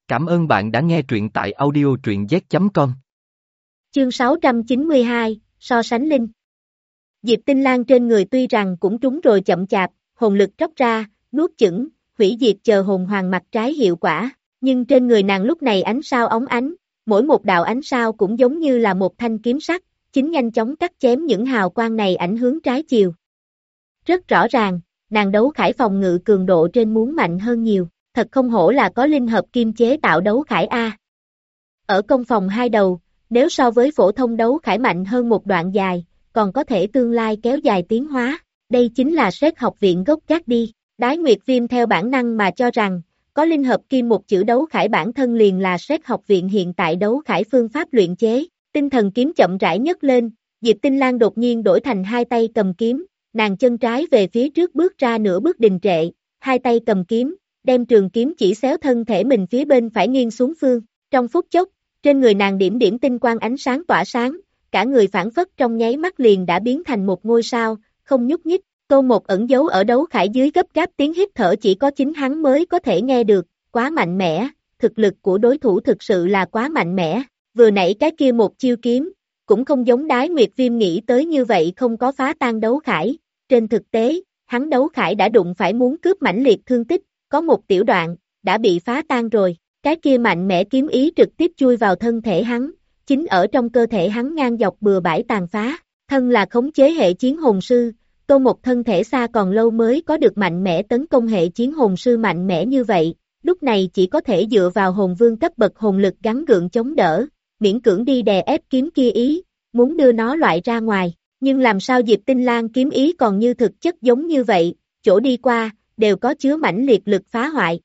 Cảm ơn bạn đã nghe truyện tại audio truyện z.com. Chương 692, so sánh linh. Diệp Tinh Lang trên người tuy rằng cũng trúng rồi chậm chạp, hồn lực tróc ra, nuốt chửng, hủy diệt chờ hồn hoàng mặt trái hiệu quả, nhưng trên người nàng lúc này ánh sao óng ánh, mỗi một đạo ánh sao cũng giống như là một thanh kiếm sắc, chính nhanh chóng cắt chém những hào quang này ảnh hướng trái chiều. Rất rõ ràng, nàng đấu khải phòng ngự cường độ trên muốn mạnh hơn nhiều, thật không hổ là có linh hợp kim chế tạo đấu khải A. Ở công phòng hai đầu, nếu so với phổ thông đấu khải mạnh hơn một đoạn dài, còn có thể tương lai kéo dài tiến hóa, đây chính là Sét học viện gốc gác đi. Đái Nguyệt Viêm theo bản năng mà cho rằng, có linh hợp kim một chữ đấu khải bản thân liền là Sét học viện hiện tại đấu khải phương pháp luyện chế. Tinh thần kiếm chậm rãi nhấc lên, Diệp Tinh Lang đột nhiên đổi thành hai tay cầm kiếm, nàng chân trái về phía trước bước ra nửa bước đình trệ, hai tay cầm kiếm, đem trường kiếm chỉ xéo thân thể mình phía bên phải nghiêng xuống phương. Trong phút chốc, trên người nàng điểm điểm tinh quang ánh sáng tỏa sáng, cả người phản phất trong nháy mắt liền đã biến thành một ngôi sao, không nhúc nhích. Tô Một ẩn giấu ở đấu khải dưới gấp gáp tiếng hít thở chỉ có chính hắn mới có thể nghe được, quá mạnh mẽ, thực lực của đối thủ thực sự là quá mạnh mẽ. Vừa nãy cái kia một chiêu kiếm, cũng không giống Đái Nguyệt Viêm nghĩ tới như vậy không có phá tan đấu khải. Trên thực tế, hắn đấu khải đã đụng phải muốn cướp mãnh liệt thương tích, có một tiểu đoạn, đã bị phá tan rồi. Cái kia mạnh mẽ kiếm ý trực tiếp chui vào thân thể hắn, chính ở trong cơ thể hắn ngang dọc bừa bãi tàn phá. Thân là khống chế hệ chiến hồn sư, Tô Một thân thể xa còn lâu mới có được mạnh mẽ tấn công hệ chiến hồn sư mạnh mẽ như vậy, lúc này chỉ có thể dựa vào hồn vương cấp bậc hồn lực gắng gượng chống đỡ, miễn cưỡng đi đè ép kiếm kia ý, muốn đưa nó loại ra ngoài. Nhưng làm sao Diệp Tinh Lang kiếm ý còn như thực chất giống như vậy, chỗ đi qua, đều có chứa mãnh liệt lực phá hoại.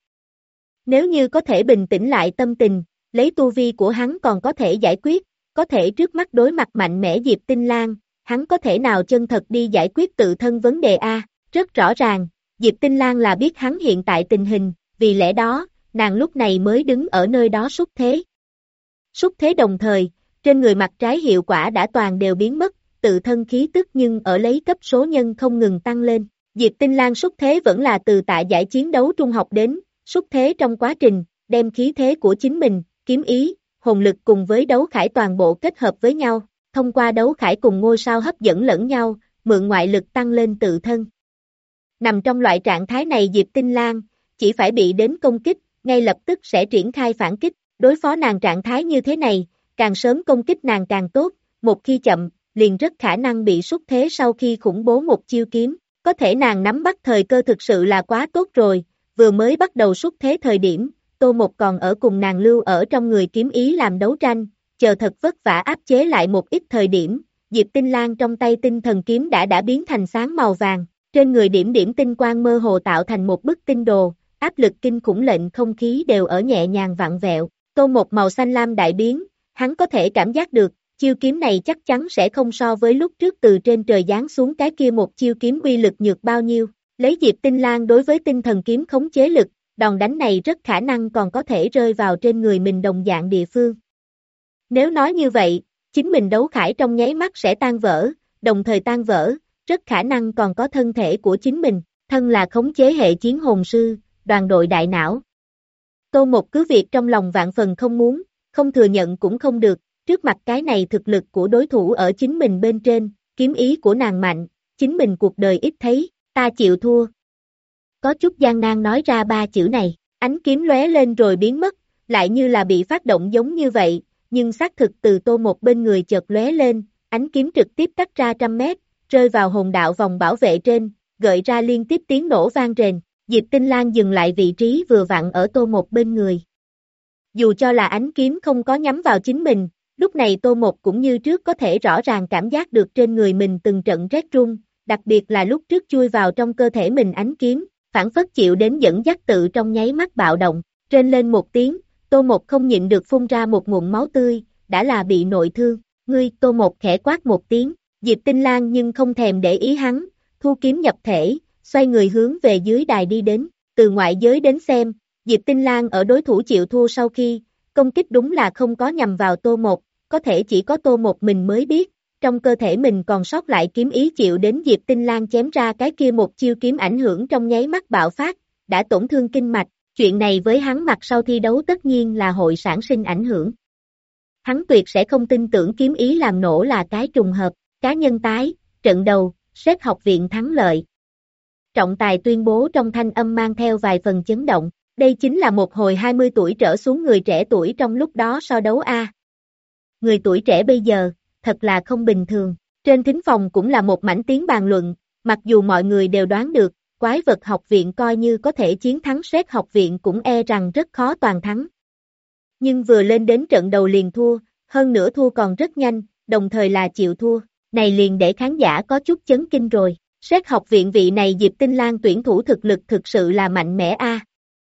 Nếu như có thể bình tĩnh lại tâm tình, lấy tu vi của hắn còn có thể giải quyết, có thể trước mắt đối mặt mạnh mẽ Diệp Tinh Lang, hắn có thể nào chân thật đi giải quyết tự thân vấn đề A. Rất rõ ràng, Diệp Tinh Lang là biết hắn hiện tại tình hình, vì lẽ đó, nàng lúc này mới đứng ở nơi đó xúc thế. Xúc thế đồng thời, trên người mặt trái hiệu quả đã toàn đều biến mất, tự thân khí tức nhưng ở lấy cấp số nhân không ngừng tăng lên. Diệp Tinh Lang xúc thế vẫn là từ tại giải chiến đấu trung học đến, xúc thế trong quá trình, đem khí thế của chính mình, kiếm ý, hồn lực cùng với đấu khải toàn bộ kết hợp với nhau, thông qua đấu khải cùng ngôi sao hấp dẫn lẫn nhau, mượn ngoại lực tăng lên tự thân. Nằm trong loại trạng thái này Diệp Tinh Lang, chỉ phải bị đến công kích, ngay lập tức sẽ triển khai phản kích, đối phó nàng trạng thái như thế này, càng sớm công kích nàng càng tốt, một khi chậm, liền rất khả năng bị xúc thế sau khi khủng bố một chiêu kiếm, có thể nàng nắm bắt thời cơ thực sự là quá tốt rồi, vừa mới bắt đầu xúc thế thời điểm, Tô Một còn ở cùng nàng lưu ở trong người kiếm ý làm đấu tranh, chờ thật vất vả áp chế lại một ít thời điểm, Diệp Tinh Lang trong tay tinh thần kiếm đã biến thành sáng màu vàng, trên người điểm điểm tinh quang mơ hồ tạo thành một bức tinh đồ, áp lực kinh khủng lệnh không khí đều ở nhẹ nhàng vặn vẹo. Tô Một màu xanh lam đại biến, hắn có thể cảm giác được, chiêu kiếm này chắc chắn sẽ không so với lúc trước từ trên trời giáng xuống cái kia một chiêu kiếm uy lực nhược bao nhiêu. Lấy Diệp Tinh Lang đối với tinh thần kiếm khống chế lực, đòn đánh này rất khả năng còn có thể rơi vào trên người mình đồng dạng địa phương. Nếu nói như vậy, chính mình đấu khải trong nháy mắt sẽ tan vỡ, đồng thời tan vỡ, rất khả năng còn có thân thể của chính mình, thân là khống chế hệ chiến hồn sư, đoàn đội đại não. Tô Một cứ việc trong lòng vạn phần không muốn, không thừa nhận cũng không được, trước mặt cái này thực lực của đối thủ ở chính mình bên trên, kiếm ý của nàng mạnh, chính mình cuộc đời ít thấy, ta chịu thua. Có chút gian nan nói ra ba chữ này, ánh kiếm lóe lên rồi biến mất, lại như là bị phát động giống như vậy, nhưng xác thực từ Tô Một bên người chợt lóe lên, ánh kiếm trực tiếp cắt ra 100 mét, rơi vào hồn đạo vòng bảo vệ trên, gợi ra liên tiếp tiếng nổ vang rền. Diệp Tinh Lang dừng lại vị trí vừa vặn ở Tô Một bên người. Dù cho là ánh kiếm không có nhắm vào chính mình, lúc này Tô Một cũng như trước có thể rõ ràng cảm giác được trên người mình từng trận rét run, đặc biệt là lúc trước chui vào trong cơ thể mình ánh kiếm, phản phất chịu đến dẫn dắt tự trong nháy mắt bạo động, rên lên một tiếng, Tô Một không nhịn được phun ra một ngụm máu tươi, đã là bị nội thương, ngươi, Tô Một khẽ quát một tiếng, Diệp Tinh Lang nhưng không thèm để ý hắn, thu kiếm nhập thể, xoay người hướng về dưới đài đi đến, từ ngoại giới đến xem, Diệp Tinh Lang ở đối thủ chịu thua sau khi, công kích đúng là không có nhằm vào Tô Một, có thể chỉ có Tô Một mình mới biết, trong cơ thể mình còn sót lại kiếm ý chịu đến Diệp Tinh Lang chém ra cái kia một chiêu kiếm ảnh hưởng trong nháy mắt bạo phát, đã tổn thương kinh mạch, Chuyện này với hắn mặt sau thi đấu tất nhiên là hội sản sinh ảnh hưởng. Hắn tuyệt sẽ không tin tưởng kiếm ý làm nổ là cái trùng hợp, cá nhân tái, trận đầu, Sét học viện thắng lợi. Trọng tài tuyên bố trong thanh âm mang theo vài phần chấn động, đây chính là một hồi 20 tuổi trở xuống người trẻ tuổi trong lúc đó so đấu a. Người tuổi trẻ bây giờ, thật là không bình thường. Trên thính phòng cũng là một mảnh tiếng bàn luận, mặc dù mọi người đều đoán được, quái vật học viện coi như có thể chiến thắng Sét học viện cũng e rằng rất khó toàn thắng. Nhưng vừa lên đến trận đầu liền thua, hơn nữa thua còn rất nhanh, đồng thời là chịu thua, này liền để khán giả có chút chấn kinh rồi. Sét học viện vị này Diệp Tinh Lan tuyển thủ thực lực thực sự là mạnh mẽ a.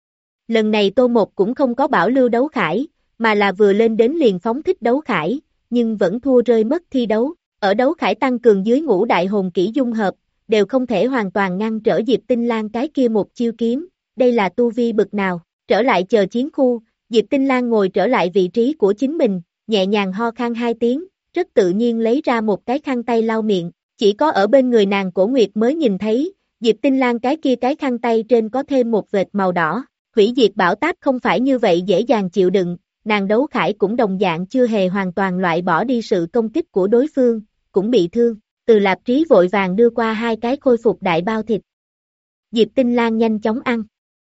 Lần này Tô Một cũng không có bảo lưu đấu khải, mà là vừa lên đến liền phóng thích đấu khải, nhưng vẫn thua rơi mất thi đấu. Ở đấu khải tăng cường dưới ngũ đại hồn kỹ dung hợp, đều không thể hoàn toàn ngăn trở Diệp Tinh Lan cái kia một chiêu kiếm, đây là tu vi bực nào. Trở lại chờ chiến khu, Diệp Tinh Lan ngồi trở lại vị trí của chính mình, nhẹ nhàng ho khan 2 tiếng, rất tự nhiên lấy ra một cái khăn tay lau miệng, chỉ có ở bên người nàng Cổ Nguyệt mới nhìn thấy, Diệp Tinh Lan cái kia cái khăn tay trên có thêm một vệt màu đỏ, hủy diệt bảo táp không phải như vậy dễ dàng chịu đựng, nàng đấu khải cũng đồng dạng chưa hề hoàn toàn loại bỏ đi sự công kích của đối phương, cũng bị thương, Từ Lạp Trí vội vàng đưa qua 2 cái khôi phục đại bao thịt. Diệp Tinh Lan nhanh chóng ăn.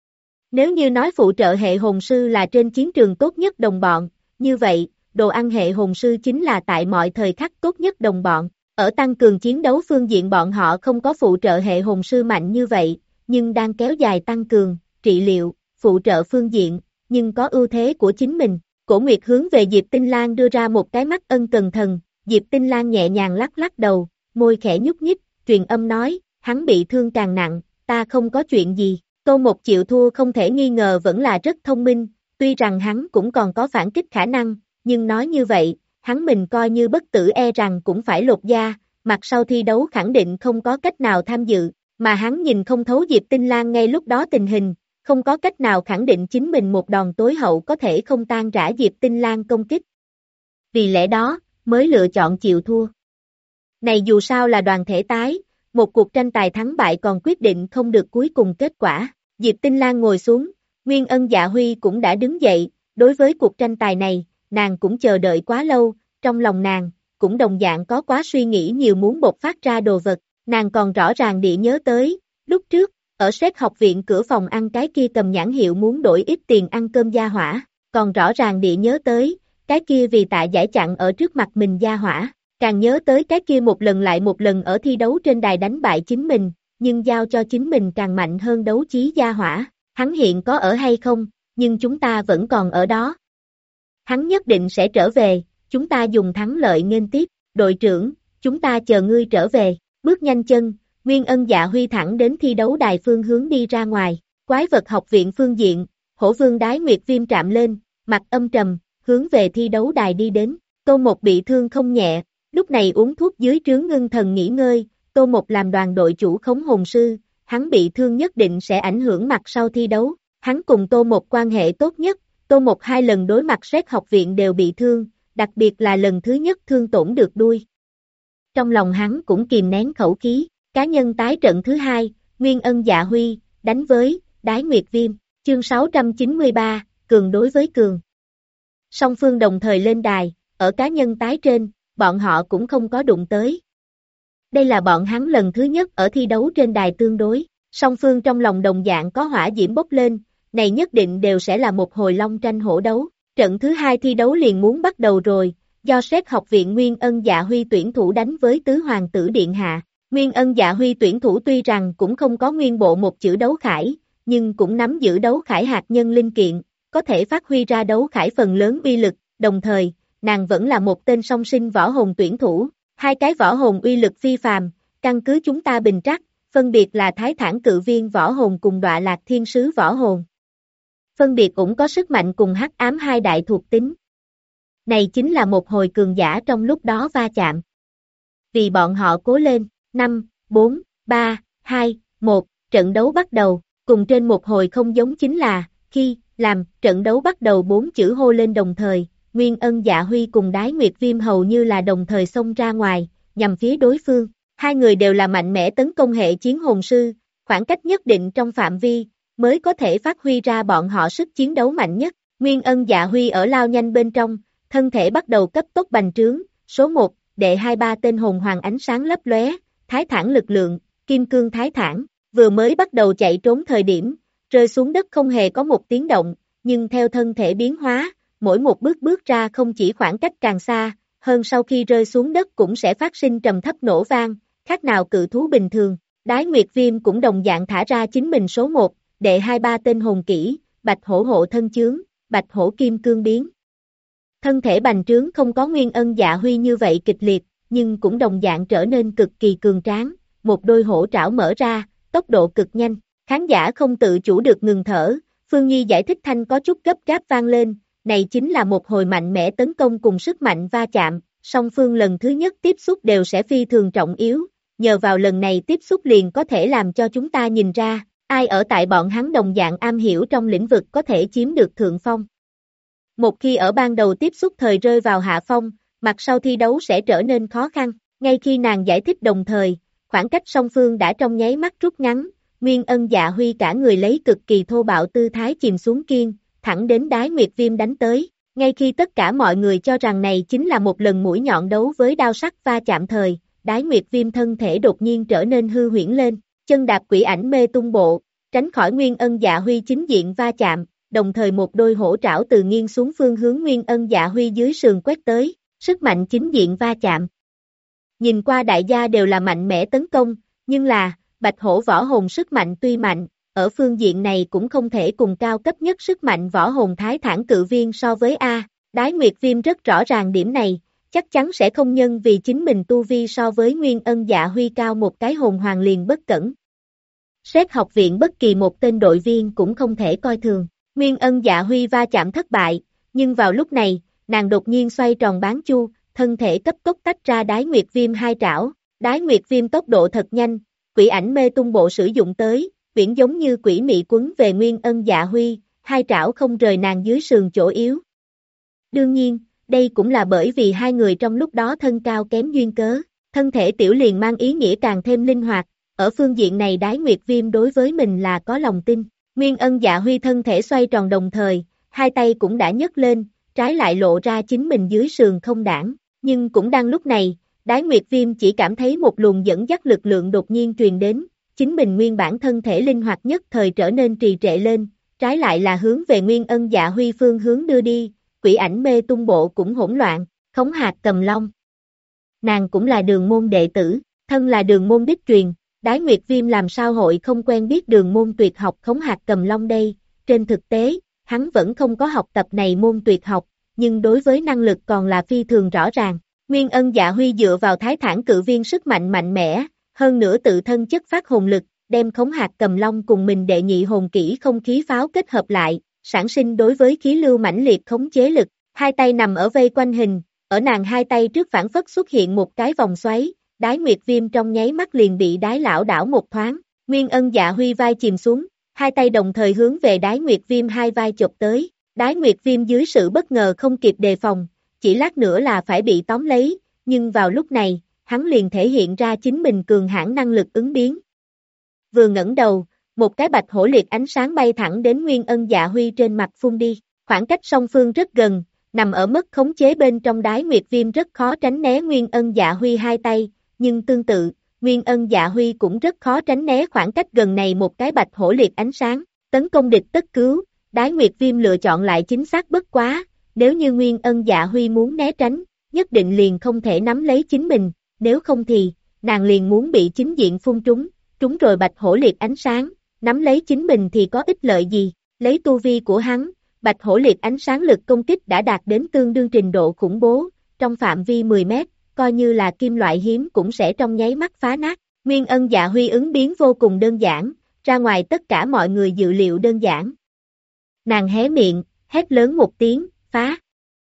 Nếu như nói phụ trợ hệ hồn sư là trên chiến trường tốt nhất đồng bọn, như vậy, đồ ăn hệ hồn sư chính là tại mọi thời khắc tốt nhất đồng bọn. Ở tăng cường chiến đấu phương diện bọn họ không có phụ trợ hệ hồn sư mạnh như vậy, nhưng đang kéo dài tăng cường, trị liệu, phụ trợ phương diện, nhưng có ưu thế của chính mình. Cổ Nguyệt hướng về Diệp Tinh Lan đưa ra một cái mắt ân cần thần, Diệp Tinh Lan nhẹ nhàng lắc lắc đầu, môi khẽ nhúc nhích, truyền âm nói, hắn bị thương càng nặng, ta không có chuyện gì. Tô Một chịu thua không thể nghi ngờ vẫn là rất thông minh, tuy rằng hắn cũng còn có phản kích khả năng, nhưng nói như vậy, hắn mình coi như bất tử e rằng cũng phải lột da, mặt sau thi đấu khẳng định không có cách nào tham dự, mà hắn nhìn không thấu Diệp Tinh Lan ngay lúc đó tình hình, không có cách nào khẳng định chính mình một đòn tối hậu có thể không tan rã Diệp Tinh Lan công kích. Vì lẽ đó, mới lựa chọn chịu thua. Này dù sao là đoàn thể tái, một cuộc tranh tài thắng bại còn quyết định không được cuối cùng kết quả. Diệp Tinh Lan ngồi xuống, Nguyên Ân Dạ Huy cũng đã đứng dậy, đối với cuộc tranh tài này, nàng cũng chờ đợi quá lâu, trong lòng nàng, cũng đồng dạng có quá suy nghĩ nhiều muốn bộc phát ra đồ vật, nàng còn rõ ràng địa nhớ tới, lúc trước, ở Sét học viện cửa phòng ăn cái kia cầm nhãn hiệu muốn đổi ít tiền ăn cơm gia hỏa, còn rõ ràng địa nhớ tới, cái kia vì Tạ Giải chặn ở trước mặt mình gia hỏa, càng nhớ tới cái kia một lần lại một lần ở thi đấu trên đài đánh bại chính mình, nhưng giao cho chính mình càng mạnh hơn đấu chí gia hỏa, hắn hiện có ở hay không, nhưng chúng ta vẫn còn ở đó. Hắn nhất định sẽ trở về, chúng ta dùng thắng lợi nghênh tiếp, đội trưởng, chúng ta chờ ngươi trở về, bước nhanh chân, Nguyên Ân Dạ Huy thẳng đến thi đấu đài phương hướng đi ra ngoài, quái vật học viện phương diện, Hổ Vương Đái Nguyệt Viêm trạm lên, mặt âm trầm, hướng về thi đấu đài đi đến, Tô Một bị thương không nhẹ, lúc này uống thuốc dưới trướng ngưng thần nghỉ ngơi, Tô Một làm đoàn đội chủ khống hồn sư, hắn bị thương nhất định sẽ ảnh hưởng mặt sau thi đấu, hắn cùng Tô Một quan hệ tốt nhất, Tô Một 2 lần đối mặt Sét học viện đều bị thương, đặc biệt là lần thứ nhất thương tổn được đuôi. Trong lòng hắn cũng kìm nén khẩu khí, cá nhân tái trận thứ 2, Nguyên Ân Dạ Huy, đánh với, Đái Nguyệt Viêm, chương 693, cường đối với cường. Song phương đồng thời lên đài, ở cá nhân tái trên, bọn họ cũng không có đụng tới. Đây là bọn hắn lần thứ nhất ở thi đấu trên đài tương đối, song phương trong lòng đồng dạng có hỏa diễm bốc lên, này nhất định đều sẽ là một hồi long tranh hổ đấu. Trận thứ 2 thi đấu liền muốn bắt đầu rồi, do Sét học viện Nguyên Ân Dạ Huy tuyển thủ đánh với Tứ Hoàng tử Điện Hạ. Nguyên Ân Dạ Huy tuyển thủ tuy rằng cũng không có nguyên bộ một chữ đấu khải, nhưng cũng nắm giữ đấu khải hạt nhân linh kiện, có thể phát huy ra đấu khải phần lớn uy lực, đồng thời, nàng vẫn là một tên song sinh võ hồn tuyển thủ, 2 cái võ hồn uy lực phi phàm, căn cứ chúng ta bình trắc, phân biệt là Thái Thản Cự Viên võ hồn cùng Đọa Lạc Thiên Sứ võ hồn. Phân biệt cũng có sức mạnh cùng hắc ám 2 đại thuộc tính. Này chính là một hồi cường giả trong lúc đó va chạm. Vì bọn họ cố lên, 5, 4, 3, 2, 1, trận đấu bắt đầu, cùng trên một hồi không giống chính là, khi, làm, trận đấu bắt đầu 4 chữ hô lên đồng thời, Nguyên Ân Dạ Huy cùng Đái Nguyệt Viêm hầu như là đồng thời xông ra ngoài, nhằm phía đối phương. 2 người đều là mạnh mẽ tấn công hệ chiến hồn sư, khoảng cách nhất định trong phạm vi, mới có thể phát huy ra bọn họ sức chiến đấu mạnh nhất. Nguyên Ân Dạ Huy ở lao nhanh bên trong, thân thể bắt đầu cấp tốc bành trướng, số 1, đệ 2-3 tên hồn hoàng ánh sáng lấp lóe, thái thản lực lượng, kim cương thái thản, vừa mới bắt đầu chạy trốn thời điểm, rơi xuống đất không hề có một tiếng động, nhưng theo thân thể biến hóa, mỗi một bước ra không chỉ khoảng cách càng xa, hơn sau khi rơi xuống đất cũng sẽ phát sinh trầm thấp nổ vang, khác nào cự thú bình thường. Đái Nguyệt Viêm cũng đồng dạng thả ra chính mình số 1, đệ 2-3 tên hồn kỹ, Bạch Hổ hộ thân chướng, Bạch Hổ kim cương biến. Thân thể bành trướng không có Nguyên Ân Dạ Huy như vậy kịch liệt, nhưng cũng đồng dạng trở nên cực kỳ cường tráng, một đôi hổ trảo mở ra, tốc độ cực nhanh, khán giả không tự chủ được ngừng thở, Phương Nhi giải thích thanh có chút gấp gáp vang lên, này chính là một hồi mạnh mẽ tấn công cùng sức mạnh va chạm, song phương lần thứ nhất tiếp xúc đều sẽ phi thường trọng yếu, nhờ vào lần này tiếp xúc liền có thể làm cho chúng ta nhìn ra, ai ở tại bọn hắn đồng dạng am hiểu trong lĩnh vực có thể chiếm được thượng phong. Một khi ở ban đầu tiếp xúc thời rơi vào hạ phong, mặt sau thi đấu sẽ trở nên khó khăn, ngay khi nàng giải thích đồng thời, khoảng cách song phương đã trong nháy mắt rút ngắn, Nguyên Ân Dạ Huy cả người lấy cực kỳ thô bạo tư thái chìm xuống kiên, thẳng đến Đái Nguyệt Viêm đánh tới, ngay khi tất cả mọi người cho rằng này chính là một lần mũi nhọn đấu với đao sắc va chạm thời, Đái Nguyệt Viêm thân thể đột nhiên trở nên hư huyễn lên, chân đạp quỷ ảnh mê tung bộ, tránh khỏi Nguyên Ân Dạ Huy chính diện va chạm, đồng thời một đôi hổ trảo từ nghiêng xuống phương hướng Nguyên Ân Dạ Huy dưới sườn quét tới, sức mạnh chính diện va chạm. Nhìn qua đại gia đều là mạnh mẽ tấn công, nhưng là, Bạch Hổ võ hồn sức mạnh tuy mạnh, ở phương diện này cũng không thể cùng cao cấp nhất sức mạnh võ hồn thái thản cự viên so với A. Đái Nguyệt Viêm rất rõ ràng điểm này, chắc chắn sẽ không nhân vì chính mình tu vi so với Nguyên Ân Dạ Huy cao một cái hồn hoàng liền bất cẩn. Xét học viện bất kỳ một tên đội viên cũng không thể coi thường. Nguyên Ân Dạ Huy va chạm thất bại, nhưng vào lúc này, nàng đột nhiên xoay tròn bán chu, thân thể cấp tốc tách ra Đái Nguyệt Viêm hai trảo. Đái Nguyệt Viêm tốc độ thật nhanh, quỷ ảnh mê tung bộ sử dụng tới, quyển giống như quỷ mị quấn về Nguyên Ân Dạ Huy, hai trảo không rời nàng dưới sườn chỗ yếu. Đương nhiên, đây cũng là bởi vì hai người trong lúc đó thân cao kém duyên cớ, thân thể tiểu liền mang ý nghĩa càng thêm linh hoạt, ở phương diện này Đái Nguyệt Viêm đối với mình là có lòng tin. Nguyên Ân Dạ Huy thân thể xoay tròn đồng thời, hai tay cũng đã nhấc lên, trái lại lộ ra chính mình dưới sườn không đảng, nhưng cũng đang lúc này, Đái Nguyệt Viêm chỉ cảm thấy một luồng dẫn dắt lực lượng đột nhiên truyền đến, chính mình nguyên bản thân thể linh hoạt nhất thời trở nên trì trệ lên, trái lại là hướng về Nguyên Ân Dạ Huy phương hướng đưa đi, quỷ ảnh mê tung bộ cũng hỗn loạn, Khống Hạc Cầm Long. Nàng cũng là đường môn đệ tử, thân là đường môn đích truyền, Đái Nguyệt Viêm làm sao hội không quen biết đường môn tuyệt học Khống Hạc Cầm Long đây, trên thực tế, hắn vẫn không có học tập này môn tuyệt học, nhưng đối với năng lực còn là phi thường rõ ràng. Nguyên Ân Dạ Huy dựa vào thái thản cự viên sức mạnh mạnh mẽ, hơn nữa tự thân chất phát hồn lực, đem Khống Hạc Cầm Long cùng mình đệ nhị hồn kỹ không khí pháo kết hợp lại, sản sinh đối với khí lưu mãnh liệt khống chế lực, hai tay nằm ở vây quanh hình, ở nàng hai tay trước phản phất xuất hiện một cái vòng xoáy, Đái Nguyệt Viêm trong nháy mắt liền bị đái lão đảo một thoáng, Nguyên Ân Dạ Huy vai chìm xuống, hai tay đồng thời hướng về Đái Nguyệt Viêm hai vai chộp tới, Đái Nguyệt Viêm dưới sự bất ngờ không kịp đề phòng, chỉ lát nữa là phải bị tóm lấy, nhưng vào lúc này, hắn liền thể hiện ra chính mình cường hãn năng lực ứng biến. Vừa ngẩng đầu, một cái bạch hổ liệt ánh sáng bay thẳng đến Nguyên Ân Dạ Huy trên mặt phun đi, khoảng cách song phương rất gần, nằm ở mức khống chế bên trong Đái Nguyệt Viêm rất khó tránh né Nguyên Ân Dạ Huy hai tay, nhưng tương tự, Nguyên Ân Dạ Huy cũng rất khó tránh né khoảng cách gần này một cái bạch hổ liệt ánh sáng, tấn công địch tất cứu, Đái Nguyệt Viêm lựa chọn lại chính xác bất quá, nếu như Nguyên Ân Dạ Huy muốn né tránh, nhất định liền không thể nắm lấy chính mình, nếu không thì, nàng liền muốn bị chính diện phun trúng rồi bạch hổ liệt ánh sáng, nắm lấy chính mình thì có ích lợi gì, lấy tu vi của hắn, bạch hổ liệt ánh sáng lực công kích đã đạt đến tương đương trình độ khủng bố, trong phạm vi 10 mét, coi như là kim loại hiếm cũng sẽ trong nháy mắt phá nát, Nguyên Ân Dạ Huy ứng biến vô cùng đơn giản, ra ngoài tất cả mọi người dự liệu đơn giản. Nàng hé miệng, hét lớn một tiếng, phá.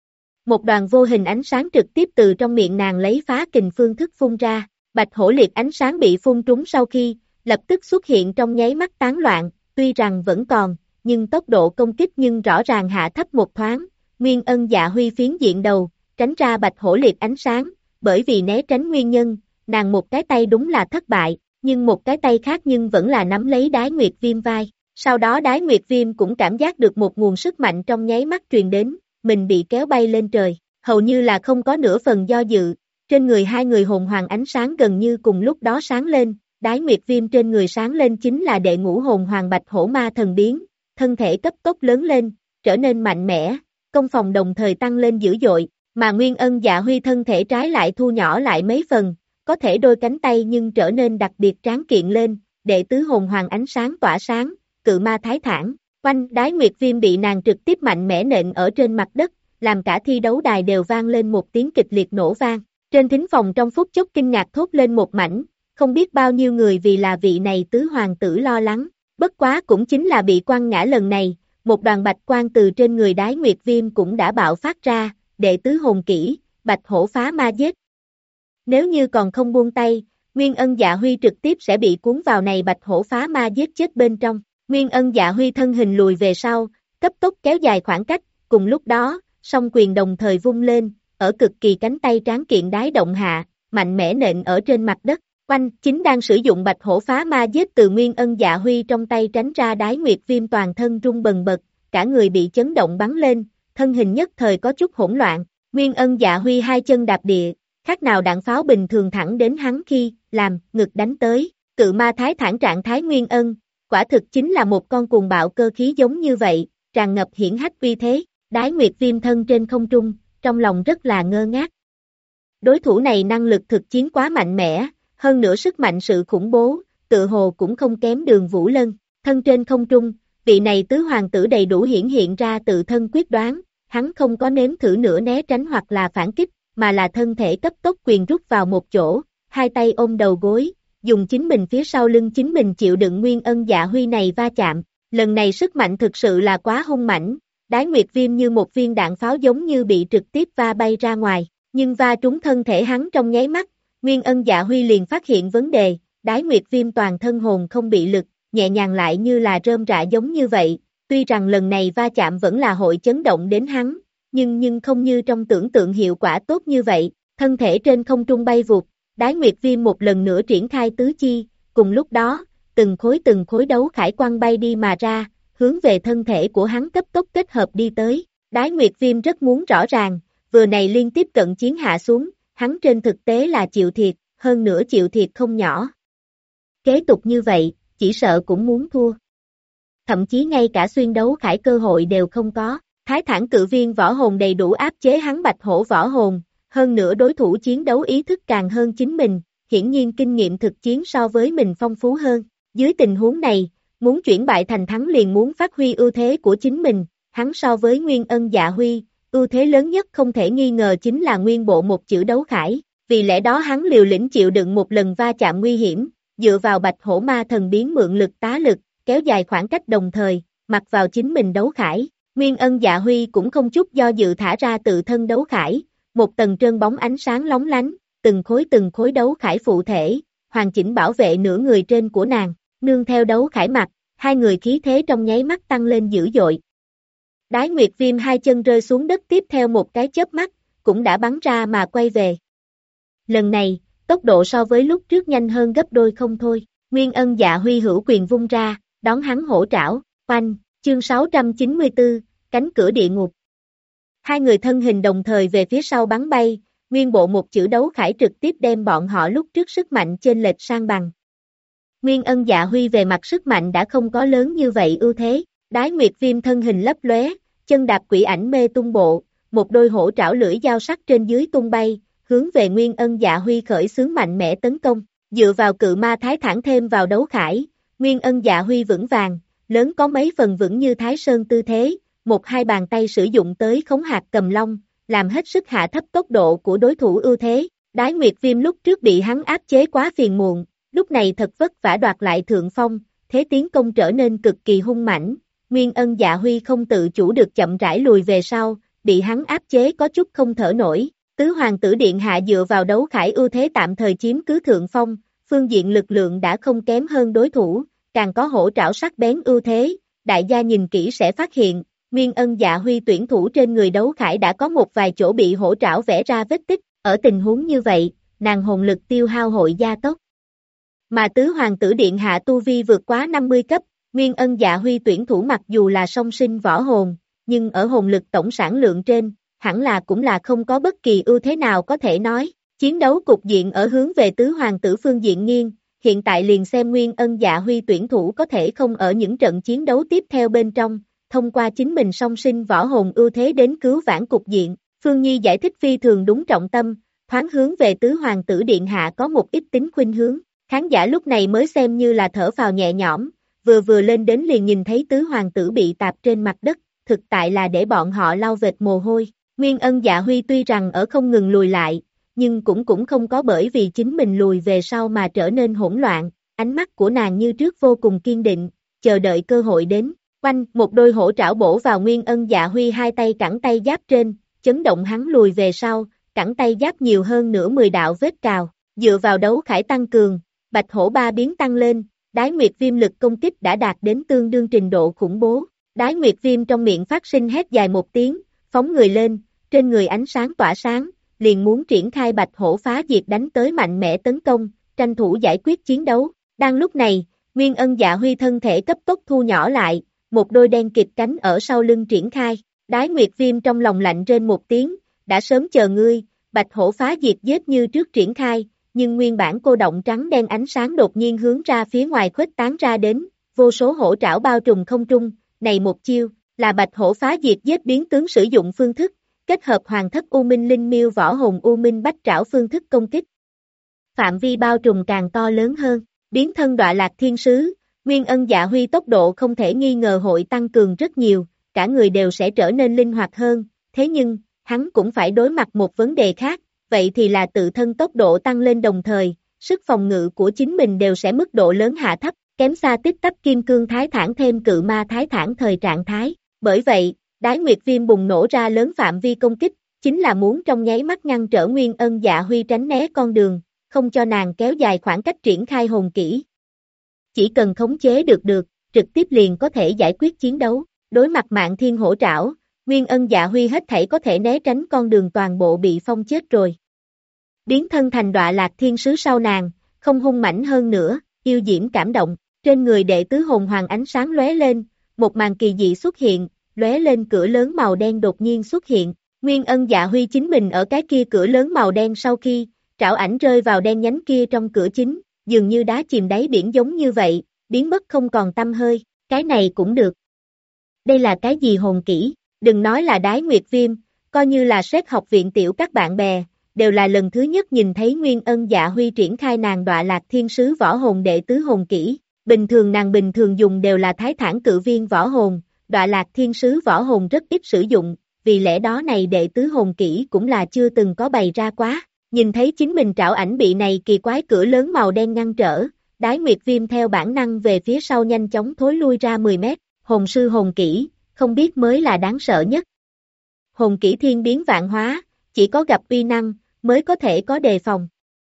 Một đoàn vô hình ánh sáng trực tiếp từ trong miệng nàng lấy phá kình phương thức phun ra, bạch hổ liệt ánh sáng bị phun trúng sau khi, lập tức xuất hiện trong nháy mắt tán loạn, tuy rằng vẫn còn, nhưng tốc độ công kích nhưng rõ ràng hạ thấp một thoáng, Nguyên Ân Dạ Huy phiến diện đầu, tránh ra bạch hổ liệt ánh sáng, bởi vì né tránh nguyên nhân, nàng một cái tay đúng là thất bại, nhưng một cái tay khác nhưng vẫn là nắm lấy Đái Nguyệt Viêm vai, Sau đó Đái Nguyệt Viêm cũng cảm giác được một nguồn sức mạnh trong nháy mắt truyền đến, mình bị kéo bay lên trời, hầu như là không có nửa phần do dự, trên người hai người hồn hoàng ánh sáng gần như cùng lúc đó sáng lên, Đái Nguyệt Viêm trên người sáng lên chính là đệ ngũ hồn hoàng bạch hổ ma thần biến, thân thể cấp tốc lớn lên, trở nên mạnh mẽ, công phòng đồng thời tăng lên dữ dội, mà Nguyên Ân Dạ Huy thân thể trái lại thu nhỏ lại mấy phần, có thể đôi cánh tay nhưng trở nên đặc biệt tráng kiện lên, đệ tứ hồn hoàng ánh sáng tỏa sáng, cự ma thái thản, quanh Đái Nguyệt Viêm bị nàng trực tiếp mạnh mẽ nện ở trên mặt đất, làm cả thi đấu đài đều vang lên một tiếng kịch liệt nổ vang, trên thính phòng trong phút chốc kinh ngạc thốt lên một mảnh, không biết bao nhiêu người vì là vị này tứ hoàng tử lo lắng, bất quá cũng chính là bị quăng ngã lần này, một đoàn bạch quang từ trên người Đái Nguyệt Viêm cũng đã bạo phát ra, đệ tứ hồn kỹ, bạch hổ phá ma giết. Nếu như còn không buông tay, Nguyên Ân Dạ Huy trực tiếp sẽ bị cuốn vào này bạch hổ phá ma giết chết bên trong. Nguyên Ân Dạ Huy thân hình lùi về sau, cấp tốc kéo dài khoảng cách, cùng lúc đó, song quyền đồng thời vung lên, ở cực kỳ cánh tay tráng kiện đái động hạ, mạnh mẽ nện ở trên mặt đất. Quanh, chính đang sử dụng bạch hổ phá ma giết từ Nguyên Ân Dạ Huy trong tay tránh ra Đái Nguyệt Viêm toàn thân rung bần bật, cả người bị chấn động bắn lên, thân hình nhất thời có chút hỗn loạn. Nguyên Ân Dạ Huy hai chân đạp địa, khác nào đạn pháo bình thường thẳng đến hắn khi làm ngực đánh tới. Cự ma thái thản trạng thái Nguyên Ân, quả thực chính là một con cuồng bạo cơ khí giống như vậy, tràn ngập hiển hách uy thế. Đái Nguyệt Viêm thân trên không trung, trong lòng rất là ngơ ngác. Đối thủ này năng lực thực chiến quá mạnh mẽ, hơn nữa sức mạnh sự khủng bố, tự hồ cũng không kém Đường Vũ Lân. Thân trên không trung, vị này tứ hoàng tử đầy đủ hiển hiện ra tự thân quyết đoán, hắn không có nếm thử nửa né tránh hoặc là phản kích, mà là thân thể cấp tốc quyền rút vào một chỗ, hai tay ôm đầu gối, dùng chính mình phía sau lưng chính mình chịu đựng Nguyên Ân Dạ Huy này va chạm. Lần này sức mạnh thực sự là quá hung mãnh, Đái Nguyệt Viêm như một viên đạn pháo giống như bị trực tiếp va bay ra ngoài, nhưng va trúng thân thể hắn trong nháy mắt, Nguyên Ân Dạ Huy liền phát hiện vấn đề, Đái Nguyệt Viêm toàn thân hồn không bị lực, nhẹ nhàng lại như là rơm rạ giống như vậy, tuy rằng lần này va chạm vẫn là hội chấn động đến hắn, nhưng không như trong tưởng tượng hiệu quả tốt như vậy, thân thể trên không trung bay vụt, Đái Nguyệt Viêm một lần nữa triển khai tứ chi, cùng lúc đó, từng khối đấu khải quang bay đi mà ra, hướng về thân thể của hắn cấp tốc kết hợp đi tới. Đái Nguyệt Viêm rất muốn rõ ràng, vừa này liên tiếp cận chiến hạ xuống, hắn trên thực tế là chịu thiệt, hơn nữa chịu thiệt không nhỏ. Kế tục như vậy, chỉ sợ cũng muốn thua. Thậm chí ngay cả xuyên đấu khải cơ hội đều không có. Thái thản cự viên võ hồn đầy đủ áp chế hắn bạch hổ võ hồn, hơn nữa đối thủ chiến đấu ý thức càng hơn chính mình, hiển nhiên kinh nghiệm thực chiến so với mình phong phú hơn. Dưới tình huống này, muốn chuyển bại thành thắng liền muốn phát huy ưu thế của chính mình, hắn so với Nguyên Ân Dạ Huy, ưu thế lớn nhất không thể nghi ngờ chính là nguyên bộ một chữ đấu khải, vì lẽ đó hắn liều lĩnh chịu đựng một lần va chạm nguy hiểm, dựa vào bạch hổ ma thần biến mượn lực tá lực, kéo dài khoảng cách đồng thời, mặc vào chính mình đấu khải. Nguyên Ân Dạ Huy cũng không chút do dự thả ra tự thân đấu khải, một tầng trơn bóng ánh sáng lóng lánh, từng khối đấu khải phụ thể, hoàn chỉnh bảo vệ nửa người trên của nàng, nương theo đấu khải mặt, hai người khí thế trong nháy mắt tăng lên dữ dội. Đái Nguyệt Viêm hai chân rơi xuống đất tiếp theo một cái chớp mắt, cũng đã bắn ra mà quay về. Lần này, tốc độ so với lúc trước nhanh hơn gấp đôi không thôi, Nguyên Ân Dạ Huy hữu quyền vung ra, đón hắn hổ trảo, oanh, chương 694, cánh cửa địa ngục. Hai người thân hình đồng thời về phía sau bắn bay, nguyên bộ một chữ đấu khải trực tiếp đem bọn họ lúc trước sức mạnh chênh lệch sang bằng. Nguyên Ân Dạ Huy về mặt sức mạnh đã không có lớn như vậy ưu thế, Đái Nguyệt Viêm thân hình lấp lóe, chân đạp quỷ ảnh mê tung bộ, một đôi hổ trảo lưỡi dao sắc trên dưới tung bay, hướng về Nguyên Ân Dạ Huy khởi xướng mạnh mẽ tấn công, dựa vào cự ma thái thản thêm vào đấu khải, Nguyên Ân Dạ Huy vững vàng, lớn có mấy phần vững như Thái Sơn tư thế, một hai bàn tay sử dụng tới khống hạt cầm long, làm hết sức hạ thấp tốc độ của đối thủ ưu thế. Đái Nguyệt Viêm lúc trước bị hắn áp chế quá phiền muộn, lúc này thật vất vả đoạt lại thượng phong, thế tiến công trở nên cực kỳ hung mãnh. Nguyên Ân Dạ Huy không tự chủ được chậm rãi lùi về sau, bị hắn áp chế có chút không thở nổi. Tứ hoàng tử điện hạ dựa vào đấu khải ưu thế tạm thời chiếm cứ thượng phong, phương diện lực lượng đã không kém hơn đối thủ, càng có hổ trảo sắc bén ưu thế, đại gia nhìn kỹ sẽ phát hiện, Nguyên Ân Dạ Huy tuyển thủ trên người đấu khải đã có một vài chỗ bị hổ trảo vẽ ra vết tích, ở tình huống như vậy, nàng hồn lực tiêu hao hội gia tốc. Mà tứ hoàng tử điện hạ tu vi vượt quá 50 cấp, Nguyên Ân Dạ Huy tuyển thủ mặc dù là song sinh võ hồn, nhưng ở hồn lực tổng sản lượng trên, hẳn là cũng là không có bất kỳ ưu thế nào có thể nói. Chiến đấu cục diện ở hướng về tứ hoàng tử phương diện nghiêng, hiện tại liền xem Nguyên Ân Dạ Huy tuyển thủ có thể không ở những trận chiến đấu tiếp theo bên trong, thông qua chính mình song sinh võ hồn ưu thế đến cứu vãn cục diện. Phương Nhi giải thích phi thường đúng trọng tâm, thoáng hướng về tứ hoàng tử điện hạ có một ít tính khuynh hướng. Khán giả lúc này mới xem như là thở phào nhẹ nhõm, vừa lên đến liền nhìn thấy tứ hoàng tử bị tạp trên mặt đất, thực tại là để bọn họ lau vệt mồ hôi. Nguyên Ân Dạ Huy tuy rằng ở không ngừng lùi lại, nhưng cũng không có bởi vì chính mình lùi về sau mà trở nên hỗn loạn, ánh mắt của nàng như trước vô cùng kiên định, chờ đợi cơ hội đến. Oanh, một đôi hổ trảo bổ vào Nguyên Ân Dạ Huy hai tay cẳng tay giáp trên, chấn động hắn lùi về sau, cẳng tay giáp nhiều hơn nửa 10 đạo vết cào, dựa vào đấu khải tăng cường, bạch hổ ba biến tăng lên, Đái Nguyệt Viêm lực công kích đã đạt đến tương đương trình độ khủng bố. Đái Nguyệt Viêm trong miệng phát sinh hét dài một tiếng, phóng người lên, trên người ánh sáng tỏa sáng, liền muốn triển khai bạch hổ phá diệt đánh tới mạnh mẽ tấn công, tranh thủ giải quyết chiến đấu. Đang lúc này, Nguyên Ân Dạ Huy thân thể cấp tốc thu nhỏ lại, một đôi đen kịt cánh ở sau lưng triển khai. Đái Nguyệt Viêm trong lòng lạnh rên một tiếng, đã sớm chờ ngươi, bạch hổ phá diệt giết như trước triển khai, nhưng nguyên bản cô động trắng đen ánh sáng đột nhiên hướng ra phía ngoài khuếch tán ra đến, vô số hổ trảo bao trùm không trung, này một chiêu, là bạch hổ phá diệt giết biến tướng sử dụng phương thức, kết hợp hoàng thất U Minh Linh Miêu võ hồn U Minh Bách Trảo phương thức công kích. Phạm vi bao trùm càng to lớn hơn, biến thân đọa lạc thiên sứ, Nguyên Ân Dạ Huy tốc độ không thể nghi ngờ hội tăng cường rất nhiều, cả người đều sẽ trở nên linh hoạt hơn, thế nhưng, hắn cũng phải đối mặt một vấn đề khác, vậy thì là tự thân tốc độ tăng lên đồng thời, sức phòng ngự của chính mình đều sẽ mức độ lớn hạ thấp, kém xa tích tắp kim cương thái thản thêm cự ma thái thản thời trạng thái. Bởi vậy, Đái Nguyệt Viêm bùng nổ ra lớn phạm vi công kích, chính là muốn trong nháy mắt ngăn trở Nguyên Ân Dạ Huy tránh né con đường, không cho nàng kéo dài khoảng cách triển khai hồn kỹ. Chỉ cần khống chế được, trực tiếp liền có thể giải quyết chiến đấu. Đối mặt Mạn Thiên hổ trảo, Nguyên Ân Dạ Huy hết thảy có thể né tránh con đường toàn bộ bị phong chết rồi. Biến thân thành đọa lạc thiên sứ sau nàng, không hung mãnh hơn nữa, yêu diễm cảm động, trên người đệ tứ hồn hoàng ánh sáng lóe lên, một màn kỳ dị xuất hiện, lóe lên cửa lớn màu đen đột nhiên xuất hiện. Nguyên Ân Dạ Huy chính mình ở cái kia cửa lớn màu đen sau khi, trảo ảnh rơi vào đen nhánh kia trong cửa chính, dường như đá chìm đáy biển giống như vậy, biến mất không còn tăm hơi, cái này cũng được. Đây là cái gì hồn kỹ, đừng nói là Đái Nguyệt Viêm, coi như là xét học viện tiểu các bạn bè, đều là lần thứ nhất nhìn thấy Nguyên Ân Dạ Huy triển khai nàng đọa lạc thiên sứ võ hồn đệ tứ hồn kỹ, bình thường nàng bình thường dùng đều là thái thản cự viên võ hồn, đọa lạc thiên sứ võ hồn rất ít sử dụng, vì lẽ đó này đệ tứ hồn kỹ cũng là chưa từng có bày ra quá. Nhìn thấy chính mình trảo ảnh bị này kỳ quái cửa lớn màu đen ngăn trở, Đái Nguyệt Viêm theo bản năng về phía sau nhanh chóng thối lui ra 10 mét, hồn sư hồn kỹ, không biết mới là đáng sợ nhất. Hồn kỹ thiên biến vạn hóa, chỉ có gặp uy năng, mới có thể có đề phòng.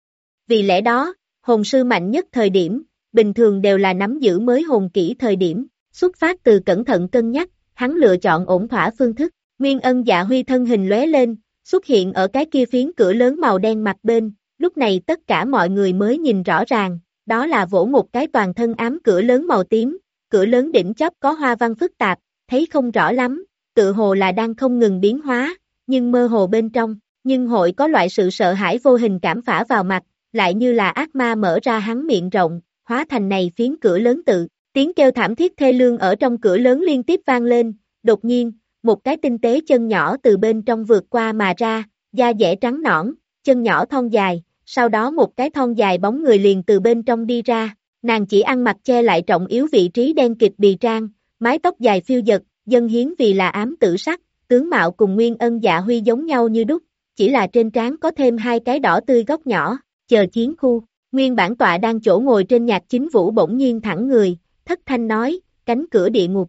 Vì lẽ đó, hồn sư mạnh nhất thời điểm, bình thường đều là nắm giữ mới hồn kỹ thời điểm, xuất phát từ cẩn thận cân nhắc, hắn lựa chọn ổn thỏa phương thức. Nguyên Ân Dạ Huy thân hình lóe lên, xuất hiện ở cái kia phiến cửa lớn màu đen mặt bên, lúc này tất cả mọi người mới nhìn rõ ràng, đó là vỗ một cái toàn thân ám cửa lớn màu tím, cửa lớn đỉnh chóp có hoa văn phức tạp, thấy không rõ lắm, tự hồ là đang không ngừng biến hóa, nhưng mơ hồ bên trong, nhưng hội có loại sự sợ hãi vô hình cảm phả vào mặt, lại như là ác ma mở ra hắn miệng rộng, hóa thành này phiến cửa lớn tự, tiếng kêu thảm thiết thê lương ở trong cửa lớn liên tiếp vang lên, đột nhiên, một cái tinh tế chân nhỏ từ bên trong vượt qua mà ra, da dẻ trắng nõn, chân nhỏ thon dài, sau đó một cái thon dài bóng người liền từ bên trong đi ra, nàng chỉ ăn mặc che lại trọng yếu vị trí đen kịt bì trang, mái tóc dài phiêu dật, dân hiến vì là ám tử sắc, tướng mạo cùng Nguyên Ân Dạ Huy giống nhau như đúc, chỉ là trên trán có thêm hai cái đỏ tươi góc nhỏ, chờ chiến khu, nguyên bản tọa đang chỗ ngồi trên nhạc chính vũ bỗng nhiên thẳng người, thất thanh nói, cánh cửa địa ngục.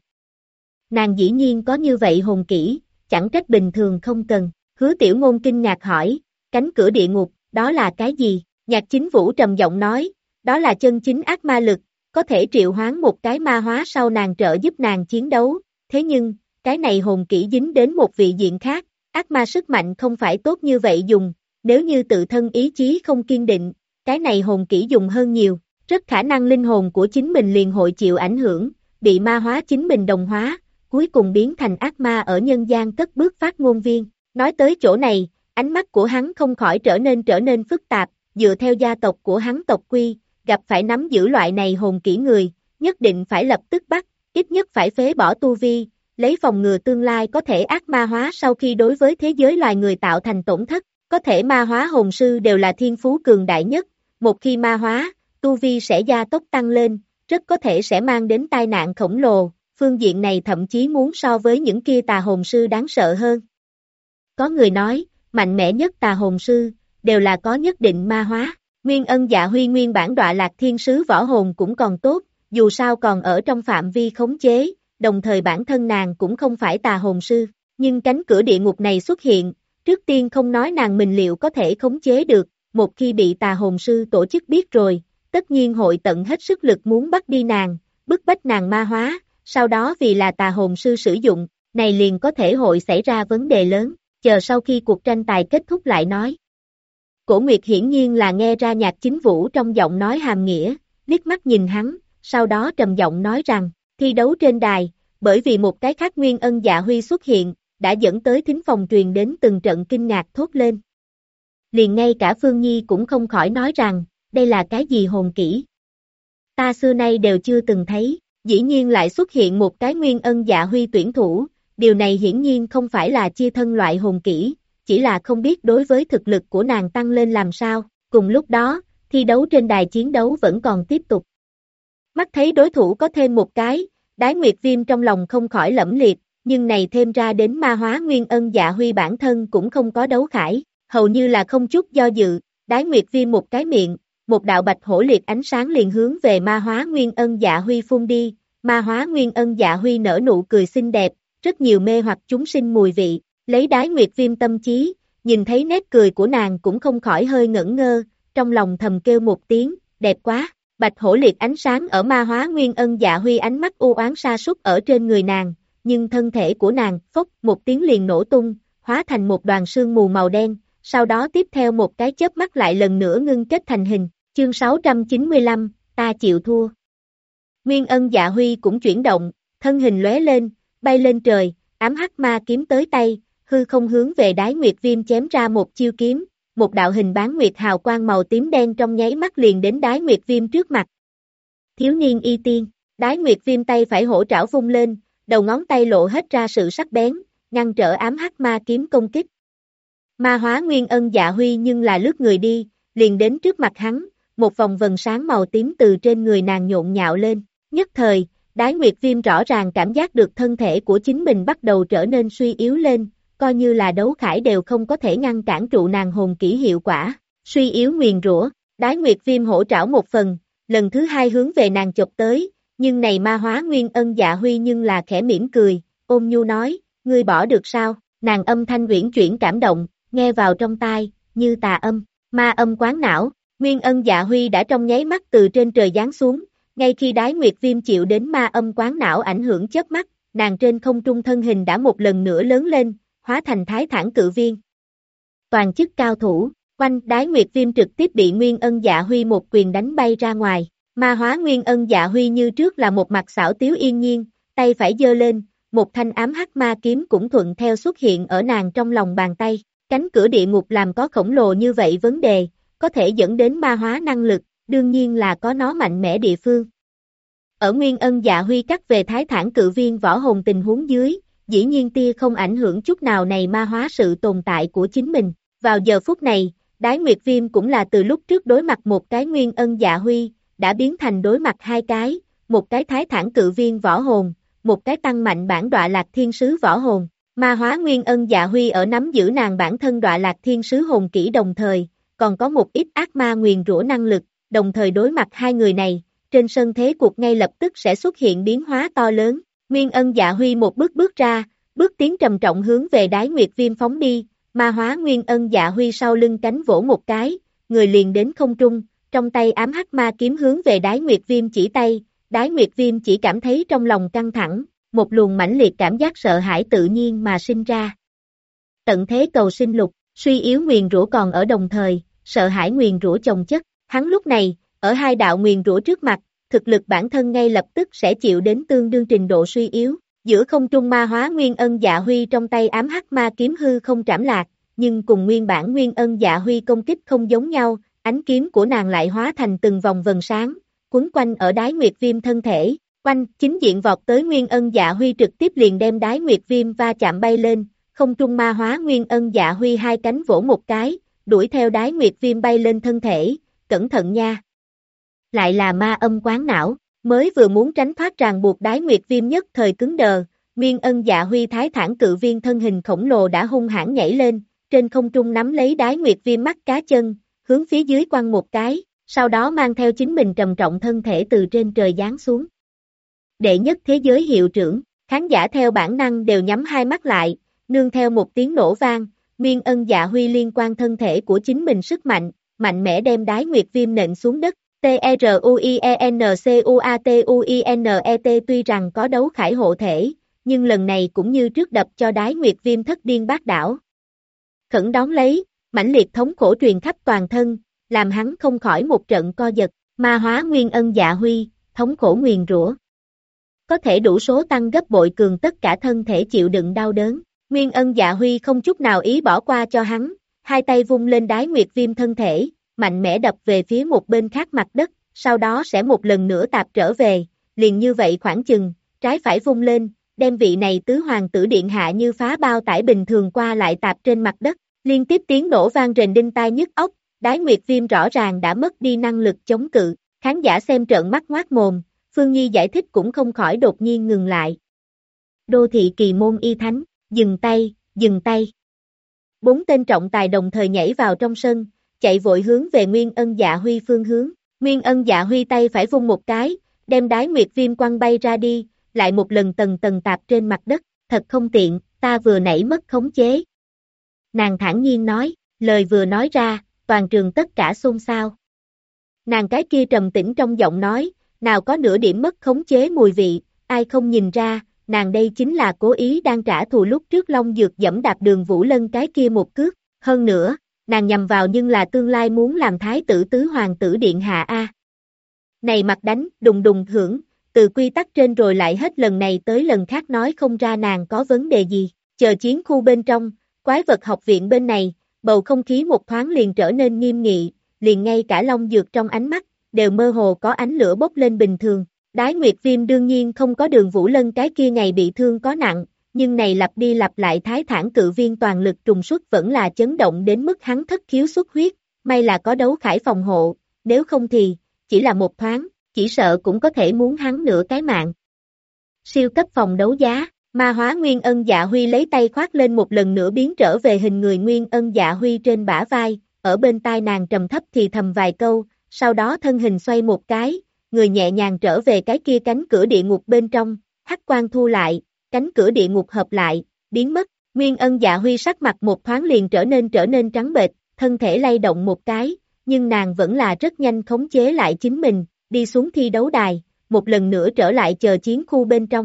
Nàng dĩ nhiên có như vậy hồn kỹ, chẳng trách bình thường không cần, Hứa Tiểu Ngôn kinh ngạc hỏi, cánh cửa địa ngục, đó là cái gì? Nhạc chính vũ trầm giọng nói, đó là chân chính ác ma lực, có thể triệu hoán một cái ma hóa sau nàng trợ giúp nàng chiến đấu, thế nhưng, cái này hồn kỹ dính đến một vị diện khác, ác ma sức mạnh không phải tốt như vậy dùng, nếu như tự thân ý chí không kiên định, cái này hồn kỹ dùng hơn nhiều, rất khả năng linh hồn của chính mình liền hội chịu ảnh hưởng, bị ma hóa chính mình đồng hóa, cuối cùng biến thành ác ma ở nhân gian cất bước phát ngôn viên. Nói tới chỗ này, ánh mắt của hắn không khỏi trở nên phức tạp, dựa theo gia tộc của hắn tộc quy, gặp phải nắm giữ loại này hồn kỹ người, nhất định phải lập tức bắt, ít nhất phải phế bỏ tu vi, lấy phòng ngừa tương lai có thể ác ma hóa sau khi đối với thế giới loài người tạo thành tổn thất. Có thể ma hóa hồn sư đều là thiên phú cường đại nhất, một khi ma hóa, tu vi sẽ gia tốc tăng lên, rất có thể sẽ mang đến tai nạn khổng lồ, phương diện này thậm chí muốn so với những kia tà hồn sư đáng sợ hơn. Có người nói, mạnh mẽ nhất tà hồn sư, đều là có nhất định ma hóa. Nguyên Ân Dạ Huy nguyên bản Đọa Lạc Thiên Sứ võ hồn cũng còn tốt, dù sao còn ở trong phạm vi khống chế, đồng thời bản thân nàng cũng không phải tà hồn sư, nhưng cánh cửa địa ngục này xuất hiện, trước tiên không nói nàng mình liệu có thể khống chế được, một khi bị tà hồn sư tổ chức biết rồi, tất nhiên hội tận hết sức lực muốn bắt đi nàng, bức bách nàng ma hóa, sau đó vì là tà hồn sư sử dụng, này liền có thể hội xảy ra vấn đề lớn, chờ sau khi cuộc tranh tài kết thúc lại nói. Cổ Nguyệt hiển nhiên là nghe ra Nhạc Chính Vũ trong giọng nói hàm nghĩa, liếc mắt nhìn hắn, sau đó trầm giọng nói rằng, thi đấu trên đài, bởi vì một cái khác Nguyên Ân Dạ Huy xuất hiện, đã dẫn tới thính phòng truyền đến từng trận kinh ngạc thốt lên. Liền ngay cả Phương Nhi cũng không khỏi nói rằng, đây là cái gì hồn kỹ? Ta xưa nay đều chưa từng thấy, dĩ nhiên lại xuất hiện một cái Nguyên Ân Dạ Huy tuyển thủ, điều này hiển nhiên không phải là chia thân loại hồn kỹ, chỉ là không biết đối với thực lực của nàng tăng lên làm sao, cùng lúc đó, thi đấu trên đài chiến đấu vẫn còn tiếp tục. Mắt thấy đối thủ có thêm một cái, Đái Nguyệt Viêm trong lòng không khỏi lẫm liệt, nhưng này thêm ra đến ma hóa Nguyên Ân Dạ Huy bản thân cũng không có đấu khải, hầu như là không chút do dự, Đái Nguyệt Viêm một cái miệng, một đạo bạch hổ liệt ánh sáng liền hướng về ma hóa Nguyên Ân Dạ Huy phun đi, ma hóa Nguyên Ân Dạ Huy nở nụ cười xinh đẹp, rất nhiều mê hoặc chúng sinh mùi vị, lấy Đái Nguyệt Viêm tâm trí, nhìn thấy nét cười của nàng cũng không khỏi hơi ngẩn ngơ, trong lòng thầm kêu một tiếng, đẹp quá. Bạch hổ liệt ánh sáng ở ma hóa Nguyên Ân Dạ Huy ánh mắt u oán sa sút ở trên người nàng, nhưng thân thể của nàng, phốc, một tiếng liền nổ tung, hóa thành một đoàn sương mù màu đen, sau đó tiếp theo một cái chớp mắt lại lần nữa ngưng kết thành hình, chương 695, ta chịu thua. Nguyên Ân Dạ Huy cũng chuyển động, thân hình lóe lên, bay lên trời, ám hắc ma kiếm tới tay, hư không hướng về Đái Nguyệt Viêm chém ra một chiêu kiếm. Một đạo hình bán nguyệt hào quang màu tím đen trong nháy mắt liền đến Đái Nguyệt Viêm trước mặt. Thiếu niên y tiên, Đái Nguyệt Viêm tay phải hổ trảo vung lên, đầu ngón tay lộ hết ra sự sắc bén, ngăn trở ám hắc ma kiếm công kích. Ma hóa Nguyên Ân Dạ Huy nhưng là lướt người đi, liền đến trước mặt hắn, một vòng vần sáng màu tím từ trên người nàng nhộn nhạo lên. Nhất thời, Đái Nguyệt Viêm rõ ràng cảm giác được thân thể của chính mình bắt đầu trở nên suy yếu lên. Coi như là đấu khải đều không có thể ngăn cản trụ nàng hồn kỹ hiệu quả, suy yếu nguyền rủa, Đái Nguyệt Viêm hổ trảo một phần, lần thứ hai hướng về nàng chụp tới, nhưng này ma hóa Nguyên Ân Dạ Huy nhưng là khẽ mỉm cười, ôn nhu nói, ngươi bỏ được sao, nàng âm thanh uyển chuyển cảm động, nghe vào trong tai, như tà âm, ma âm quán não, Nguyên Ân Dạ Huy đã trong nháy mắt từ trên trời giáng xuống, ngay khi Đái Nguyệt Viêm chịu đến ma âm quán não ảnh hưởng chớp mắt, nàng trên không trung thân hình đã một lần nữa lớn lên, hóa thành Thái Thản Cự Viên. Toàn chức cao thủ, quanh Đái Nguyệt Viêm trực tiếp bị Nguyên Ân Dạ Huy một quyền đánh bay ra ngoài, ma hóa Nguyên Ân Dạ Huy như trước là một mặt xảo tiếu yên nhiên, tay phải giơ lên, một thanh ám hắc ma kiếm cũng thuận theo xuất hiện ở nàng trong lòng bàn tay, cánh cửa địa ngục làm có khổng lồ như vậy vấn đề, có thể dẫn đến ma hóa năng lực, đương nhiên là có nó mạnh mẽ địa phương. Ở Nguyên Ân Dạ Huy cắt về Thái Thản Cự Viên võ hồn tình huống dưới, dĩ nhiên tia không ảnh hưởng chút nào này ma hóa sự tồn tại của chính mình. Vào giờ phút này, Đái Nguyệt Viêm cũng là từ lúc trước đối mặt một cái Nguyên Ân Dạ Huy, đã biến thành đối mặt hai cái, một cái Thái Thản Cự Viên võ hồn, một cái tăng mạnh bản Đọa Lạc Thiên Sứ võ hồn. Ma hóa Nguyên Ân Dạ Huy ở nắm giữ nàng bản thân Đọa Lạc Thiên Sứ hồn kỹ đồng thời, còn có một ít ác ma nguyền rủa năng lực, đồng thời đối mặt hai người này, trên sân thế cuộc ngay lập tức sẽ xuất hiện biến hóa to lớn. Nguyên Ân Dạ Huy một bước bước ra, bước tiến trầm trọng hướng về Đái Nguyệt Viêm phóng đi, ma hóa Nguyên Ân Dạ Huy sau lưng cánh vỗ một cái, người liền đến không trung, trong tay ám hắc ma kiếm hướng về Đái Nguyệt Viêm chỉ tay, Đái Nguyệt Viêm chỉ cảm thấy trong lòng căng thẳng, một luồng mãnh liệt cảm giác sợ hãi tự nhiên mà sinh ra. Tận thế cầu sinh lục, suy yếu nguyền rủa còn ở đồng thời, sợ hãi nguyền rủa chồng chất, hắn lúc này, ở hai đạo nguyền rủa trước mặt, thực lực bản thân ngay lập tức sẽ chịu đến tương đương trình độ suy yếu. Giữa không trung ma hóa Nguyên Ân Dạ Huy trong tay ám hắc ma kiếm hư không trảm lạc, nhưng cùng nguyên bản Nguyên Ân Dạ Huy công kích không giống nhau, ánh kiếm của nàng lại hóa thành từng vòng vần sáng, quấn quanh ở Đái Nguyệt Viêm thân thể, quanh, chính diện vọt tới Nguyên Ân Dạ Huy trực tiếp liền đem Đái Nguyệt Viêm va chạm bay lên, không trung ma hóa Nguyên Ân Dạ Huy hai cánh vỗ một cái, đuổi theo Đái Nguyệt Viêm bay lên thân thể, cẩn thận nha. Lại là ma âm quán não, mới vừa muốn tránh thoát ràng buộc Đái Nguyệt Viêm nhất thời cứng đờ, Nguyên Ân Dạ Huy thái thản cự viên thân hình khổng lồ đã hung hãn nhảy lên, trên không trung nắm lấy Đái Nguyệt Viêm mắt cá chân, hướng phía dưới quăng một cái, sau đó mang theo chính mình trầm trọng thân thể từ trên trời giáng xuống. Đệ nhất thế giới hiệu trưởng, khán giả theo bản năng đều nhắm hai mắt lại, nương theo một tiếng nổ vang, Nguyên Ân Dạ Huy liên quan thân thể của chính mình sức mạnh, mạnh mẽ đem Đái Nguyệt Viêm nện xuống đất. T-R-U-I-E-N-C-U-A-T-U-I-N-E-T tuy rằng có đấu khải hộ thể, nhưng lần này cũng như trước đập cho Đái Nguyệt Viêm thất điên bát đảo. Khẩn đón lấy, mãnh liệt thống khổ truyền khắp toàn thân, làm hắn không khỏi một trận co giật, ma hóa Nguyên Ân Dạ Huy, thống khổ nguyền rủa. Có thể đủ số tăng gấp bội cường tất cả thân thể chịu đựng đau đớn. Nguyên Ân Dạ Huy không chút nào ý bỏ qua cho hắn, hai tay vung lên Đái Nguyệt Viêm thân thể, mạnh mẽ đập về phía một bên khác mặt đất, sau đó sẽ một lần nữa tạp trở về, liền như vậy khoảng chừng, trái phải vung lên, đem vị này tứ hoàng tử điện hạ như phá bao tải bình thường qua lại tạp trên mặt đất, liên tiếp tiếng nổ vang rền đinh tai nhức óc, Đái Nguyệt Viêm rõ ràng đã mất đi năng lực chống cự, khán giả xem trợn mắt ngoác mồm, Phương Nhi giải thích cũng không khỏi đột nhiên ngừng lại. Đô thị kỳ môn y thánh, dừng tay, dừng tay. 4 tên trọng tài đồng thời nhảy vào trong sân, chạy vội hướng về Nguyên Ân Dạ Huy phương hướng. Nguyên Ân Dạ Huy tay phải vung một cái, đem Đái Nguyệt Viêm quăng bay ra đi, lại một lần tầng tầng tạp trên mặt đất, thật không tiện, ta vừa nãy mất khống chế. Nàng thản nhiên nói, lời vừa nói ra, toàn trường tất cả xôn xao. Nàng cái kia trầm tĩnh trong giọng nói, nào có nửa điểm mất khống chế mùi vị, ai không nhìn ra, nàng đây chính là cố ý đang trả thù lúc trước Long Dược dẫm đạp Đường Vũ Lân cái kia một cước, hơn nữa, nàng nhằm vào nhưng là tương lai muốn làm thái tử tứ hoàng tử điện hạ a. Này mặt đánh, đùng đùng hưởng, từ quy tắc trên rồi lại hết lần này tới lần khác nói không ra nàng có vấn đề gì, chờ chiến khu bên trong, quái vật học viện bên này, bầu không khí một thoáng liền trở nên nghiêm nghị, liền ngay cả Long Dược trong ánh mắt, đều mơ hồ có ánh lửa bốc lên bình thường. Đái Nguyệt Viêm đương nhiên không có Đường Vũ Lân cái kia ngày bị thương có nặng, nhưng này lặp đi lặp lại thái thản cự viên toàn lực trùng xuất vẫn là chấn động đến mức hắn thất khiếu xuất huyết, may là có đấu khải phòng hộ, nếu không thì, chỉ là một thoáng, chỉ sợ cũng có thể muốn hắn nửa cái mạng. Siêu cấp phòng đấu giá, ma hóa Nguyên Ân Dạ Huy lấy tay khoác lên một lần nữa biến trở về hình người Nguyên Ân Dạ Huy trên bả vai, ở bên tai nàng trầm thấp thì thầm vài câu, sau đó thân hình xoay một cái, người nhẹ nhàng trở về cái kia cánh cửa địa ngục bên trong, hắc quang thu lại, cánh cửa địa ngục hợp lại, biến mất, Nguyên Ân Dạ Huy sắc mặt một thoáng liền trở nên trắng bệch, thân thể lay động một cái, nhưng nàng vẫn là rất nhanh khống chế lại chính mình, đi xuống thi đấu đài, một lần nữa trở lại chờ chiến khu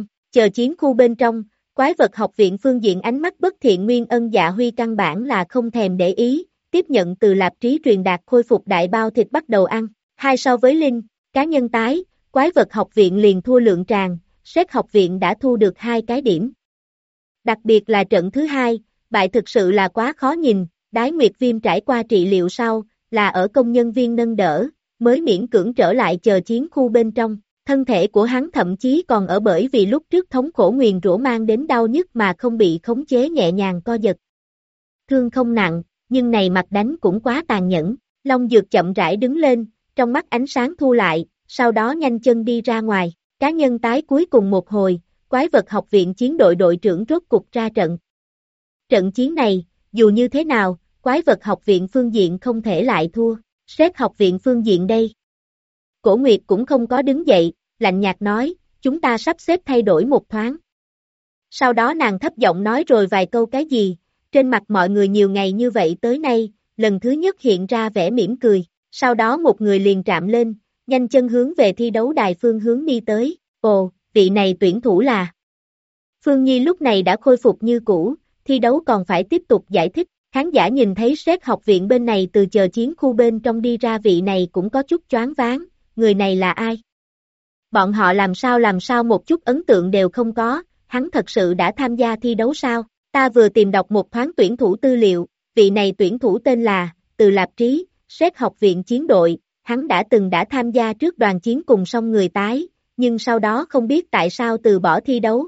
bên trong, quái vật học viện phương diện ánh mắt bất thiện Nguyên Ân Dạ Huy căn bản là không thèm để ý, tiếp nhận từ Lạp Trí truyền đạt khôi phục đại bao thịt bắt đầu ăn, 2 so với Linh, cá nhân tái, quái vật học viện liền thua lượng tràng, Sét học viện đã thu được 2 cái điểm. Đặc biệt là trận thứ 2, bại thực sự là quá khó nhìn, Đái Nguyệt Viêm trải qua trị liệu sau, là ở công nhân viên nâng đỡ, mới miễn cưỡng trở lại chờ chiến khu bên trong, thân thể của hắn thậm chí còn ở bởi vì lúc trước thống khổ nguyền rủa mang đến đau nhức mà không bị khống chế nhẹ nhàng co giật. Thương không nặng, nhưng này mặt đánh cũng quá tàn nhẫn, Long Dược chậm rãi đứng lên, trong mắt ánh sáng thu lại, sau đó nhanh chân đi ra ngoài, cá nhân tái cuối cùng một hồi, quái vật học viện chiến đội đội trưởng rốt cục ra trận. Trận chiến này, dù như thế nào, quái vật học viện phương diện không thể lại thua, Sét học viện phương diện đây. Cổ Nguyệt cũng không có đứng dậy, lạnh nhạt nói, chúng ta sắp xếp thay đổi một thoáng. Sau đó nàng thấp giọng nói rồi vài câu cái gì, trên mặt mọi người nhiều ngày như vậy tới nay, lần thứ nhất hiện ra vẻ mỉm cười, sau đó một người liền trạm lên, nhanh chân hướng về thi đấu đài phương hướng đi tới, ồ, vị này tuyển thủ là. Phương Nhi lúc này đã khôi phục như cũ, thi đấu còn phải tiếp tục giải thích, khán giả nhìn thấy Sét học viện bên này từ chờ chiến khu bên trong đi ra vị này cũng có chút choáng váng, người này là ai? Bọn họ làm sao một chút ấn tượng đều không có, hắn thật sự đã tham gia thi đấu sao? Ta vừa tìm đọc một thoáng tuyển thủ tư liệu, vị này tuyển thủ tên là Từ Lạp Trí, Séc học viện chiến đội, hắn đã tham gia trước đoàn chiến cùng song người tái, nhưng sau đó không biết tại sao từ bỏ thi đấu.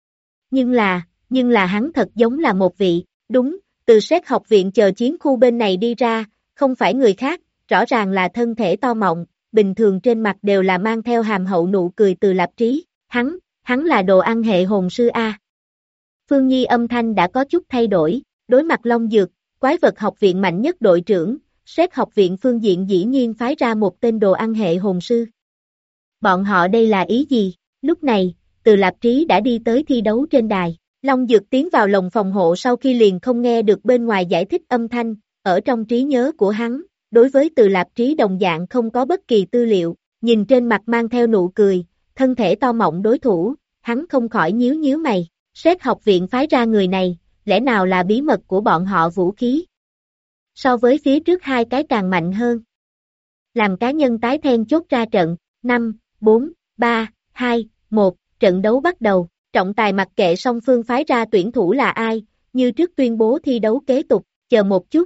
Nhưng là hắn thật giống là một vị, đúng, từ Séc học viện chờ chiến khu bên này đi ra, không phải người khác, rõ ràng là thân thể to mọng, bình thường trên mặt đều là mang theo hàm hậu nụ cười Từ Lạp Trí, hắn là đồ ăn hệ hồn sư A. Phương Nhi âm thanh đã có chút thay đổi, đối mặt Long Dược, quái vật học viện mạnh nhất đội trưởng, Séc học viện phương diện dĩ nhiên phái ra một tên đồ ăn hệ hồn sư. Bọn họ đây là ý gì? Lúc này, Từ Lạp Trí đã đi tới thi đấu trên đài. Long Dược tiến vào lồng phòng hộ sau khi liền không nghe được bên ngoài giải thích âm thanh, ở trong trí nhớ của hắn, đối với Từ Lạp Trí đồng dạng không có bất kỳ tư liệu, nhìn trên mặt mang theo nụ cười, thân thể to mọng đối thủ, hắn không khỏi nhíu nhíu mày, Séc học viện phái ra người này, lẽ nào là bí mật của bọn họ vũ khí? So với phía trước hai cái càng mạnh hơn. Làm cá nhân tái then chốt ra trận, 5, 4, 3, 2, 1, trận đấu bắt đầu, trọng tài mặc kệ song phương phái ra tuyển thủ là ai, như trước tuyên bố thi đấu kế tục, chờ một chút.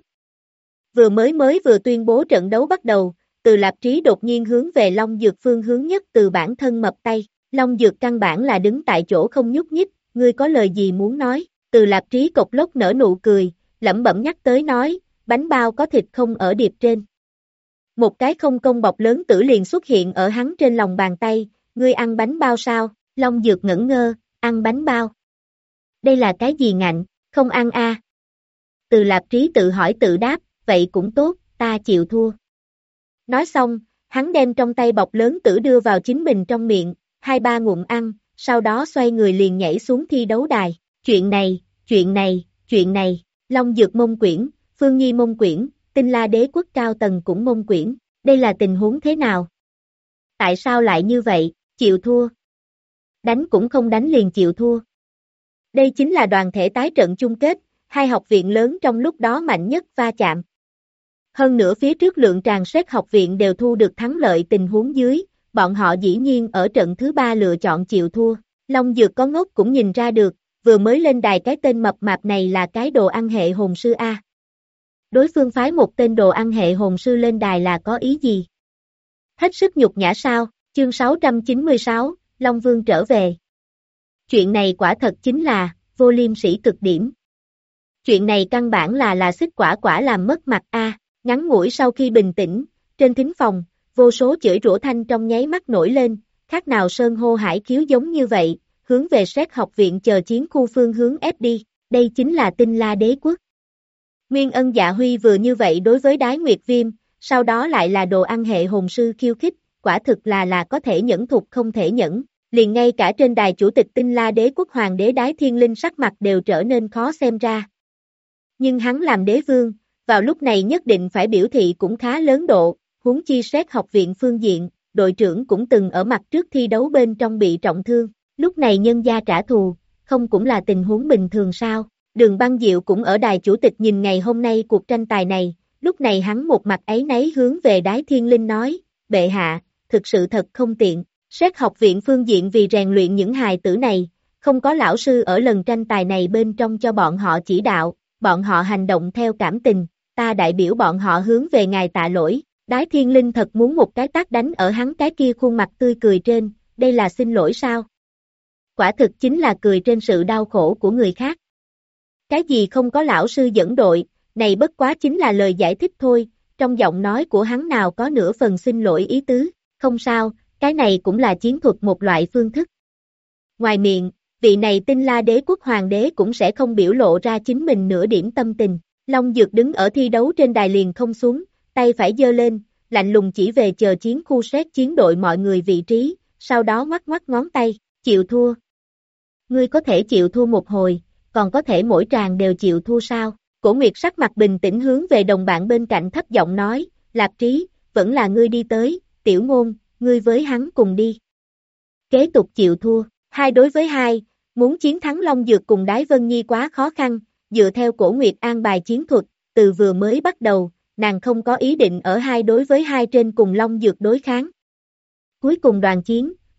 Vừa tuyên bố trận đấu bắt đầu, Từ Lạp Trí đột nhiên hướng về Long Dược phương hướng nhất từ bản thân mập tay, Long Dược căn bản là đứng tại chỗ không nhúc nhích, ngươi có lời gì muốn nói, Từ Lạp Trí cộc lốc nở nụ cười, lẩm bẩm nhắc tới nói, bánh bao có thịt không ở điệp trên. Một cái không công bọc lớn tử liền xuất hiện ở hắn trên lòng bàn tay, ngươi ăn bánh bao sao, Long Dược ngẩn ngơ, ăn bánh bao. Đây là cái gì ngạnh, không ăn a? Từ Lạp Trí tự hỏi tự đáp, vậy cũng tốt, ta chịu thua. Nói xong, hắn đem trong tay bọc lớn tử đưa vào chính mình trong miệng, 2-3 ngụm ăn, sau đó xoay người liền nhảy xuống thi đấu đài. Chuyện này, Long Dược mông quyển, Phương Nhi mông quyển, Tinh La Đế quốc cao tầng cũng mông quyển, đây là tình huống thế nào? Tại sao lại như vậy, chịu thua? Đánh cũng không đánh liền chịu thua. Đây chính là đoàn thể tái trận chung kết, hai học viện lớn trong lúc đó mạnh nhất va chạm. Hơn nữa phía trước lượng tràng Séc học viện đều thu được thắng lợi tình huống dưới, bọn họ dĩ nhiên ở trận thứ 3 lựa chọn chịu thua. Long Dược có ngốc cũng nhìn ra được, vừa mới lên đài cái tên mập mạp này là cái đồ ăn hệ hồn sư A. Đối phương phái một tên đồ ăn hệ hồn sư lên đài là có ý gì? Hết sức nhục nhã sao? Chương 696, Long Vương trở về. Chuyện này quả thật chính là vô liêm sỉ cực điểm. Chuyện này căn bản là xích quả làm mất mặt a. Ngắn ngủi sau khi bình tĩnh, trên thính phòng, vô số chửi rủa thanh trong nháy mắt nổi lên, khác nào sơn hô hải khiếu giống như vậy, hướng về Séc học viện chờ chiến khu phương hướng ép đi, đây chính là Tinh La Đế quốc. Nguyên Ân Dạ Huy vừa như vậy đối với Đái Nguyệt Viêm, sau đó lại là đồ ăn hệ hồn sư khiêu khích, quả thực là có thể nhẫn thục không thể nhẫn, liền ngay cả trên đài chủ tịch Tinh La Đế quốc hoàng đế Đái Thiên Linh sắc mặt đều trở nên khó xem ra. Nhưng hắn làm đế vương, vào lúc này nhất định phải biểu thị cũng khá lớn độ, huống chi Séc học viện phương diện, đội trưởng cũng từng ở mặt trước thi đấu bên trong bị trọng thương, lúc này nhân gia trả thù, không cũng là tình huống bình thường sao? Đường Băng Diệu cũng ở đài chủ tịch nhìn ngày hôm nay cuộc tranh tài này, lúc này hắn một mặt áy náy hướng về Đái Thiên Linh nói, bệ hạ, thực sự thật không tiện, Séc học viện phương diện vì rèn luyện những hài tử này, không có lão sư ở lần tranh tài này bên trong cho bọn họ chỉ đạo, bọn họ hành động theo cảm tình, ta đại biểu bọn họ hướng về ngài tạ lỗi, Đái Thiên Linh thật muốn một cái tát đánh ở hắn cái kia khuôn mặt tươi cười trên, đây là xin lỗi sao? Quả thực chính là cười trên sự đau khổ của người khác. Cái gì không có lão sư dẫn đội, này bất quá chính là lời giải thích thôi, trong giọng nói của hắn nào có nửa phần xin lỗi ý tứ, không sao, cái này cũng là chiến thuật một loại phương thức. Ngoài miệng, vị này Tinh La Đế quốc hoàng đế cũng sẽ không biểu lộ ra chính mình nửa điểm tâm tình. Long Dược đứng ở thi đấu trên đài liền không xuống, tay phải giơ lên, lạnh lùng chỉ về chờ chiến khu Séc chiến đội mọi người vị trí, sau đó ngoắc ngoắc ngón tay, chịu thua. Ngươi có thể chịu thua một hồi, còn có thể mỗi tràng đều chịu thua sao? Cổ Nguyệt sắc mặt bình tĩnh hướng về đồng bạn bên cạnh thấp giọng nói, Lạp Trí, vẫn là ngươi đi tới, Tiểu Ngôn, ngươi với hắn cùng đi. Kế tục chịu thua, 2 đối với 2, muốn chiến thắng Long Dược cùng Đái Vân Nhi quá khó khăn, dựa theo Cổ Nguyệt an bài chiến thuật, từ vừa mới bắt đầu, nàng không có ý định ở 2 đối với 2 trên cùng Long Dược đối kháng. Cuối cùng đoàn chiến,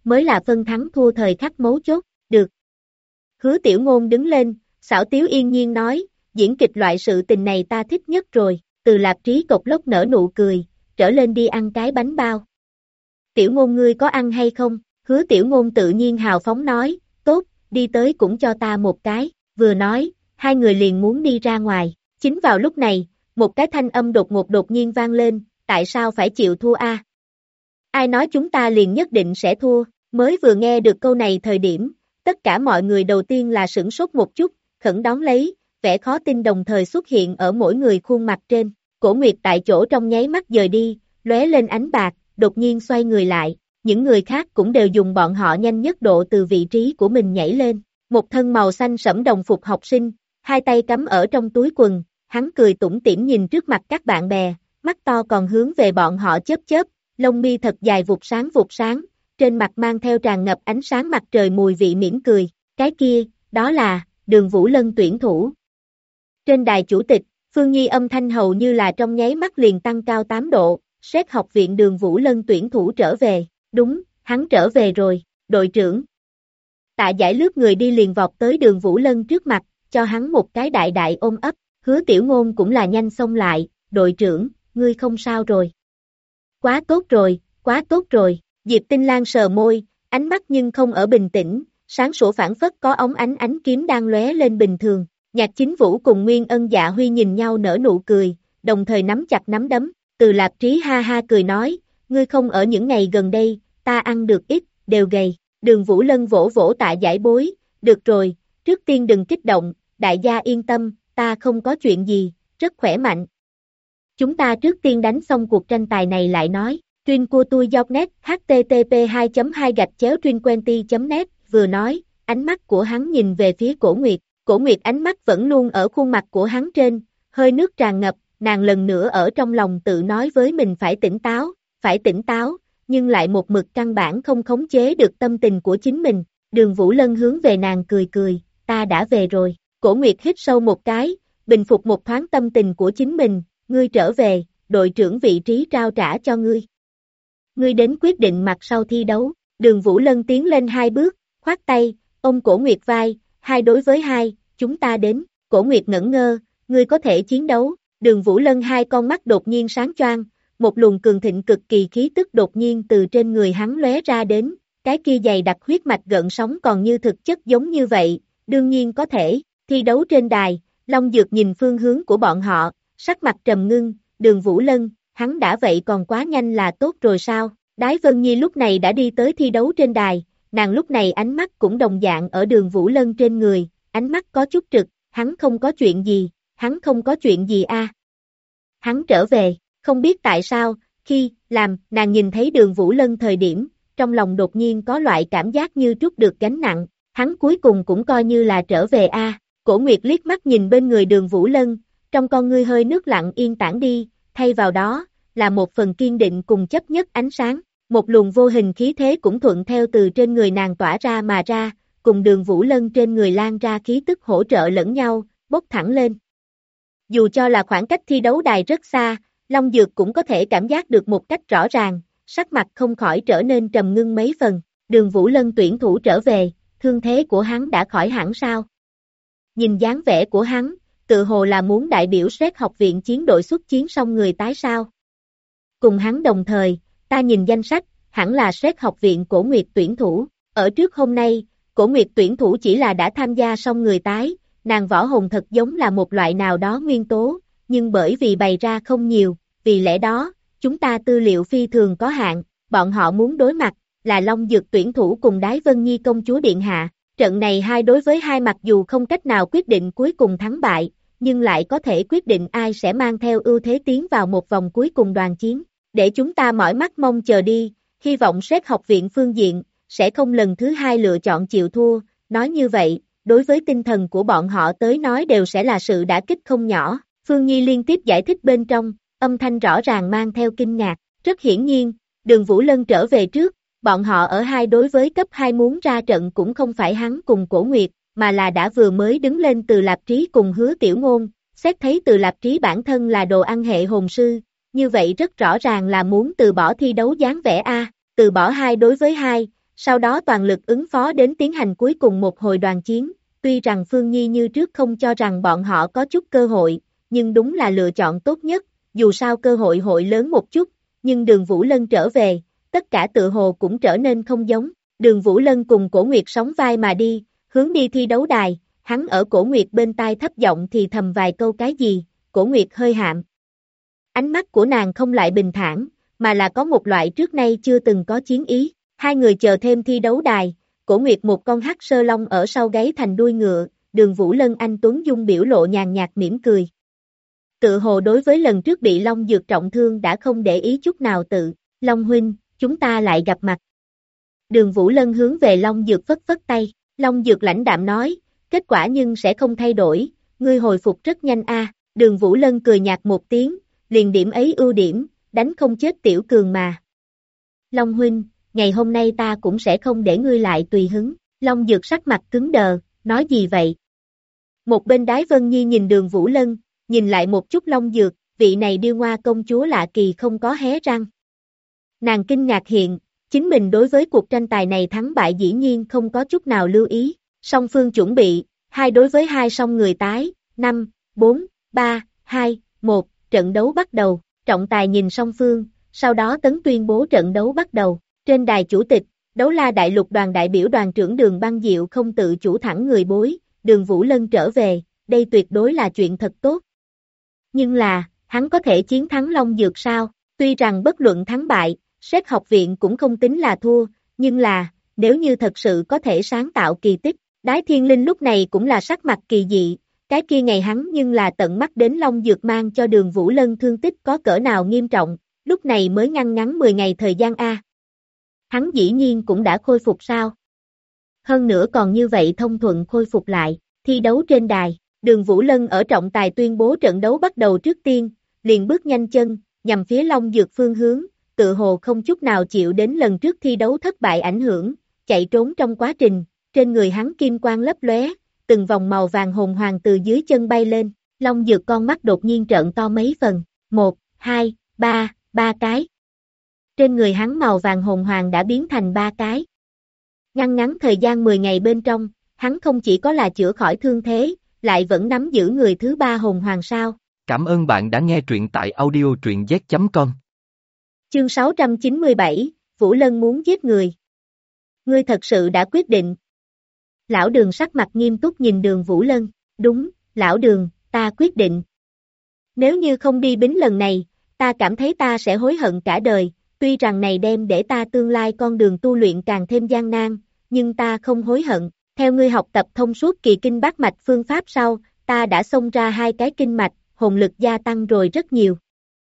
mới là phân thắng thua thời khắc mấu chốt, được. Hứa Tiểu Ngôn đứng lên, xảo tiếu yên nhiên nói, diễn kịch loại sự tình này ta thích nhất rồi, Từ Lạp Trí cộc lốc nở nụ cười, trở lên đi ăn cái bánh bao. Tiểu Ngôn ngươi có ăn hay không? Hứa Tiểu Ngôn tự nhiên hào phóng nói, tốt, đi tới cũng cho ta một cái, vừa nói, hai người liền muốn đi ra ngoài, chính vào lúc này, một cái thanh âm đột nhiên vang lên, tại sao phải chịu thua a? Ai nói chúng ta liền nhất định sẽ thua, mới vừa nghe được câu này thời điểm, tất cả mọi người đầu tiên là sửng sốt một chút, khẩn đón lấy, vẻ khó tin đồng thời xuất hiện ở mỗi người khuôn mặt trên, Cổ Nguyệt tại chỗ trong nháy mắt dời đi, lóe lên ánh bạc, đột nhiên xoay người lại, những người khác cũng đều dùng bọn họ nhanh nhất độ từ vị trí của mình nhảy lên, một thân màu xanh sẫm đồng phục học sinh, hai tay cắm ở trong túi quần, hắn cười tủm tỉm nhìn trước mặt các bạn bè, mắt to còn hướng về bọn họ chớp chớp, lông mi thật dài vụt sáng, trên mặt mang theo tràn ngập ánh sáng mặt trời mùi vị mỉm cười, cái kia, đó là, Đường Vũ Lân tuyển thủ. Trên đài chủ tịch, Phương Nhi âm thanh hầu như là trong nháy mắt liền tăng cao 8 độ, xét học viện Đường Vũ Lân tuyển thủ trở về, đúng, hắn trở về rồi, đội trưởng. Tạ Giải lướt người đi liền vọt tới Đường Vũ Lân trước mặt, cho hắn một cái đại đại ôm ấp, Hứa Tiểu Ngôn cũng là nhanh xông lại, đội trưởng, ngươi không sao rồi. Quá tốt rồi, Diệp Tinh Lan sờ môi, ánh mắt nhưng không ở bình tĩnh, sáng sủa phảng phất có óng ánh kiếm đang lóe lên bình thường. Nhạc Chính Vũ cùng Nguyên Ân Dạ Huy nhìn nhau nở nụ cười, đồng thời nắm chặt nắm đấm, Từ Lạp Trí ha ha cười nói, ngươi không ở những ngày gần đây, ta ăn được ít, đều gầy, Đường Vũ Lân vỗ vỗ Tạ Giải bối, được rồi, trước tiên đừng kích động, đại gia yên tâm, ta không có chuyện gì, rất khỏe mạnh. Chúng ta trước tiên đánh xong cuộc tranh tài này lại nói, Truyện của tôi net http://truyệnquenti.net vừa nói, ánh mắt của hắn nhìn về phía Cổ Nguyệt ánh mắt vẫn luôn ở khuôn mặt của hắn trên, hơi nước tràn ngập, nàng lần nữa ở trong lòng tự nói với mình phải tỉnh táo, nhưng lại một mực căn bản không khống chế được tâm tình của chính mình. Đường Vũ Lân hướng về nàng cười, ta đã về rồi. Cổ Nguyệt hít sâu một cái, bình phục một thoáng tâm tình của chính mình, ngươi trở về, đội trưởng vị trí trao trả cho ngươi. Ngươi đến quyết định mặt sau thi đấu. Đường Vũ Lân tiến lên 2 bước, khoát tay, ôm Cổ Nguyệt vai, 2 đối với 2, chúng ta đến. Cổ Nguyệt ngẩn ngơ, ngươi có thể chiến đấu. Đường Vũ Lân 2 con mắt đột nhiên sáng choang, một luồng cường thịnh cực kỳ khí tức đột nhiên từ trên người hắn lóe ra đến, cái kia dày đặc huyết mạch gợn sóng còn như thực chất giống như vậy, đương nhiên có thể. Thi đấu trên đài, Long Dược nhìn phương hướng của bọn họ, sắc mặt trầm ngưng, Đường Vũ Lân, hắn đã vậy còn quá nhanh là tốt rồi sao? Đái Vân Nhi lúc này đã đi tới thi đấu trên đài, nàng lúc này ánh mắt cũng đồng dạng ở Đường Vũ Lân trên người, ánh mắt có chút trực, hắn không có chuyện gì a. Hắn trở về, không biết tại sao, khi, nàng nhìn thấy Đường Vũ Lân thời điểm, trong lòng đột nhiên có loại cảm giác như trút được gánh nặng, hắn cuối cùng cũng coi như là trở về a. Cổ Nguyệt liếc mắt nhìn bên người Đường Vũ Lân, trong con ngươi hơi nước lặng yên tản đi, thay vào đó, là một phần kiên định cùng chấp nhất ánh sáng, một luồng vô hình khí thế cũng thuận theo từ trên người nàng tỏa ra mà ra, cùng Đường Vũ Lân trên người lan ra khí tức hỗ trợ lẫn nhau, bốc thẳng lên. Dù cho là khoảng cách thi đấu đài rất xa, Long Dược cũng có thể cảm giác được một cách rõ ràng, sắc mặt không khỏi trở nên trầm ngưng mấy phần, Đường Vũ Lân tuyển thủ trở về, thương thế của hắn đã khỏi hẳn sao? Nhìn dáng vẻ của hắn, tự hồ là muốn đại biểu SET học viện chiến đội xuất chiến xong người tái sao. Cùng hắn đồng thời, ta nhìn danh sách, hẳn là SET học viện Cổ Nguyệt tuyển thủ, ở trước hôm nay, Cổ Nguyệt tuyển thủ chỉ là đã tham gia xong người tái, nàng võ hồn thật giống là một loại nào đó nguyên tố, nhưng bởi vì bày ra không nhiều, vì lẽ đó, chúng ta tư liệu phi thường có hạn, bọn họ muốn đối mặt, là Long Dược tuyển thủ cùng Đái Vân Nhi công chúa điện hạ. Trận này 2 đối với 2 mặc dù không cách nào quyết định cuối cùng thắng bại, nhưng lại có thể quyết định ai sẽ mang theo ưu thế tiến vào một vòng cuối cùng đoàn chiến. Để chúng ta mỏi mắt mong chờ đi, hy vọng SET học viện phương diện, sẽ không lần thứ 2 lựa chọn chịu thua, nói như vậy, đối với tinh thần của bọn họ tới nói đều sẽ là sự đả kích không nhỏ. Phương Nhi liên tiếp giải thích bên trong, âm thanh rõ ràng mang theo kinh ngạc, rất hiển nhiên, Đường Vũ Lân trở về trước. Bọn họ ở 2 đối với cấp 2 muốn ra trận cũng không phải hắn cùng Cổ Nguyệt, mà là đã vừa mới đứng lên Từ Lạp Trí cùng Hứa Tiểu Ngôn, xét thấy Từ Lạp Trí bản thân là đồ ăn hệ hồn sư, như vậy rất rõ ràng là muốn từ bỏ thi đấu dáng vẻ a, từ bỏ 2 đối với 2, sau đó toàn lực ứng phó đến tiến hành cuối cùng một hồi đoàn chiến. Tuy rằng Phương Nhi như trước không cho rằng bọn họ có chút cơ hội, nhưng đúng là lựa chọn tốt nhất, dù sao cơ hội hội lớn một chút, nhưng Đường Vũ Lân trở về, tất cả tự hồ cũng trở nên không giống. Đường Vũ Lân cùng Cổ Nguyệt sóng vai mà đi, hướng đi thi đấu đài, hắn ở Cổ Nguyệt bên tai thấp giọng thì thầm vài câu cái gì, Cổ Nguyệt hơi hạm. Ánh mắt của nàng không lại bình thản, mà là có một loại trước nay chưa từng có chiến ý. Hai người chờ thêm thi đấu đài, Cổ Nguyệt một con hắc sơ long ở sau gáy thành đuôi ngựa, Đường Vũ Lân anh tuấn dung biểu lộ nhàn nhạt mỉm cười. Tự hồ đối với lần trước bị Long Dược trọng thương đã không để ý chút nào tự, Long huynh, chúng ta lại gặp mặt. Đường Vũ Lân hướng về Long Dược phất phất tay, Long Dược lãnh đạm nói, kết quả nhưng sẽ không thay đổi, ngươi hồi phục rất nhanh a. Đường Vũ Lân cười nhạt một tiếng, liền điểm ấy ưu điểm, đánh không chết tiểu cường mà. Long huynh, ngày hôm nay ta cũng sẽ không để ngươi lại tùy hứng, Long Dược sắc mặt cứng đờ, nói gì vậy? Một bên Đái Vân Nhi nhìn Đường Vũ Lân, nhìn lại một chút Long Dược, vị này điêu ngoa công chúa lạ kỳ không có hé răng. Nàng kinh ngạc hiện, chính mình đối với cuộc tranh tài này thắng bại dĩ nhiên không có chút nào lưu ý, song phương chuẩn bị, 2 đối với 2 song người tái, 5, 4, 3, 2, 1, trận đấu bắt đầu, trọng tài nhìn song phương, sau đó tấn tuyên bố trận đấu bắt đầu, trên đài chủ tịch, Đấu La Đại Lục đoàn đại biểu đoàn trưởng Đường Băng Diệu không tự chủ thẳng người bối, Đường Vũ Lân trở về, đây tuyệt đối là chuyện thật tốt. Nhưng là, hắn có thể chiến thắng Long Dược sao? Tuy rằng bất luận thắng bại, Sét học viện cũng không tính là thua, nhưng là, nếu như thật sự có thể sáng tạo kỳ tích, Đái Thiên Linh lúc này cũng là sắc mặt kỳ dị, cái kia ngày hắn nhưng là tận mắt đến Long Dược mang cho Đường Vũ Lân thương tích có cỡ nào nghiêm trọng, lúc này mới ngắn 10 ngày thời gian a. Hắn dĩ nhiên cũng đã khôi phục sao? Hơn nữa còn như vậy thông thuận khôi phục lại, thi đấu trên đài, Đường Vũ Lân ở trọng tài tuyên bố trận đấu bắt đầu trước tiên, liền bước nhanh chân, nhằm phía Long Dược phương hướng, tự hồ không chút nào chịu đến lần trước thi đấu thất bại ảnh hưởng, chạy trốn trong quá trình, trên người hắn kim quang lấp lóe, từng vòng màu vàng hồn hoàng từ dưới chân bay lên, Long Dược con mắt đột nhiên trợn to mấy phần, 1, 2, 3, 3 cái. Trên người hắn màu vàng hồn hoàng đã biến thành 3 cái. Ngắn thời gian 10 ngày bên trong, hắn không chỉ có là chữa khỏi thương thế, lại vẫn nắm giữ người thứ 3 hồn hoàng sao. Cảm ơn bạn đã nghe truyện tại audio truyện z.com. Chương 697, Vũ Lân muốn giết người. Ngươi thật sự đã quyết định. Lão Đường sắc mặt nghiêm túc nhìn Đường Vũ Lân, đúng, Lão Đường, ta quyết định. Nếu như không đi bính lần này, ta cảm thấy ta sẽ hối hận cả đời, tuy rằng này đem để ta tương lai con đường tu luyện càng thêm gian nan, nhưng ta không hối hận. Theo ngươi học tập thông suốt kỳ kinh bát mạch phương pháp sau, ta đã xông ra 2 cái kinh mạch, hồn lực gia tăng rồi rất nhiều.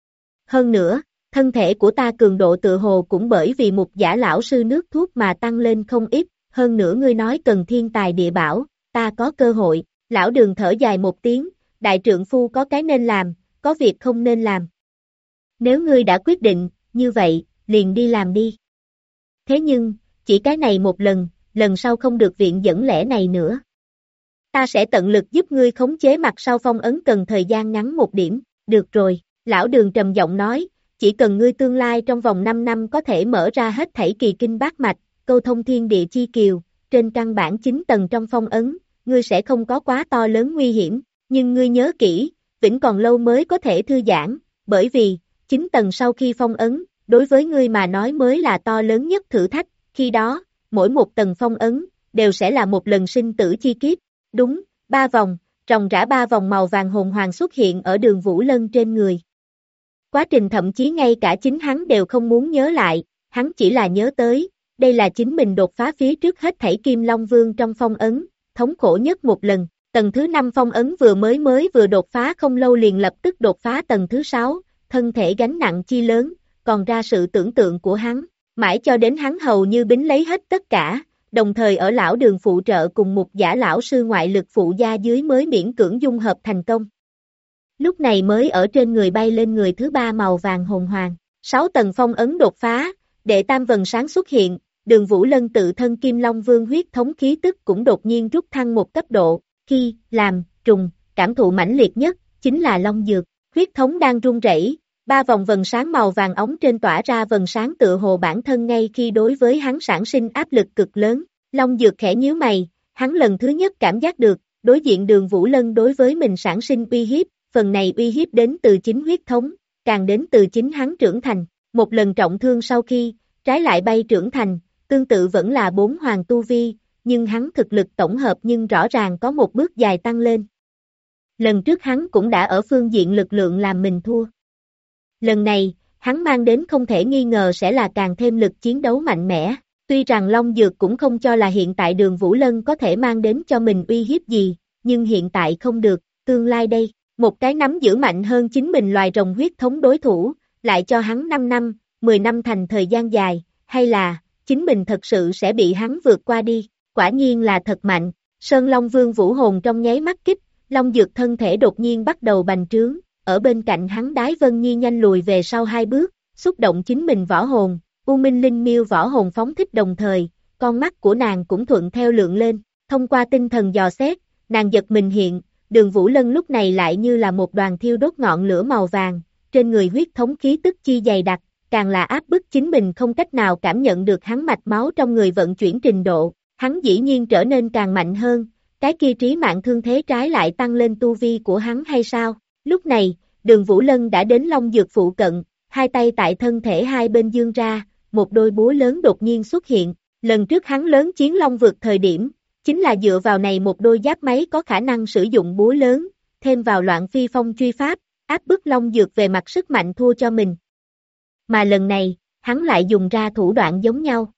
Hơn nữa, thân thể của ta cường độ tự hồ cũng bởi vì một giả lão sư nước thuốc mà tăng lên không ít, hơn nữa ngươi nói cần thiên tài địa bảo, ta có cơ hội. Lão Đường thở dài một tiếng, đại trượng phu có cái nên làm, có việc không nên làm. Nếu ngươi đã quyết định, như vậy, liền đi làm đi. Thế nhưng, chỉ cái này một lần, lần sau không được viện dẫn lẽ này nữa. Ta sẽ tận lực giúp ngươi khống chế mặt sau phong ấn cần thời gian ngắn một điểm, được rồi, Lão Đường trầm giọng nói, chỉ cần ngươi tương lai trong vòng 5 năm có thể mở ra hết thảy kỳ kinh bát mạch, câu thông thiên địa chi kiều, trên căn bản 9 tầng trong phong ấn, ngươi sẽ không có quá to lớn nguy hiểm, nhưng ngươi nhớ kỹ, vĩnh còn lâu mới có thể thư giãn, bởi vì, 9 tầng sau khi phong ấn, đối với ngươi mà nói mới là to lớn nhất thử thách, khi đó, mỗi một tầng phong ấn, đều sẽ là một lần sinh tử chi kiếp, đúng, 3 vòng, ròng rã 3 vòng màu vàng hồn hoàng xuất hiện ở Đường Vũ Lân trên người. Quá trình thậm chí ngay cả chính hắn đều không muốn nhớ lại, hắn chỉ là nhớ tới, đây là chính mình đột phá phía trước hết thảy Kim Long Vương trong phong ấn, thống khổ nhất một lần, tầng thứ 5 phong ấn vừa đột phá không lâu liền lập tức đột phá tầng thứ 6, thân thể gánh nặng chi lớn, còn ra sự tưởng tượng của hắn, mãi cho đến hắn hầu như bính lấy hết tất cả, đồng thời ở Lão Đường phụ trợ cùng một giả lão sư ngoại lực phụ gia dưới mới miễn cưỡng dung hợp thành công. Lúc này mới ở trên người bay lên người thứ 3 màu vàng hồn hoàng, 6 tầng phong ấn đột phá, đệ tam vầng sáng xuất hiện, Đường Vũ Lân tự thân Kim Long Vương huyết thống khí tức cũng đột nhiên rút thăng một cấp độ, khi làm trùng, cảm thụ mãnh liệt nhất, chính là Long Dược, huyết thống đang run rẩy, Ba vòng vầng sáng màu vàng óng trên tỏa ra vầng sáng tựa hồ bản thân ngay khi đối với hắn sản sinh áp lực cực lớn. Long Dược khẽ nhíu mày, hắn lần thứ nhất cảm giác được, đối diện Đường Vũ Lân đối với mình sản sinh uy hiếp, phần này uy hiếp đến từ chính huyết thống, càng đến từ chính hắn trưởng thành. Một lần trọng thương sau khi, trái lại bay trưởng thành, tương tự vẫn là 4 hoàng tu vi, nhưng hắn thực lực tổng hợp nhưng rõ ràng có một bước dài tăng lên. Lần trước hắn cũng đã ở phương diện lực lượng làm mình thua. Lần này, hắn mang đến không thể nghi ngờ sẽ là càng thêm lực chiến đấu mạnh mẽ. Tuy rằng Long Dược cũng không cho là hiện tại Đường Vũ Lân có thể mang đến cho mình uy hiếp gì, nhưng hiện tại không được, tương lai đây, một cái nắm giữ mạnh hơn chính mình loài rồng huyết thống đối thủ, lại cho hắn 5 năm, 10 năm thành thời gian dài, hay là, chính mình thật sự sẽ bị hắn vượt qua đi, quả nhiên là thật mạnh. Sơn Long Vương vũ hồn trong nháy mắt kích, Long Dược thân thể đột nhiên bắt đầu bành trướng, ở bên cạnh hắn Đái Vân Nhi nhanh lùi về sau 2 bước, xúc động chính mình võ hồn, U Minh Linh Miêu võ hồn phóng thích đồng thời, con mắt của nàng cũng thuận theo lượng lên, thông qua tinh thần dò xét, nàng giật mình hiện, Đường Vũ Lân lúc này lại như là một đoàn thiêu đốt ngọn lửa màu vàng, trên người huyết thống khí tức chi dày đặc, càng là áp bức chính mình không cách nào cảm nhận được hắn mạch máu trong người vận chuyển trình độ, hắn dĩ nhiên trở nên càng mạnh hơn, cái kia trí mạng thương thế trái lại tăng lên tu vi của hắn hay sao? Lúc này, Đường Vũ Lân đã đến Long Dược phụ cận, hai tay tại thân thể hai bên giương ra, một đôi búa lớn đột nhiên xuất hiện, lần trước hắn lớn chiến Long vượt thời điểm, chính là dựa vào này một đôi giáp máy có khả năng sử dụng búa lớn, thêm vào loạn phi phong truy pháp, áp bức Long Dược về mặt sức mạnh thua cho mình. Mà lần này, hắn lại dùng ra thủ đoạn giống nhau.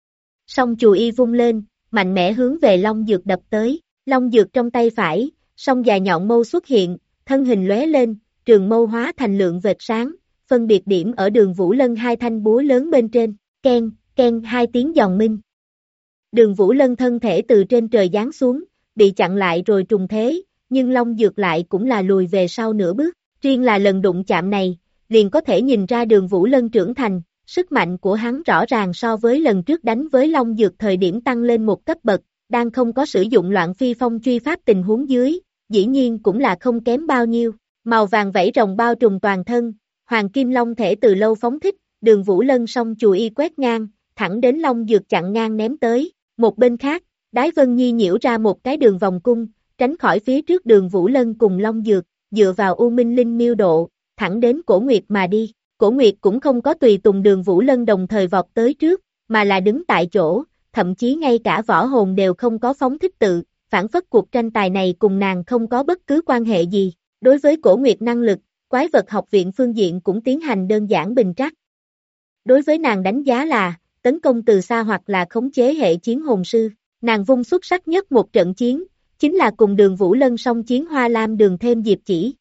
Song chùy y vung lên, mạnh mẽ hướng về Long Dược đập tới, Long Dược trong tay phải, song dài nhọn mâu xuất hiện, thân hình lóe lên, trường mâu hóa thành lượng vệt sáng, phân biệt điểm ở Đường Vũ Lân hai thanh búa lớn bên trên, keng, keng hai tiếng giòn minh. Đường Vũ Lân thân thể từ trên trời giáng xuống, bị chặn lại rồi trùng thế, nhưng Long Dược lại cũng là lùi về sau nửa bước, riêng là lần đụng chạm này, liền có thể nhìn ra Đường Vũ Lân trưởng thành, sức mạnh của hắn rõ ràng so với lần trước đánh với Long Dược thời điểm tăng lên một cấp bậc, đang không có sử dụng loạn phi phong truy pháp tình huống dưới, dĩ nhiên cũng là không kém bao nhiêu, màu vàng vảy rồng bao trùm toàn thân, Hoàng Kim Long thể từ lâu phóng thích, Đường Vũ Lân song chùy y quét ngang, thẳng đến Long Dược chặn ngang ném tới, một bên khác, Đái Vân Nhi nhiễu ra một cái đường vòng cung, tránh khỏi phía trước Đường Vũ Lân cùng Long Dược, dựa vào U Minh Linh miêu độ, thẳng đến Cổ Nguyệt mà đi, Cổ Nguyệt cũng không có tùy tùng Đường Vũ Lân đồng thời vọt tới trước, mà là đứng tại chỗ, thậm chí ngay cả võ hồn đều không có phóng thích tự, phản phất cuộc tranh tài này cùng nàng không có bất cứ quan hệ gì, đối với Cổ Nguyệt năng lực, Quái vật học viện phương diện cũng tiến hành đơn giản bình trắc. Đối với nàng đánh giá là, tấn công từ xa hoặc là khống chế hệ chiến hồn sư, nàng vung xuất sắc nhất một trận chiến, chính là cùng Đường Vũ Lân song chiến Hoa Lam Đường thêm Diệp Chỉ.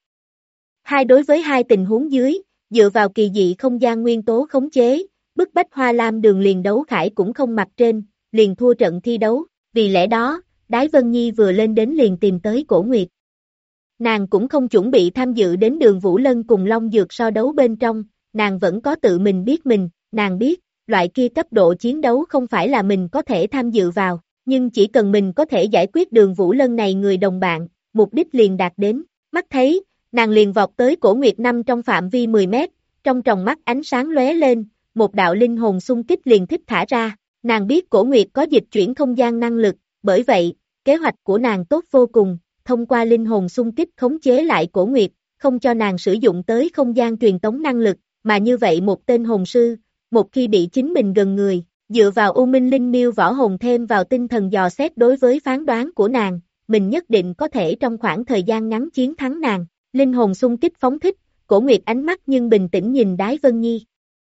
Hai đối với hai tình huống dưới, dựa vào kỳ dị không gian nguyên tố khống chế, bức bách Hoa Lam Đường liền đấu khải cũng không mặt trên, liền thua trận thi đấu, vì lẽ đó, Đái Vân Nhi vừa lên đến liền tìm tới Cổ Nguyệt. Nàng cũng không chuẩn bị tham dự đến Đường Vũ Lân cùng Long Dược so đấu bên trong, nàng vẫn có tự mình biết mình, nàng biết, loại kia cấp độ chiến đấu không phải là mình có thể tham dự vào, nhưng chỉ cần mình có thể giải quyết Đường Vũ Lân này người đồng bạn, mục đích liền đạt đến, mắt thấy, nàng liền vọt tới Cổ Nguyệt năm trong phạm vi 10 mét, trong tròng mắt ánh sáng lóe lên, một đạo linh hồn xung kích liền thích thả ra, nàng biết Cổ Nguyệt có dịch chuyển không gian năng lực, bởi vậy, kế hoạch của nàng tốt vô cùng, thông qua linh hồn xung kích khống chế lại Cổ Nguyệt, không cho nàng sử dụng tới không gian truyền tống năng lực, mà như vậy một tên hồn sư, một khi bị chính mình gần người, dựa vào U Minh Linh miêu võ hồn thêm vào tinh thần dò xét đối với phán đoán của nàng, mình nhất định có thể trong khoảng thời gian ngắn chiến thắng nàng. Linh hồn xung kích phóng thích, Cổ Nguyệt ánh mắt nhưng bình tĩnh nhìn Đái Vân Nhi.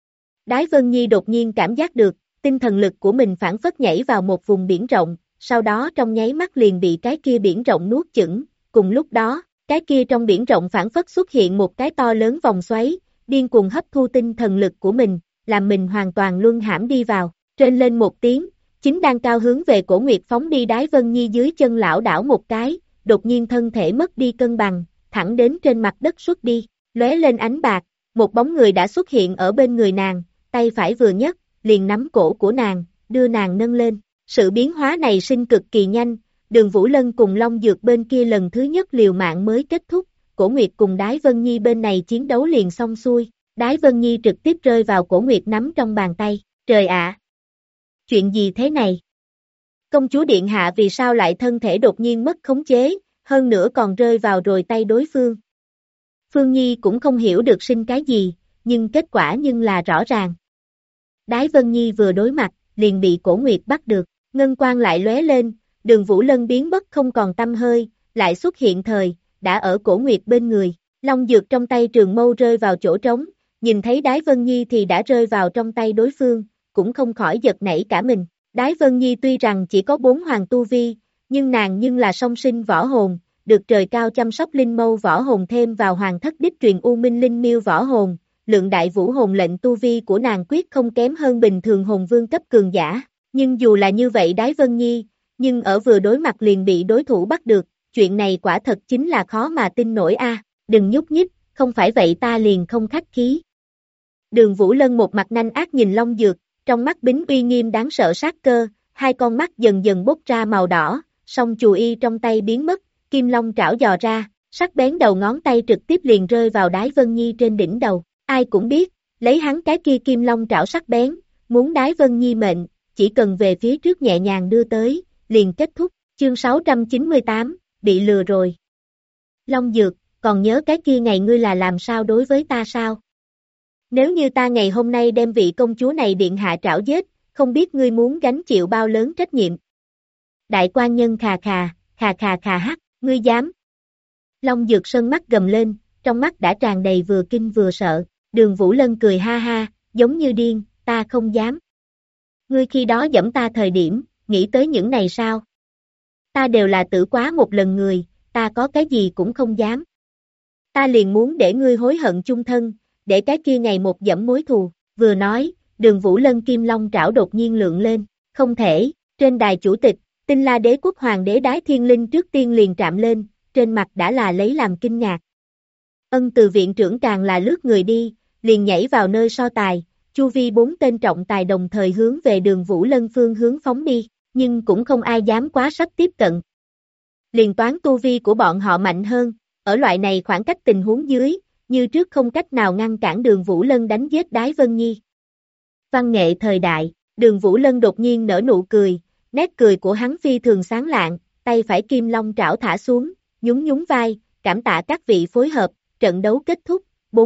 Đái Vân Nhi đột nhiên cảm giác được, tinh thần lực của mình phản phất nhảy vào một vùng biển rộng, sau đó trong nháy mắt liền bị cái kia biển rộng nuốt chửng, cùng lúc đó, cái kia trong biển rộng phản phất xuất hiện một cái to lớn vòng xoáy, điên cuồng hấp thu tinh thần lực của mình, làm mình hoàn toàn luân hãm đi vào, trên lên một tiếng, chính đang cao hướng về Cổ Nguyệt phóng đi Đái Vân Nhi dưới chân lảo đảo một cái, đột nhiên thân thể mất đi cân bằng, thẳng đến trên mặt đất xuất đi, lóe lên ánh bạc, một bóng người đã xuất hiện ở bên người nàng, tay phải vừa nhấc, liền nắm cổ của nàng, đưa nàng nâng lên. Sự biến hóa này sinh cực kỳ nhanh, Đường Vũ Lân cùng Long Dược bên kia lần thứ nhất liều mạng mới kết thúc, Cổ Nguyệt cùng Đái Vân Nhi bên này chiến đấu liền xong xuôi, Đái Vân Nhi trực tiếp rơi vào cổ Nguyệt nắm trong bàn tay. Trời ạ! Chuyện gì thế này? Công chúa điện hạ vì sao lại thân thể đột nhiên mất khống chế, hơn nữa còn rơi vào rồi tay đối phương. Phương Nhi cũng không hiểu được sinh cái gì, nhưng kết quả nhưng là rõ ràng. Đái Vân Nhi vừa đối mặt, liền bị cổ Nguyệt bắt được, ngân quang lại lóe lên, Đường Vũ Lân biến mất không còn tăm hơi, lại xuất hiện thời, đã ở cổ Nguyệt bên người, long dược trong tay trường mâu rơi vào chỗ trống, nhìn thấy Đái Vân Nhi thì đã rơi vào trong tay đối phương, cũng không khỏi giật nảy cả mình. Đái Vân Nhi tuy rằng chỉ có 4 hoàng tu vi, nhưng nàng nhưng là song sinh võ hồn, được trời cao chăm sóc linh mâu võ hồn thêm vào hoàng thất đích truyền U Minh Linh Miêu võ hồn, lượng đại vũ hồn lệnh tu vi của nàng quyết không kém hơn bình thường hồn vương cấp cường giả, nhưng dù là như vậy Đái Vân Nhi, nhưng ở vừa đối mặt liền bị đối thủ bắt được, chuyện này quả thật chính là khó mà tin nổi a. Đừng nhúc nhích, không phải vậy ta liền không khách khí. Đường Vũ Lân một mặt nanh ác nhìn Long Dược, trong mắt bính uy nghiêm đáng sợ sát cơ, hai con mắt dần dần bốc ra màu đỏ, song chù y trong tay biến mất, kim long trảo dò ra, sắc bén đầu ngón tay trực tiếp liền rơi vào Đái Vân Nhi trên đỉnh đầu, ai cũng biết, lấy hắn cái kia kim long trảo sắc bén, muốn Đái Vân Nhi mệnh, chỉ cần về phía trước nhẹ nhàng đưa tới, liền kết thúc, chương 698, bị lừa rồi. Long Dược, còn nhớ cái kia ngày ngươi là làm sao đối với ta sao? Nếu như ta ngày hôm nay đem vị công chúa này điện hạ trảo giết, không biết ngươi muốn gánh chịu bao lớn trách nhiệm. Đại quan nhân khà khà hắc, ngươi dám. Long Dược Sơn mắt gầm lên, trong mắt đã tràn đầy vừa kinh vừa sợ, Đường Vũ Lân cười ha ha, giống như điên, ta không dám. Ngươi khi đó giẫm ta thời điểm, nghĩ tới những này sao? Ta đều là tử quá một lần người, ta có cái gì cũng không dám. Ta liền muốn để ngươi hối hận chung thân, để cái kia ngày một dẫm mối thù, vừa nói, Đường Vũ Lân kim long trảo đột nhiên lượng lên, không thể, trên đài chủ tịch, Tinh La Đế quốc hoàng đế Đái Thiên Linh trước tiên liền trạm lên, trên mặt đã là lấy làm kinh ngạc. Ân Từ viện trưởng càng là lướt người đi, liền nhảy vào nơi so tài, chu vi 4 tên trọng tài đồng thời hướng về Đường Vũ Lân phương hướng phóng đi, nhưng cũng không ai dám quá sắp tiếp cận. Liền toán tu vi của bọn họ mạnh hơn, ở loại này khoảng cách tình huống dưới, như trước không cách nào ngăn cản Đường Vũ Lân đánh giết Đái Vân Nhi. Văn nghệ thời đại, Đường Vũ Lân đột nhiên nở nụ cười, nét cười của hắn phi thường sáng lạng, tay phải kim long trảo thả xuống, nhún nhún vai, cảm tạ các vị phối hợp, trận đấu kết thúc,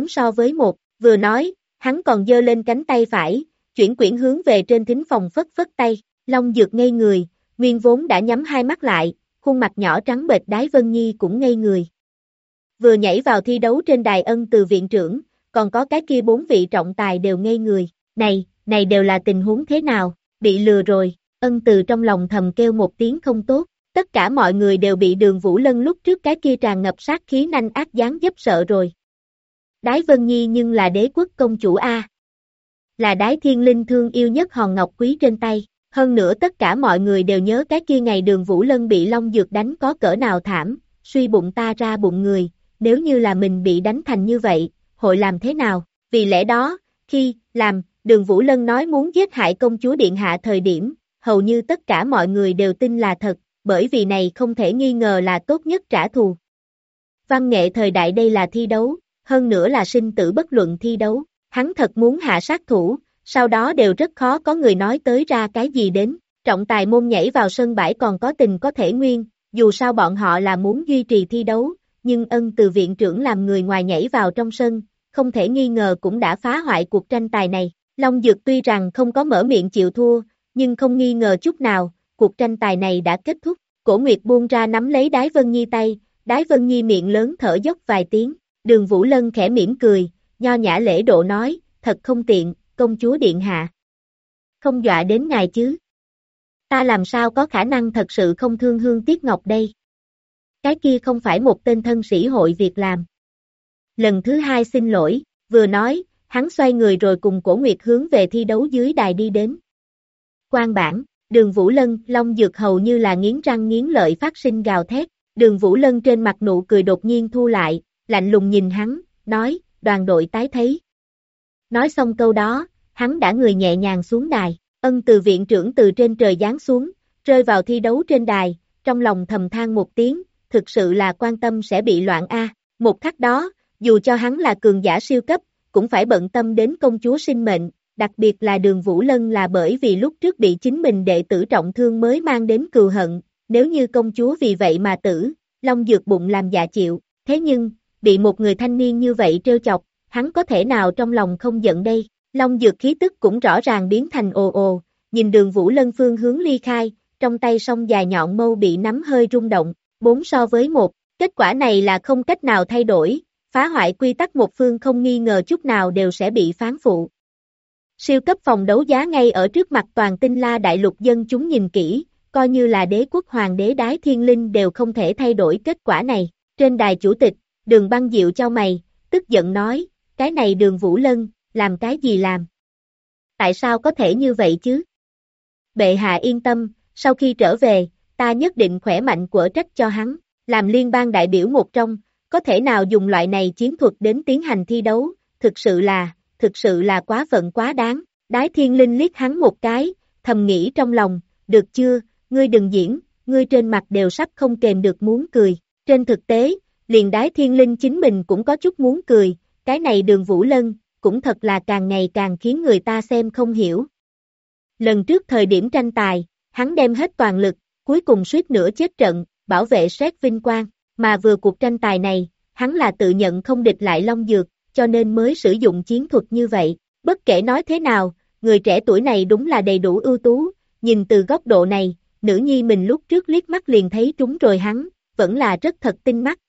4-1, vừa nói, hắn còn giơ lên cánh tay phải, chuyển quyển hướng về trên thính phòng phất phất tay, Long Dược ngây người, nguyên vốn đã nhắm hai mắt lại, khuôn mặt nhỏ trắng bệch Đái Vân Nhi cũng ngây người. Vừa nhảy vào thi đấu trên đài Ân Từ viện trưởng, còn có cái kia 4 vị trọng tài đều ngây người, này đều là tình huống thế nào, bị lừa rồi, Ân Từ trong lòng thầm kêu một tiếng không tốt, tất cả mọi người đều bị Đường Vũ Lân lúc trước cái kia tràn ngập sát khí nanh ác dáng dấp sợ rồi. Đái Vân Nhi nhưng là đế quốc công chủ A. Là Đái Thiên Linh thương yêu nhất hòn ngọc quý trên tay, hơn nữa tất cả mọi người đều nhớ cái kia ngày Đường Vũ Lân bị Long Dược đánh có cỡ nào thảm, suy bụng ta ra bụng người, nếu như là mình bị đánh thành như vậy, hội làm thế nào, vì lẽ đó, khi, Đường Vũ Lân nói muốn giết hại công chúa điện hạ thời điểm, hầu như tất cả mọi người đều tin là thật, bởi vì này không thể nghi ngờ là tốt nhất trả thù. Văn nghệ thời đại đây là thi đấu, hơn nữa là sinh tử bất luận thi đấu, hắn thật muốn hạ sát thủ, sau đó đều rất khó có người nói tới ra cái gì đến, trọng tài môn nhảy vào sân bãi còn có tình có thể nguyên, dù sao bọn họ là muốn duy trì thi đấu, nhưng Ân Từ viện trưởng làm người ngoài nhảy vào trong sân, không thể nghi ngờ cũng đã phá hoại cuộc tranh tài này. Long Dược tuy rằng không có mở miệng chịu thua, nhưng không nghi ngờ chút nào, cuộc tranh tài này đã kết thúc. Cổ Nguyệt buông ra nắm lấy Đái Vân Nhi tay, Đái Vân Nhi miệng lớn thở dốc vài tiếng, Đường Vũ Lân khẽ mỉm cười, nho nhã lễ độ nói, thật không tiện, công chúa điện hạ. Không dọa đến ngài chứ. Ta làm sao có khả năng thật sự không thương hương tiếc ngọc đây. Cái kia không phải một tên thân sĩ hội việc làm. Lần thứ hai xin lỗi, vừa nói, hắn xoay người rồi cùng Cổ Nguyệt hướng về thi đấu dưới đài đi đến. Quan bản, Đường Vũ Lân, Long Dược hầu như là nghiến răng nghiến lợi phát sinh gào thét, Đường Vũ Lân trên mặt nụ cười đột nhiên thu lại, lạnh lùng nhìn hắn, nói, đoàn đội tái thấy. Nói xong câu đó, hắn đã người nhẹ nhàng xuống đài, Ân Từ viện trưởng từ trên trời giáng xuống, rơi vào thi đấu trên đài, trong lòng thầm than một tiếng, thực sự là quan tâm sẽ bị loạn a. Một khắc đó, dù cho hắn là cường giả siêu cấp, cũng phải bận tâm đến công chúa sinh mệnh, đặc biệt là Đường Vũ Lân là bởi vì lúc trước bị chính mình đệ tử trọng thương mới mang đến cừu hận, nếu như công chúa vì vậy mà tử, Long Dược bụng làm dạ chịu, thế nhưng, bị một người thanh niên như vậy trêu chọc, hắn có thể nào trong lòng không giận đây, Long Dược khí tức cũng rõ ràng biến thành ồ ồ, nhìn Đường Vũ Lân phương hướng ly khai, trong tay song dài nhọn mâu bị nắm hơi rung động, 4-1, kết quả này là không cách nào thay đổi, phá hoại quy tắc một phương không nghi ngờ chút nào đều sẽ bị phán phụ. Siêu cấp phòng đấu giá ngay ở trước mặt toàn Tinh La đại lục dân chúng nhìn kỹ, coi như là đế quốc hoàng đế Đái Thiên Linh đều không thể thay đổi kết quả này. Trên đài chủ tịch, Đường Băng Diệu chau mày, tức giận nói, cái này Đường Vũ Lân, làm cái gì làm? Tại sao có thể như vậy chứ? Bệ hạ yên tâm, sau khi trở về, ta nhất định khỏe mạnh của trách cho hắn, làm liên bang đại biểu một trong, có thể nào dùng loại này chiến thuật đến tiến hành thi đấu, thực sự là quá phận quá đáng. Đái Thiên Linh liếc hắn một cái, thầm nghĩ trong lòng, được chưa, ngươi đừng diễn, ngươi trên mặt đều sắp không kềm được muốn cười. Trên thực tế, liền Đái Thiên Linh chính mình cũng có chút muốn cười, cái này Đường Vũ Lân, cũng thật là càng ngày càng khiến người ta xem không hiểu. Lần trước thời điểm tranh tài, hắn đem hết toàn lực, cuối cùng suýt nữa chết trận, bảo vệ Séc vinh quang, mà vừa cuộc tranh tài này, hắn là tự nhận không địch lại Long Dược, cho nên mới sử dụng chiến thuật như vậy. Bất kể nói thế nào, người trẻ tuổi này đúng là đầy đủ ưu tú, nhìn từ góc độ này, nữ nhi mình lúc trước liếc mắt liền thấy trúng rồi hắn, vẫn là rất thật tinh mắt.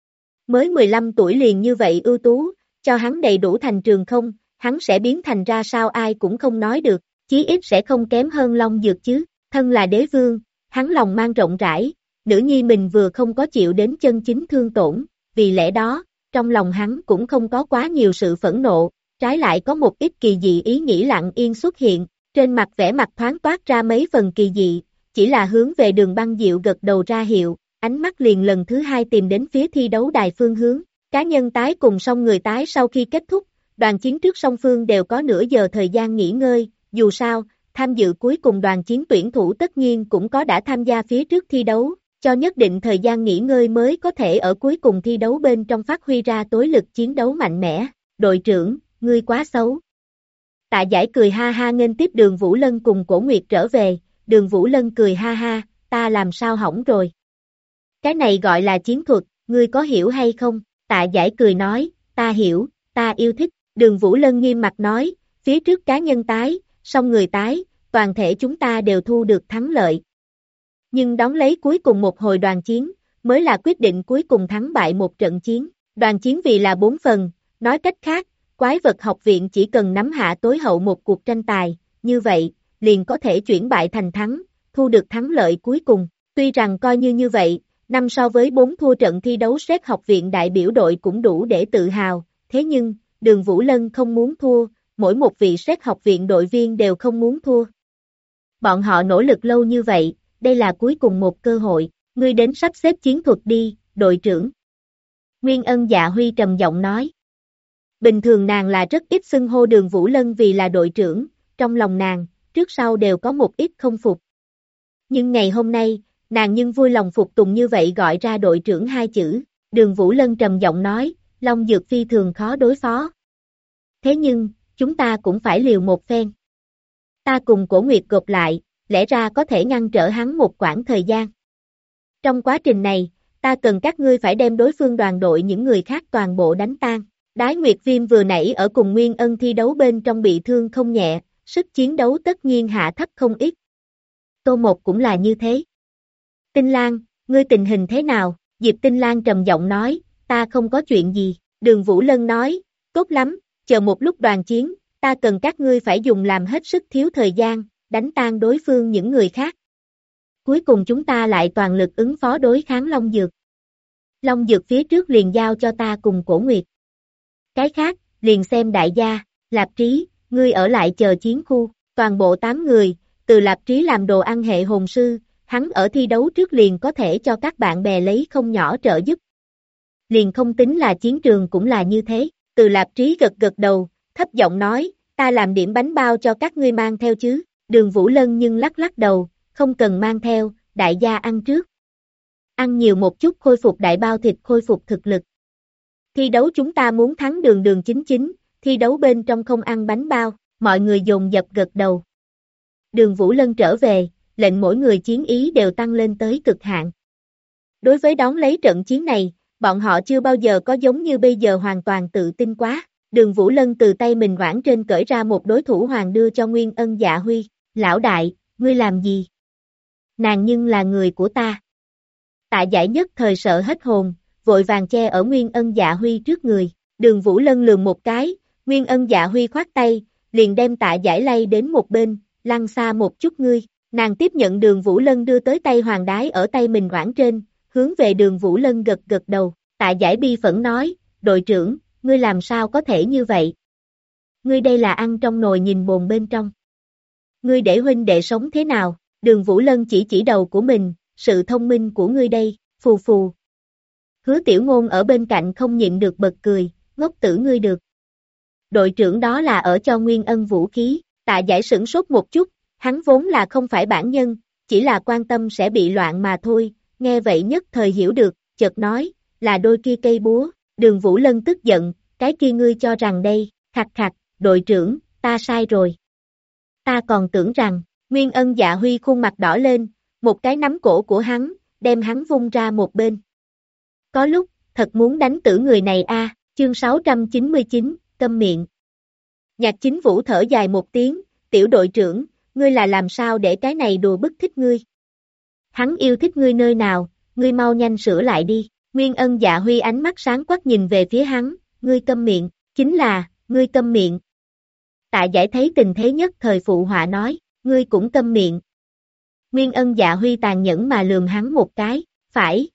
Mới 15 tuổi liền như vậy ưu tú, cho hắn đầy đủ thành trường không, hắn sẽ biến thành ra sao ai cũng không nói được, chí ít sẽ không kém hơn Long Dược chứ, thân là đế vương, hắn lòng mang rộng rãi, nữ nhi mình vừa không có chịu đến chân chính thương tổn, vì lẽ đó, trong lòng hắn cũng không có quá nhiều sự phẫn nộ, trái lại có một ít kỳ dị ý nghĩ lặng yên xuất hiện, trên mặt vẻ mặt thoáng toát ra mấy phần kỳ dị, chỉ là hướng về Đường Băng Diệu gật đầu ra hiệu, ánh mắt liền lần thứ hai tìm đến phía thi đấu đài phương hướng, cá nhân tái cùng song người tái sau khi kết thúc, đoàn chiến trước song phương đều có nửa giờ thời gian nghỉ ngơi, dù sao, tham dự cuối cùng đoàn chiến tuyển thủ tất nhiên cũng có đã tham gia phía trước thi đấu, cho nhất định thời gian nghỉ ngơi mới có thể ở cuối cùng thi đấu bên trong phát huy ra tối lực chiến đấu mạnh mẽ. Đội trưởng, ngươi quá xấu. Tạ Giải cười ha ha nghênh tiếp Đường Vũ Lân cùng Cổ Nguyệt trở về, Đường Vũ Lân cười ha ha, ta làm sao hỏng rồi. Cái này gọi là chiến thuật, ngươi có hiểu hay không? Tạ Giải cười nói, ta hiểu, ta yêu thích. Đường Vũ Lân nghiêm mặt nói, phía trước cá nhân tái, song người tái, toàn thể chúng ta đều thu được thắng lợi. Nhưng đón lấy cuối cùng một hồi đoàn chiến, mới là quyết định cuối cùng thắng bại một trận chiến. Đoàn chiến vì là 4 phần, nói cách khác, quái vật học viện chỉ cần nắm hạ tối hậu một cuộc tranh tài, như vậy, liền có thể chuyển bại thành thắng, thu được thắng lợi cuối cùng. Tuy rằng coi như vậy, 5 so với 4 thua trận thi đấu Séc học viện đại biểu đội cũng đủ để tự hào, thế nhưng, Đường Vũ Lân không muốn thua, mỗi một vị Séc học viện đội viên đều không muốn thua. Bọn họ nỗ lực lâu như vậy, đây là cuối cùng một cơ hội, ngươi đến sắp xếp chiến thuật đi, đội trưởng. Nguyên Ân Dạ Huy trầm giọng nói. Bình thường nàng là rất ít xưng hô Đường Vũ Lân vì là đội trưởng, trong lòng nàng, trước sau đều có một ít không phục. Nhưng ngày hôm nay, nàng nhưng vui lòng phục tùng như vậy gọi ra đội trưởng 2 chữ, Đường Vũ Lân trầm giọng nói, Long Dược phi thường khó đối phó. Thế nhưng, chúng ta cũng phải liều một phen. Ta cùng Cổ Nguyệt gộp lại, lẽ ra có thể ngăn trở hắn một quãng thời gian. Trong quá trình này, ta cần các ngươi phải đem đối phương đoàn đội những người khác toàn bộ đánh tan. Đái Nguyệt Viêm vừa nãy ở cùng Nguyên Ân thi đấu bên trong bị thương không nhẹ, sức chiến đấu tất nhiên hạ thấp không ít. Tô Một cũng là như thế. Tinh Lan, ngươi tình hình thế nào? Diệp Tinh Lan trầm giọng nói, ta không có chuyện gì. Đường Vũ Lân nói, tốt lắm, chờ một lúc đoàn chiến, ta cần các ngươi phải dùng làm hết sức thiếu thời gian, đánh tan đối phương những người khác. Cuối cùng chúng ta lại toàn lực ứng phó đối kháng Long Dược. Long Dược phía trước liền giao cho ta cùng Cổ Nguyệt. Cái khác, liền xem đại gia, Lạp Trí, ngươi ở lại chờ chiến khu, toàn bộ 8 người, từ Lạp Trí làm đồ ăn hệ hồn sư, hắn ở thi đấu trước liền có thể cho các bạn bè lấy không nhỏ trợ giúp. Liền không tính là chiến trường cũng là như thế, từ Lạp Trí gật đầu, thấp giọng nói, ta làm điểm bánh bao cho các ngươi mang theo chứ, Đường Vũ Lân nhưng lắc đầu, không cần mang theo, đại gia ăn trước. Ăn nhiều một chút khôi phục đại bao thịt khôi phục thực lực. Thi đấu chúng ta muốn thắng đường chính, thi đấu bên trong không ăn bánh bao, mọi người dồn dập gật đầu. Đường Vũ Lân trở về, lệnh mỗi người chiến ý đều tăng lên tới cực hạn. Đối với đón lấy trận chiến này, bọn họ chưa bao giờ có giống như bây giờ hoàn toàn tự tin quá. Đường Vũ Lân từ tay mình oảng trên cởi ra một đối thủ hoàng đưa cho Nguyên Ân Dạ Huy. Lão đại, ngươi làm gì? Nàng nhưng là người của ta. Tạ Giải nhất thời sợ hết hồn, vội vàng che ở Nguyên Ân Dạ Huy trước người. Đường Vũ Lân lườm một cái, Nguyên Ân Dạ Huy khoát tay, liền đem Tạ Giải lay đến một bên, lăn xa một chút ngươi. Nàng tiếp nhận Đường Vũ Lân đưa tới tay hoàng đái ở tay mình oảng trên, hướng về Đường Vũ Lân gật gật đầu. Tạ Giải bi phẫn nói, đội trưởng, ngươi làm sao có thể như vậy? Ngươi đây là ăn trong nồi nhìn bồn bên trong. Ngươi để huynh đệ sống thế nào? Đường Vũ Lân chỉ đầu của mình, sự thông minh của ngươi đây, phù phù. Hứa Tiểu Ngôn ở bên cạnh không nhịn được bật cười, ngốc tử ngươi được. Đội trưởng đó là ở cho Nguyên Ân vũ khí. Tạ Giải sửng sốt một chút, hắn vốn là không phải bản nhân, chỉ là quan tâm sẽ bị loạn mà thôi, nghe vậy nhất thời hiểu được, chợt nói, là đôi kia cây búa. Đường Vũ Lân tức giận, cái kia ngươi cho rằng đây, khặt khặt, đội trưởng, ta sai rồi. Ta còn tưởng rằng, Nguyên Ân Dạ Huy khuôn mặt đỏ lên, một cái nắm cổ của hắn, đem hắn vung ra một bên. Có lúc, thật muốn đánh tử người này a. Chương 699, câm miệng. Nhạc Chính Vũ thở dài một tiếng, tiểu đội trưởng, ngươi là làm sao để cái này đùa bức thích ngươi? Hắn yêu thích ngươi nơi nào, ngươi mau nhanh sửa lại đi. Nguyên Ân Dạ Huy ánh mắt sáng quắc nhìn về phía hắn, ngươi câm miệng, chính là, ngươi câm miệng. Tạ Giải thấy tình thế nhất thời phụ họa nói, ngươi cũng câm miệng. Nguyên Ân Dạ Huy tàn nhẫn mà lườm hắn một cái, phải.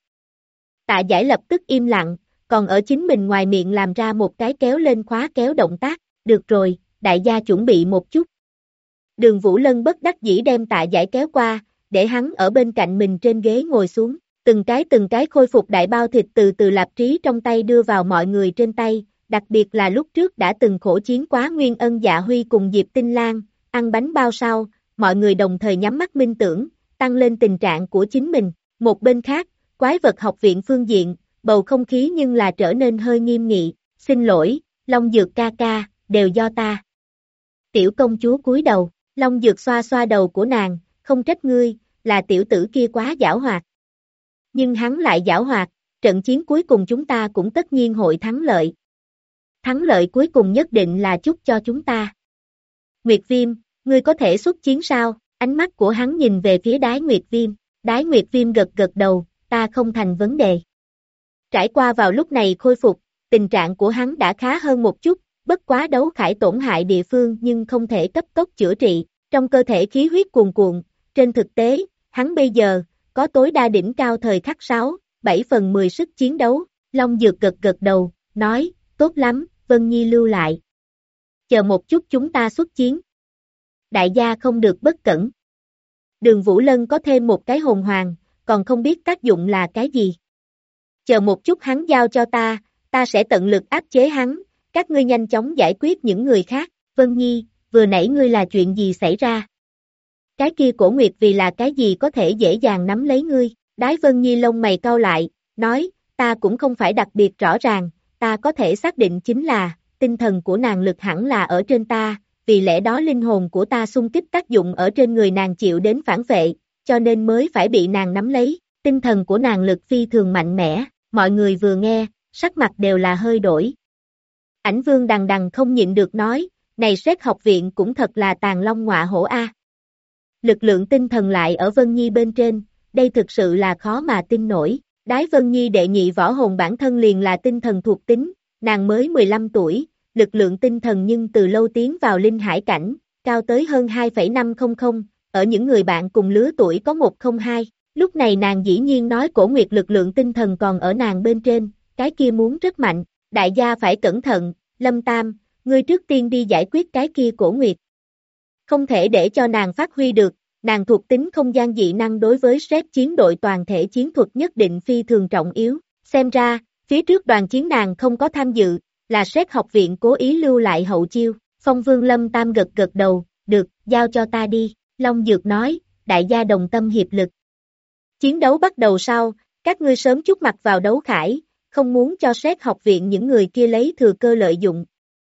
Tạ Giải lập tức im lặng, còn ở chính mình ngoài miệng làm ra một cái kéo lên khóa kéo động tác, được rồi, đại gia chuẩn bị một chút. Đường Vũ Lân bất đắc dĩ đem Tạ Giải kéo qua, để hắn ở bên cạnh mình trên ghế ngồi xuống, từng cái khôi phục đại bao thịt từ từ lạp trí trong tay đưa vào mọi người trên tay, đặc biệt là lúc trước đã từng khổ chiến quá Nguyên Ân Dạ Huy cùng Diệp Tinh Lan, ăn bánh bao sau, mọi người đồng thời nhắm mắt minh tưởng, tăng lên tình trạng của chính mình. Một bên khác, quái vật học viện phương diện, bầu không khí nhưng là trở nên hơi nghiêm nghị, xin lỗi, Long Dược ca ca, đều do ta. Tiểu công chúa cúi đầu, Long Dược xoa xoa đầu của nàng, không trách ngươi, là tiểu tử kia quá giảo hoạt. Nhưng hắn lại giảo hoạt, trận chiến cuối cùng chúng ta cũng tất nhiên hội thắng lợi. Thắng lợi cuối cùng nhất định là chúc cho chúng ta. Nguyệt Viêm, ngươi có thể xuất chiến sao? Ánh mắt của hắn nhìn về phía Đái Nguyệt Viêm. Đái Nguyệt Viêm gật gật đầu, ta không thành vấn đề. Trải qua vào lúc này khôi phục, tình trạng của hắn đã khá hơn một chút, bất quá đấu khải tổn hại địa phương nhưng không thể cấp tốc chữa trị, trong cơ thể khí huyết cuồn cuộn, trên thực tế, hắn bây giờ, có tối đa đỉnh cao thời khắc 6, 7/10 sức chiến đấu. Long Dược gật gật đầu, nói, tốt lắm, Vân Nhi lưu lại. Chờ một chút chúng ta xuất chiến. Đại gia không được bất cẩn. Đường Vũ Lân có thêm một cái hồn hoàng, còn không biết tác dụng là cái gì. Chờ một chút hắn giao cho ta sẽ tận lực áp chế hắn, các ngươi nhanh chóng giải quyết những người khác. Vân Nhi, vừa nãy ngươi là chuyện gì xảy ra? Cái kia Cổ Nguyệt vì là cái gì có thể dễ dàng nắm lấy ngươi? Đái Vân Nhi lông mày cau lại, nói, ta cũng không phải đặc biệt rõ ràng, ta có thể xác định chính là, tinh thần của nàng lực hẳn là ở trên ta, vì lẽ đó linh hồn của ta xung kích tác dụng ở trên người nàng chịu đến phản vệ, cho nên mới phải bị nàng nắm lấy, tinh thần của nàng lực phi thường mạnh mẽ, mọi người vừa nghe, sắc mặt đều là hơi đổi. Ảnh Vương đằng đằng không nhịn được nói, này Sét học viện cũng thật là tàn long ngọa hổ a. Lực lượng tinh thần lại ở Vân Nhi bên trên, đây thực sự là khó mà tin nổi. Đái Vân Nhi đệ nhị võ hồn bản thân liền là tinh thần thuộc tính, nàng mới 15 tuổi, lực lượng tinh thần nhưng từ lâu tiến vào linh hải cảnh, cao tới hơn 2,500, ở những người bạn cùng lứa tuổi có 102. Lúc này nàng dĩ nhiên nói Cổ Nguyệt lực lượng tinh thần còn ở nàng bên trên, cái kia muốn rất mạnh, đại gia phải cẩn thận, Lâm Tam, ngươi trước tiên đi giải quyết cái kia Cổ Nguyệt. Không thể để cho nàng phát huy được, nàng thuộc tính không gian dị năng đối với Sét chiến đội toàn thể chiến thuật nhất định phi thường trọng yếu, xem ra, phía trước đoàn chiến nàng không có tham dự, là Sét học viện cố ý lưu lại hậu chiêu. Phong Vương Lâm Tam gật gật đầu, được, giao cho ta đi, Long Dược nói, đại gia đồng tâm hiệp lực. Chiến đấu bắt đầu sau, các ngươi sớm chút mặt vào đấu khải, không muốn cho Sét học viện những người kia lấy thừa cơ lợi dụng.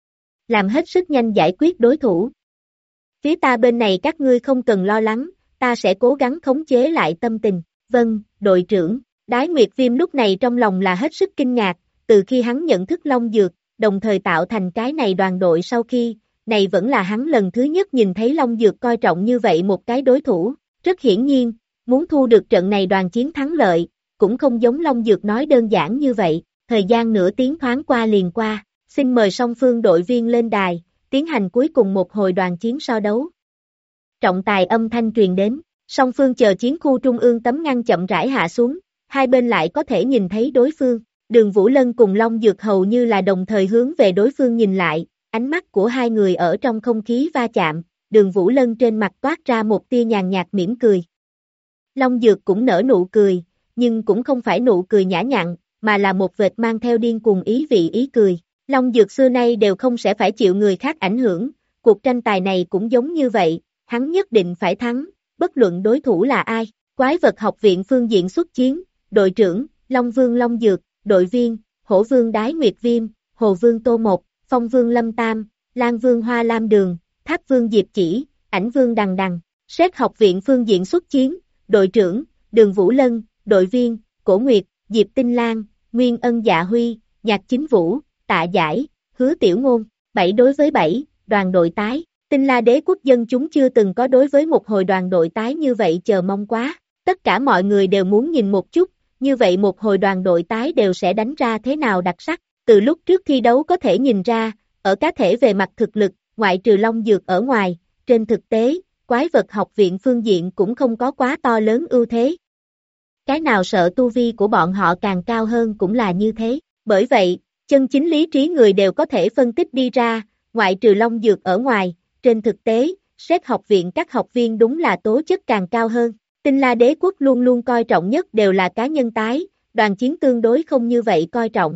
làm hết sức nhanh giải quyết đối thủ. Phía ta bên này các ngươi không cần lo lắng, ta sẽ cố gắng khống chế lại tâm tình. Vâng, đội trưởng. Đái Nguyệt Viêm lúc này trong lòng là hết sức kinh ngạc, từ khi hắn nhận thức Long Dược, đồng thời tạo thành cái này đoàn đội sau khi, này vẫn là hắn lần thứ nhất nhìn thấy Long Dược coi trọng như vậy một cái đối thủ. Rất hiển nhiên, muốn thu được trận này đoàn chiến thắng lợi, cũng không giống Long Dược nói đơn giản như vậy. Thời gian nửa tiếng thoáng qua liền qua, xin mời song phương đội viên lên đài, tiến hành cuối cùng một hồi đoàn chiến so đấu. Trọng tài âm thanh truyền đến, song phương chờ chiến khu trung ương tấm ngăn chậm rãi hạ xuống, hai bên lại có thể nhìn thấy đối phương. Đường Vũ Lân cùng Long Dược hầu như là đồng thời hướng về đối phương nhìn lại, ánh mắt của hai người ở trong không khí va chạm, Đường Vũ Lân trên mặt toát ra một tia nhàn nhạt mỉm cười. Long Dược cũng nở nụ cười, nhưng cũng không phải nụ cười nhã nhặn, mà là một vệt mang theo điên cuồng ý vị ý cười. Long Dược xưa nay đều không sẽ phải chịu người khác ảnh hưởng, cuộc tranh tài này cũng giống như vậy, hắn nhất định phải thắng, bất luận đối thủ là ai. Quái vật học viện phương diện xuất chiến, đội trưởng, Long Vương Long Dược, đội viên, Hổ Vương Đái Nguyệt Viêm, Hồ Vương Tô Một, Phong Vương Lâm Tam, Lan Vương Hoa Lam Đường, Tháp Vương Diệp Chỉ, Ảnh Vương Đằng Đằng. Xét học viện phương diện xuất chiến, đội trưởng, Đường Vũ Lân, đội viên, Cổ Nguyệt, Diệp Tinh Lan, Nguyên Ân Dạ Huy, Nhạc Chính Vũ, Tạ Giải, Hứa Tiểu Ngôn. 7 đối với 7, đoàn đội tái. Tinh La Đế quốc dân chúng chưa từng có đối với một hồi đoàn đội tái như vậy chờ mong quá. Tất cả mọi người đều muốn nhìn một chút, như vậy một hồi đoàn đội tái đều sẽ đánh ra thế nào đặc sắc. Từ lúc trước thi đấu có thể nhìn ra, ở cá thể về mặt thực lực, ngoại trừ Long Dược ở ngoài, trên thực tế, quái vật học viện phương diện cũng không có quá to lớn ưu thế. Cái nào sợ tu vi của bọn họ càng cao hơn cũng là như thế. Bởi vậy, chân chính lý trí người đều có thể phân tích đi ra, ngoại trừ Long Dược ở ngoài, trên thực tế, xét học viện các học viên đúng là tố chất càng cao hơn. Tinh La Đế quốc luôn luôn coi trọng nhất đều là cá nhân tái, đoàn chiến tương đối không như vậy coi trọng.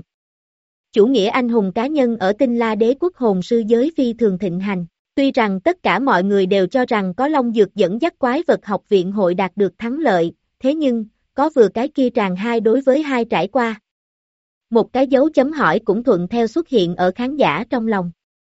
Chủ nghĩa anh hùng cá nhân ở Tinh La Đế quốc hồn sư giới phi thường thịnh hành. Tuy rằng tất cả mọi người đều cho rằng có Long Dược dẫn dắt quái vật học viện hội đạt được thắng lợi, thế nhưng, có vừa cái kia tràn 2 đối với 2 trải qua. Một cái dấu chấm hỏi cũng thuận theo xuất hiện ở khán giả trong lòng.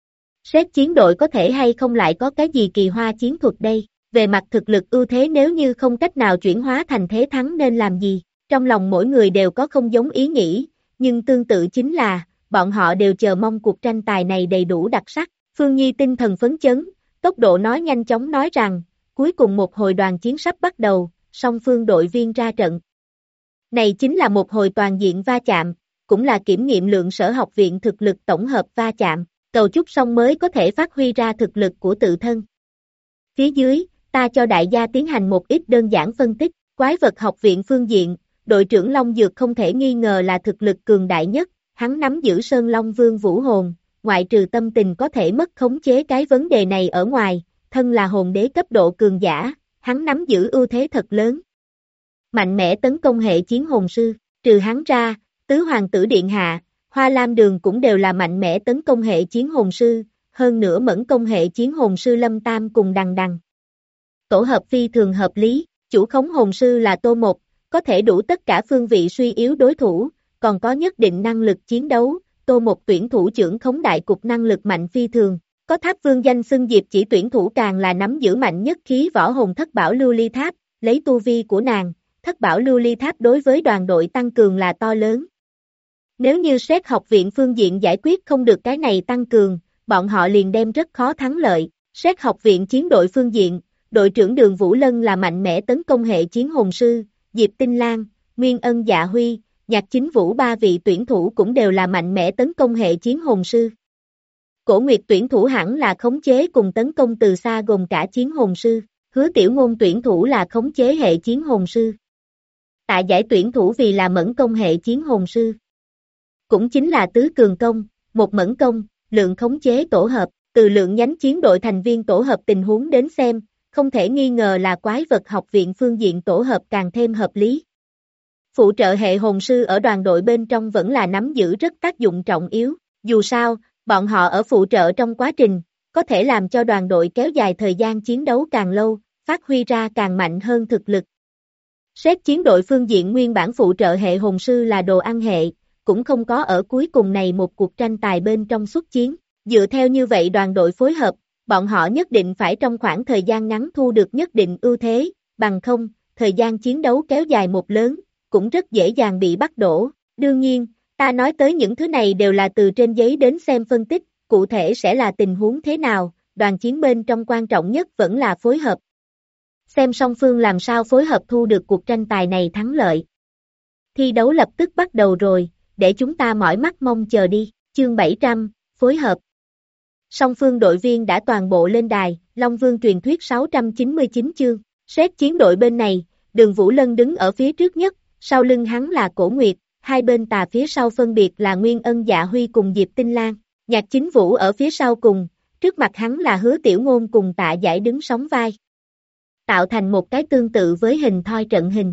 Xét chiến đội có thể hay không lại có cái gì kỳ hoa chiến thuật đây, về mặt thực lực ưu thế nếu như không cách nào chuyển hóa thành thế thắng nên làm gì, trong lòng mỗi người đều có không giống ý nghĩ, nhưng tương tự chính là, bọn họ đều chờ mong cuộc tranh tài này đầy đủ đặc sắc. Phương Nhi tinh thần phấn chấn, tốc độ nói nhanh chóng nói rằng, cuối cùng một hồi đoàn chiến sắp bắt đầu, song phương đội viên ra trận. Này chính là một hồi toàn diện va chạm, cũng là kiểm nghiệm lượng sở học viện thực lực tổng hợp va chạm, cầu chúc song mới có thể phát huy ra thực lực của tự thân. Phía dưới, ta cho đại gia tiến hành một ít đơn giản phân tích, quái vật học viện phương diện, đội trưởng Long Dược không thể nghi ngờ là thực lực cường đại nhất, hắn nắm giữ Sơn Long Vương vũ hồn, ngoại trừ tâm tình có thể mất khống chế cái vấn đề này ở ngoài, thân là hồn đế cấp độ cường giả, hắn nắm giữ ưu thế thật lớn. Mạnh mẽ tấn công hệ chiến hồn sư, trừ hắn ra, tứ hoàng tử điện hạ, Hoa Lam Đường cũng đều là mạnh mẽ tấn công hệ chiến hồn sư, hơn nữa mẫn công hệ chiến hồn sư Lâm Tam cùng Đằng Đằng. Tổ hợp phi thường hợp lý, chủ khống hồn sư là Tô Một, có thể đủ tất cả phương vị suy yếu đối thủ, còn có nhất định năng lực chiến đấu, Tô Một tuyển thủ trưởng khống đại cục năng lực mạnh phi thường, có Tháp Vương danh xưng Diệp Chỉ tuyển thủ càng là nắm giữ mạnh nhất khí võ hồn Thất Bảo Lưu Ly Tháp, lấy tu vi của nàng, Thất Bảo Lưu Ly Tháp đối với đoàn đội tăng cường là to lớn. Nếu như xét học viện phương diện giải quyết không được cái này tăng cường, bọn họ liền đem rất khó thắng lợi. Xét học viện chiến đội phương diện, đội trưởng Đường Vũ Lân là mạnh mẽ tấn công hệ chiến hồn sư, Diệp Tinh Lan, Nguyên Ân Dạ Huy, Nhạc Chính Vũ ba vị tuyển thủ cũng đều là mạnh mẽ tấn công hệ chiến hồn sư. Cổ Nguyệt tuyển thủ hẳn là khống chế cùng tấn công từ xa gồm cả chiến hồn sư, Hứa Tiểu Ngôn tuyển thủ là khống chế hệ chiến hồn sư. Tạ Giải tuyển thủ vì là mẫn công hệ chiến hồn sư. Cũng chính là tứ cường công, một mẫn công, lượng khống chế tổ hợp, từ lượng nhánh chiến đội thành viên tổ hợp tình huống đến xem, không thể nghi ngờ là quái vật học viện phương diện tổ hợp càng thêm hợp lý. Phụ trợ hệ hồn sư ở đoàn đội bên trong vẫn là nắm giữ rất tác dụng trọng yếu, dù sao, bọn họ ở phụ trợ trong quá trình, có thể làm cho đoàn đội kéo dài thời gian chiến đấu càng lâu, phát huy ra càng mạnh hơn thực lực. Xét chiến đội phương diện nguyên bản phụ trợ hệ hồn sư là đồ ăn hệ, cũng không có ở cuối cùng này một cuộc tranh tài bên trong xuất chiến. Dựa theo như vậy đoàn đội phối hợp, bọn họ nhất định phải trong khoảng thời gian ngắn thu được nhất định ưu thế, bằng không, thời gian chiến đấu kéo dài một lớn, cũng rất dễ dàng bị bắt đổ. Đương nhiên, ta nói tới những thứ này đều là từ trên giấy đến xem phân tích, cụ thể sẽ là tình huống thế nào, đoàn chiến bên trong quan trọng nhất vẫn là phối hợp. Xem song phương làm sao phối hợp thu được cuộc tranh tài này thắng lợi. Thi đấu lập tức bắt đầu rồi, để chúng ta mỏi mắt mong chờ đi, chương 700, phối hợp. Song phương đội viên đã toàn bộ lên đài, Long Vương truyền thuyết 699 chương, xét chiến đội bên này, Đường Vũ Lân đứng ở phía trước nhất, sau lưng hắn là Cổ Nguyệt, hai bên tà phía sau phân biệt là Nguyên Ân Dạ Huy cùng Diệp Tinh Lan, Nhạc Chính Vũ ở phía sau cùng, trước mặt hắn là Hứa Tiểu Ngôn cùng Tạ Giải đứng sóng vai. Tạo thành một cái tương tự với hình thoi trận hình.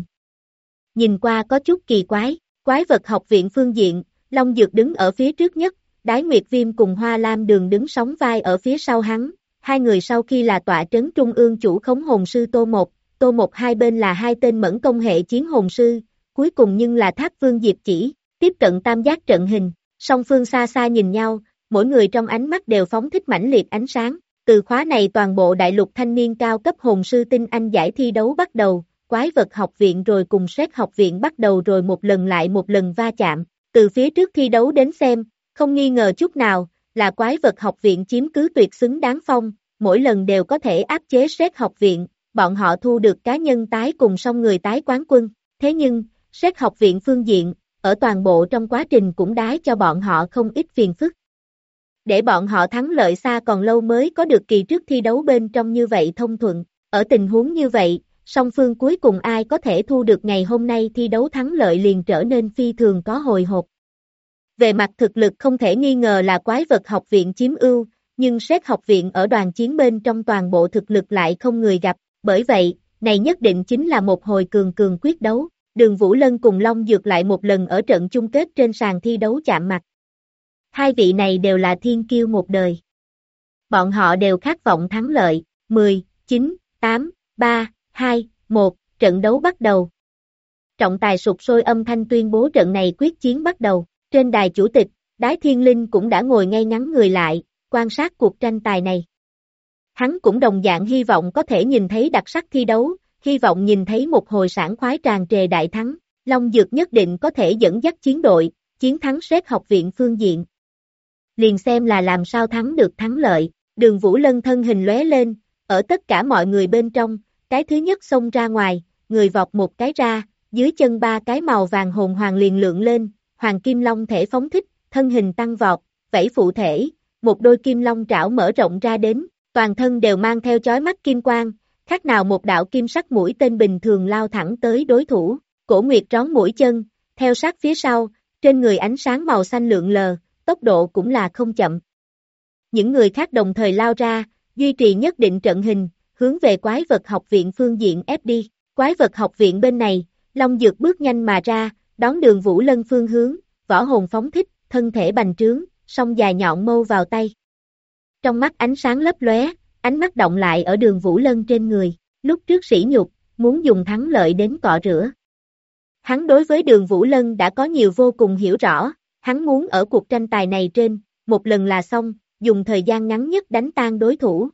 Nhìn qua có chút kỳ quái, quái vật học viện phương diện, Long Dược đứng ở phía trước nhất, Đái Nguyệt Viêm cùng Hoa Lam Đường đứng sóng vai ở phía sau hắn, hai người sau khi là tọa trấn trung ương chủ khống hồn sư Tô Một hai bên là hai tên mẫn công hệ chiến hồn sư, cuối cùng nhưng là Tháp Vương Diệp Chỉ, tiếp cận tam giác trận hình, song phương xa xa nhìn nhau, mỗi người trong ánh mắt đều phóng thích mãnh liệt ánh sáng. Từ khóa này toàn bộ đại lục thanh niên cao cấp hồn sư tinh anh giải thi đấu bắt đầu, quái vật học viện rồi cùng Sét học viện bắt đầu rồi một lần lại một lần va chạm. Từ phía trước thi đấu đến xem, không nghi ngờ chút nào, là quái vật học viện chiếm cứ tuyệt xứng đáng phong, mỗi lần đều có thể áp chế Sét học viện, bọn họ thu được cá nhân tái cùng song người tái quán quân. Thế nhưng, Sét học viện phương diện, ở toàn bộ trong quá trình cũng đái cho bọn họ không ít phiền phức. Để bọn họ thắng lợi xa còn lâu mới có được kỳ trước thi đấu bên trong như vậy thông thuận. Ở tình huống như vậy, song phương cuối cùng ai có thể thu được ngày hôm nay thi đấu thắng lợi liền trở nên phi thường có hồi hộp. Về mặt thực lực không thể nghi ngờ là quái vật học viện chiếm ưu, nhưng Sét học viện ở đoàn chiến bên trong toàn bộ thực lực lại không người gặp, bởi vậy, này nhất định chính là một hồi cường quyết đấu. Đường Vũ Lân cùng Long Dược lại một lần ở trận chung kết trên sàn thi đấu chạm mặt. Hai vị này đều là thiên kiêu một đời. Bọn họ đều khát vọng thắng lợi, 10, 9, 8, 3, 2, 1, trận đấu bắt đầu. Trọng tài sục sôi âm thanh tuyên bố trận này quyết chiến bắt đầu. Trên đài chủ tịch, Đái Thiên Linh cũng đã ngồi ngay ngắn người lại, quan sát cuộc tranh tài này. Hắn cũng đồng dạng hy vọng có thể nhìn thấy đặc sắc thi đấu, hy vọng nhìn thấy một hồi sảng khoái tràn trề đại thắng. Long Dược nhất định có thể dẫn dắt chiến đội, chiến thắng Sét học viện phương diện. Liền xem là làm sao thắng được thắng lợi, Đường Vũ Lân thân hình lóe lên, ở tất cả mọi người bên trong, cái thứ nhất xông ra ngoài, người vọt một cái ra, dưới chân ba cái màu vàng hồn hoàng liền lượng lên, hoàng kim long thể phóng thích, thân hình tăng vọt, vẫy phụ thể, một đôi kim long trảo mở rộng ra đến, toàn thân đều mang theo chói mắt kim quang, khác nào một đạo kim sắc mũi tên bình thường lao thẳng tới đối thủ. Cổ Nguyệt rón mũi chân, theo sát phía sau, trên người ánh sáng màu xanh lượn lờ, tốc độ cũng là không chậm. Những người khác đồng thời lao ra, duy trì nhất định trận hình, hướng về quái vật học viện phương diện ép đi. Quái vật học viện bên này, Long Dược bước nhanh mà ra, đón Đường Vũ Lân phương hướng, võ hồn phóng thích, thân thể bành trướng, song dài nhọn mâu vào tay. Trong mắt ánh sáng lấp lóe, ánh mắt động lại ở Đường Vũ Lân trên người, lúc trước sỉ nhục, muốn dùng thắng lợi đến cọ rửa. Hắn đối với Đường Vũ Lân đã có nhiều vô cùng hiểu rõ, hắn muốn ở cuộc tranh tài này trên, một lần là xong, dùng thời gian ngắn nhất đánh tan đối thủ.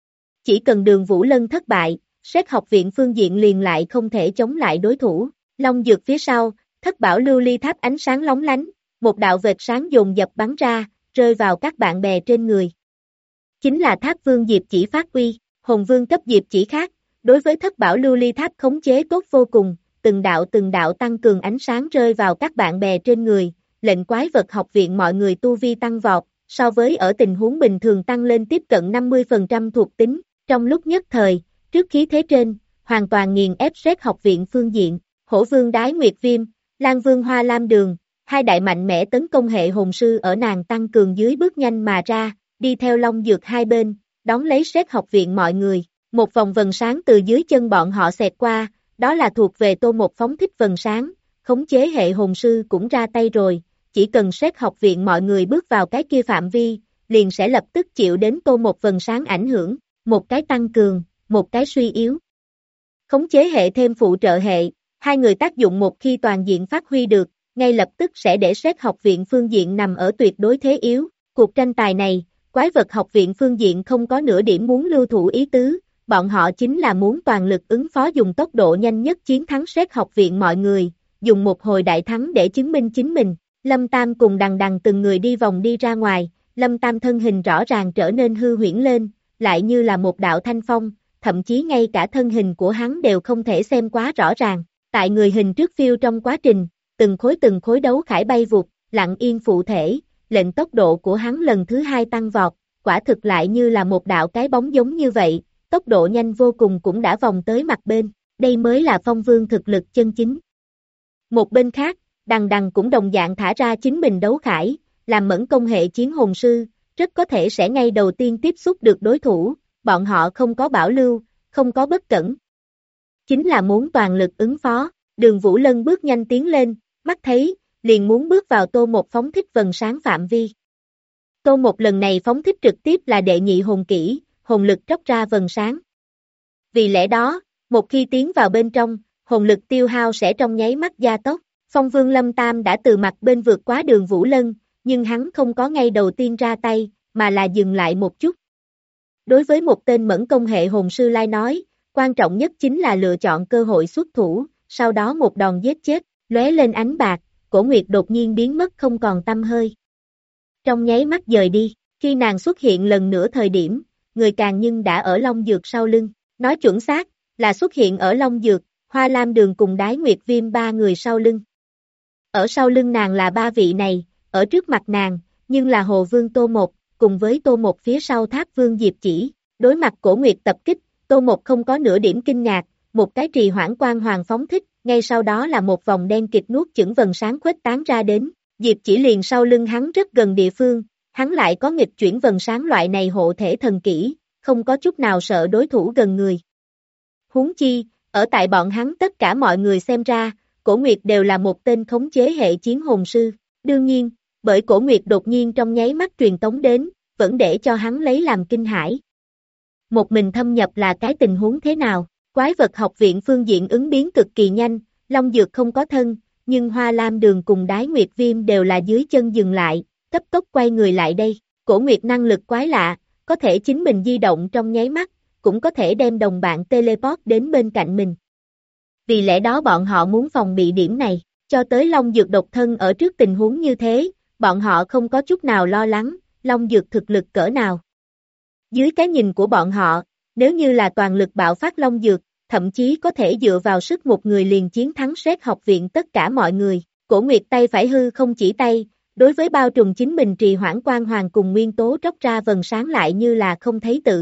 Chỉ cần Đường Vũ Lân thất bại, Sét học viện phương diện liền lại không thể chống lại đối thủ. Long Dược phía sau, thất bảo lưu ly tháp ánh sáng lóng lánh, một đạo vệt sáng dồn dập bắn ra, rơi vào các bạn bè trên người. Chính là Tháp Vương Diệp Chỉ phát uy, hồn vương cấp Diệp Chỉ khác, đối với thất bảo lưu ly tháp khống chế tốt vô cùng, từng đạo tăng cường ánh sáng rơi vào các bạn bè trên người, lệnh quái vật học viện mọi người tu vi tăng vọt, so với ở tình huống bình thường tăng lên tiếp cận 50% thuộc tính, trong lúc nhất thời, trước khí thế trên, hoàn toàn nghiền ép Sét học viện phương diện, Hổ Vương Đái Nguyệt Viêm, Lan Vương Hoa Lam Đường, hai đại mạnh mẽ tấn công hệ hồn sư ở nàng tăng cường dưới bước nhanh mà ra, đi theo Long Dược hai bên, đón lấy Sét học viện mọi người, một vòng vầng sáng từ dưới chân bọn họ xẹt qua, đó là thuộc về Tô Một phóng thích vầng sáng, khống chế hệ hồn sư cũng ra tay rồi, chỉ cần Sét học viện mọi người bước vào cái kia phạm vi, liền sẽ lập tức chịu đến Tô Một vầng sáng ảnh hưởng, một cái tăng cường, một cái suy yếu. Khống chế hệ thêm phụ trợ hệ, hai người tác dụng một khi toàn diện phát huy được, ngay lập tức sẽ để Sét học viện phương diện nằm ở tuyệt đối thế yếu. Cuộc tranh tài này, Quái vật học viện phương diện không có nửa điểm muốn lưu thủ ý tứ, bọn họ chính là muốn toàn lực ứng phó dùng tốc độ nhanh nhất chiến thắng Sét học viện mọi người, dùng một hồi đại thắng để chứng minh chính mình. Lâm Tam cùng Đằng Đằng từng người đi vòng đi ra ngoài, Lâm Tam thân hình rõ ràng trở nên hư huyễn lên, lại như là một đạo thanh phong, thậm chí ngay cả thân hình của hắn đều không thể xem quá rõ ràng. Tại người hình trước phiêu trong quá trình, từng khối đấu khải bay vụt, lặng yên phụ thể, lệnh tốc độ của hắn lần thứ hai tăng vọt, quả thực lại như là một đạo cái bóng giống như vậy, tốc độ nhanh vô cùng cũng đã vòng tới mặt bên, đây mới là Phong Vương thực lực chân chính. Một bên khác, Đằng Đằng cũng đồng dạng thả ra chính mình đấu khải, làm mẫn công hệ chiến hồn sư, rất có thể sẽ ngay đầu tiên tiếp xúc được đối thủ, bọn họ không có bảo lưu, không có bất cẩn. Chính là muốn toàn lực ứng phó, Đường Vũ Lân bước nhanh tiến lên, mắt thấy, liền muốn bước vào Tô Một phóng thích vầng sáng phạm vi. Tô Một lần này phóng thích trực tiếp là đệ nhị hồn kỹ, hồn lực tróc ra vầng sáng. Vì lẽ đó, một khi tiến vào bên trong, hồn lực tiêu hao sẽ trong nháy mắt gia tốc. Phong Vương Lâm Tam đã từ mặt bên vượt qua Đường Vũ Lân, nhưng hắn không có ngay đầu tiên ra tay, mà là dừng lại một chút. Đối với một tên mẫn công hệ hồn sư lai nói, quan trọng nhất chính là lựa chọn cơ hội xuất thủ, sau đó một đòn giết chết, lóe lên ánh bạc, Cổ Nguyệt đột nhiên biến mất không còn tăm hơi. Trong nháy mắt dời đi, khi nàng xuất hiện lần nữa thời điểm, người càng nhưng đã ở Long Dược sau lưng, nói chuẩn xác, là xuất hiện ở Long Dược, Hoa Lam Đường cùng Đái Nguyệt Viêm ba người sau lưng. Ở sau lưng nàng là ba vị này, ở trước mặt nàng, nhưng là Hồ Vương Tô Một, cùng với Tô Một phía sau Tháp Vương Diệp Chỉ, đối mặt Cổ Nguyệt tập kích, Tô Một không có nửa điểm kinh ngạc, một cái trì hoãn quang hoàng phóng thích, ngay sau đó là một vòng đen kịt nuốt chửng vầng sáng khuếch tán ra đến, Diệp Chỉ liền sau lưng hắn rất gần địa phương, hắn lại có nghịch chuyển vầng sáng loại này hộ thể thần kỹ, không có chút nào sợ đối thủ gần người. Huống chi, ở tại bọn hắn tất cả mọi người xem ra, Cổ Nguyệt đều là một tên khống chế hệ chiến hồn sư, đương nhiên, bởi Cổ Nguyệt đột nhiên trong nháy mắt truyền tống đến, vẫn để cho hắn lấy làm kinh hãi. Một mình thâm nhập là cái tình huống thế nào? Quái vật học viện phương diện ứng biến cực kỳ nhanh, Long Dược không có thân, nhưng Hoa Lam Đường cùng Đái Nguyệt Viêm đều là dưới chân dừng lại, cấp tốc quay người lại đây. Cổ Nguyệt năng lực quái lạ, có thể chính mình di động trong nháy mắt, cũng có thể đem đồng bạn teleport đến bên cạnh mình. Vì lẽ đó bọn họ muốn phòng bị điểm này, cho tới Long Dược độc thân ở trước tình huống như thế, bọn họ không có chút nào lo lắng, Long Dược thực lực cỡ nào. Dưới cái nhìn của bọn họ, nếu như là toàn lực bạo phát Long Dược, thậm chí có thể dựa vào sức một người liền chiến thắng Sét học viện tất cả mọi người. Cổ Nguyệt tay phải hư không chỉ tay, đối với bao trùm chính mình trì hoãn quang hoàng cùng nguyên tố tróc ra vầng sáng lại như là không thấy tự.